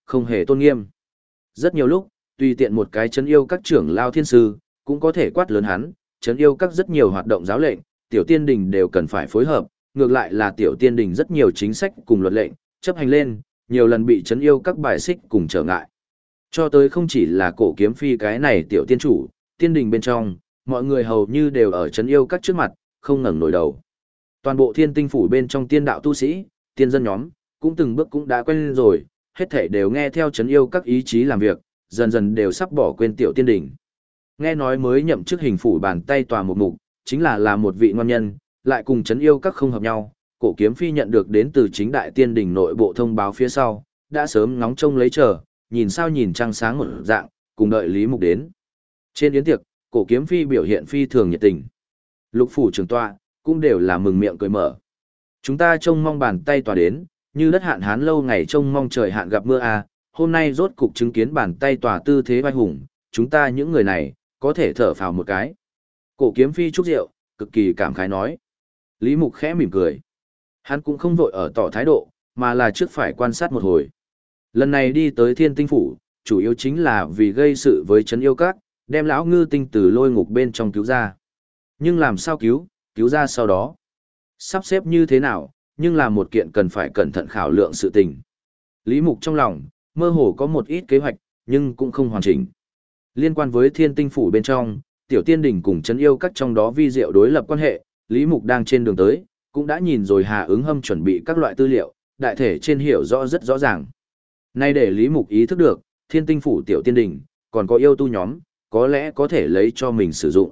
không hề tôn nghiêm. Rất nhiều lúc, tùy tiện một cái trấn yêu các trưởng lao thiên sư, cũng có thể quát lớn hắn, trấn yêu các rất nhiều hoạt động giáo lệnh, tiểu tiên đình đều cần phải phối hợp, ngược lại là tiểu tiên đình rất nhiều chính sách cùng luật lệnh, chấp hành lên, nhiều lần bị trấn yêu các bài xích cùng trở ngại. Cho tới không chỉ là Cổ Kiếm Phi cái này tiểu tiên chủ, tiên đình bên trong, mọi người hầu như đều ở trấn yêu các trước mặt, không ngẩng nổi đầu. Toàn bộ thiên tinh phủ bên trong tiên đạo tu sĩ, tiên dân nhóm, cũng từng bước cũng đã quen rồi, hết thảy đều nghe theo trấn yêu các ý chí làm việc, dần dần đều sắp bỏ quên tiểu tiên đình. Nghe nói mới nhậm chức hình phủ bàn tay tòa một mục, chính là một vị ngon nhân, lại cùng trấn yêu các không hợp nhau. Cổ Kiếm Phi nhận được đến từ chính đại tiên đình nội bộ thông báo phía sau, đã sớm ngóng trông lấy chờ, nhìn sao nhìn trăng sáng một dạng, cùng đợi Lý Mục đến. Trên yến tiệc, Cổ Kiếm Phi biểu hiện phi thường nhiệt tình. Lục phủ trưởng tọa, cũng đều là mừng miệng cười mở. Chúng ta trông mong bàn tay tòa đến, như đất hạn hán lâu ngày trông mong trời hạn gặp mưa à, hôm nay rốt cục chứng kiến bàn tay tòa tư thế vai hùng, chúng ta những người này, có thể thở phào một cái. Cổ Kiếm Phi chúc rượu, cực kỳ cảm khái nói. Lý Mục khẽ mỉm cười. Hắn cũng không vội ở tỏ thái độ, mà là trước phải quan sát một hồi. Lần này đi tới Thiên Tinh Phủ, chủ yếu chính là vì gây sự với trấn yêu các, đem lão ngư tinh từ lôi ngục bên trong cứu ra. Nhưng làm sao cứu ra sau đó. Sắp xếp như thế nào, nhưng là một kiện cần phải cẩn thận khảo lượng sự tình. Lý Mục trong lòng, mơ hồ có một ít kế hoạch, nhưng cũng không hoàn chỉnh. Liên quan với Thiên Tinh Phủ bên trong, tiểu tiên đỉnh cùng trấn yêu các trong đó vi diệu đối lập quan hệ, Lý Mục đang trên đường tới, cũng đã nhìn rồi Hà Ứng Hâm chuẩn bị các loại tư liệu, đại thể trên hiểu rõ rất rõ ràng. Nay để Lý Mục ý thức được, Thiên Tinh Phủ tiểu tiên đỉnh, còn có yêu tu nhóm, có lẽ có thể lấy cho mình sử dụng.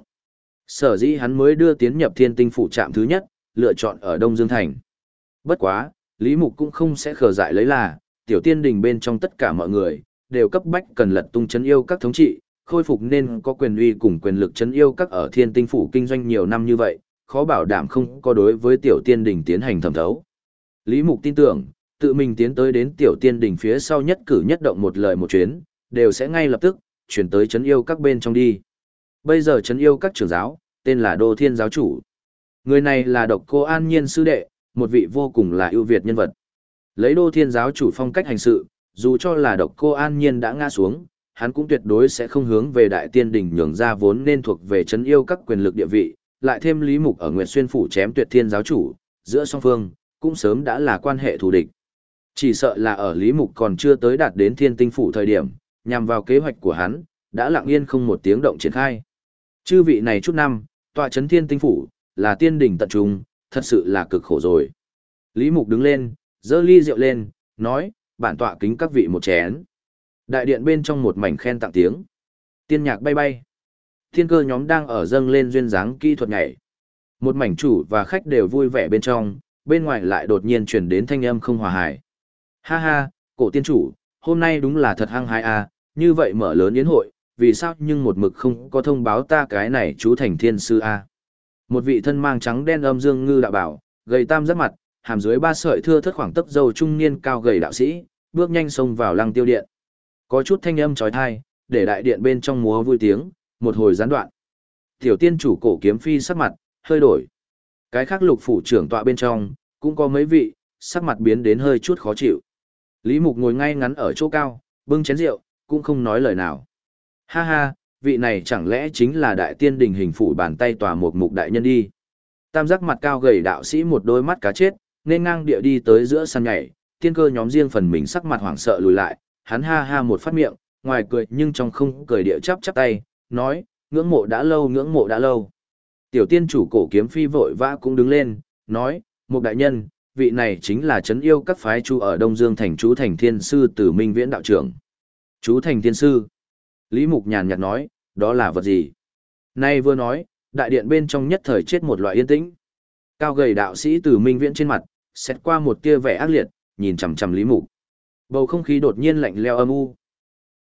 Sở dĩ hắn mới đưa tiến nhập Thiên Tinh Phủ trạm thứ nhất, lựa chọn ở Đông Dương Thành. Bất quá, Lý Mục cũng không sẽ khờ dại lấy là, tiểu tiên đình bên trong tất cả mọi người, đều cấp bách cần lật tung trấn yêu các thống trị, khôi phục nên có quyền uy cùng quyền lực trấn yêu các ở Thiên Tinh Phủ kinh doanh nhiều năm như vậy, khó bảo đảm không có đối với tiểu tiên đình tiến hành thẩm thấu. Lý Mục tin tưởng, tự mình tiến tới đến tiểu tiên đình phía sau nhất cử nhất động một lời một chuyến, đều sẽ ngay lập tức chuyển tới trấn yêu các bên trong đi. Bây giờ trấn yêu các trưởng giáo, tên là Đô Thiên giáo chủ. Người này là Độc Cô An Nhiên sư đệ, một vị vô cùng là ưu việt nhân vật. Lấy Đô Thiên giáo chủ phong cách hành sự, dù cho là Độc Cô An Nhiên đã ngã xuống, hắn cũng tuyệt đối sẽ không hướng về đại tiên đình nhường ra vốn nên thuộc về trấn yêu các quyền lực địa vị, lại thêm Lý Mục ở Nguyệt Xuyên phủ chém Tuyệt Thiên giáo chủ, giữa song phương cũng sớm đã là quan hệ thù địch. Chỉ sợ là ở Lý Mục còn chưa tới đạt đến Thiên Tinh phủ thời điểm, nhằm vào kế hoạch của hắn, đã lặng yên không một tiếng động triển khai. Chư vị này chút năm, tọa trấn Thiên Tinh phủ, là tiên đỉnh tận trung, thật sự là cực khổ rồi. Lý Mục đứng lên, giơ ly rượu lên, nói, bản tọa kính các vị một chén. Đại điện bên trong một mảnh khen tặng tiếng. Tiên nhạc bay bay. Thiên cơ nhóm đang ở dâng lên duyên dáng kỹ thuật nhảy. Một mảnh chủ và khách đều vui vẻ bên trong, bên ngoài lại đột nhiên truyền đến thanh âm không hòa hài. Ha ha, Cổ tiên chủ, hôm nay đúng là thật hăng hái à, như vậy mở lớn yến hội, vì sao nhưng một mực không có thông báo ta cái này chú thành thiên sư à. Một vị thân mang trắng đen âm dương ngư đạo bảo, gầy tam giác mặt, hàm dưới ba sợi thưa thớt khoảng tấc râu trung niên cao gầy đạo sĩ, bước nhanh xông vào lăng tiêu điện. Có chút thanh âm trói thai, để đại điện bên trong múa vui tiếng, một hồi gián đoạn. Tiểu tiên chủ Cổ Kiếm Phi sắc mặt, hơi đổi. Cái khác lục phủ trưởng tọa bên trong, cũng có mấy vị, sắc mặt biến đến hơi chút khó chịu. Lý Mục ngồi ngay ngắn ở chỗ cao, bưng chén rượu, cũng không nói lời nào. Ha ha, vị này chẳng lẽ chính là đại tiên đình hình phủ bàn tay tòa một mục đại nhân đi. Tam giác mặt cao gầy đạo sĩ một đôi mắt cá chết, nên ngang địa đi tới giữa sân nhảy, tiên cơ nhóm riêng phần mình sắc mặt hoảng sợ lùi lại, hắn ha ha một phát miệng, ngoài cười nhưng trong không cười địa chắp chắp tay, nói, ngưỡng mộ đã lâu ngưỡng mộ đã lâu. Tiểu tiên chủ Cổ Kiếm Phi vội vã cũng đứng lên, nói, một đại nhân, vị này chính là trấn yêu các phái chú ở Đông Dương thành chú thành thiên sư Tử Minh Viễn đạo trưởng. Chú thành thiên sư. Lý Mục nhàn nhạt nói, đó là vật gì? Nay vừa nói, đại điện bên trong nhất thời chết một loại yên tĩnh. Cao gầy đạo sĩ Tử Minh Viễn trên mặt, xét qua một tia vẻ ác liệt, nhìn chằm chằm Lý Mục. Bầu không khí đột nhiên lạnh lẽo âm u,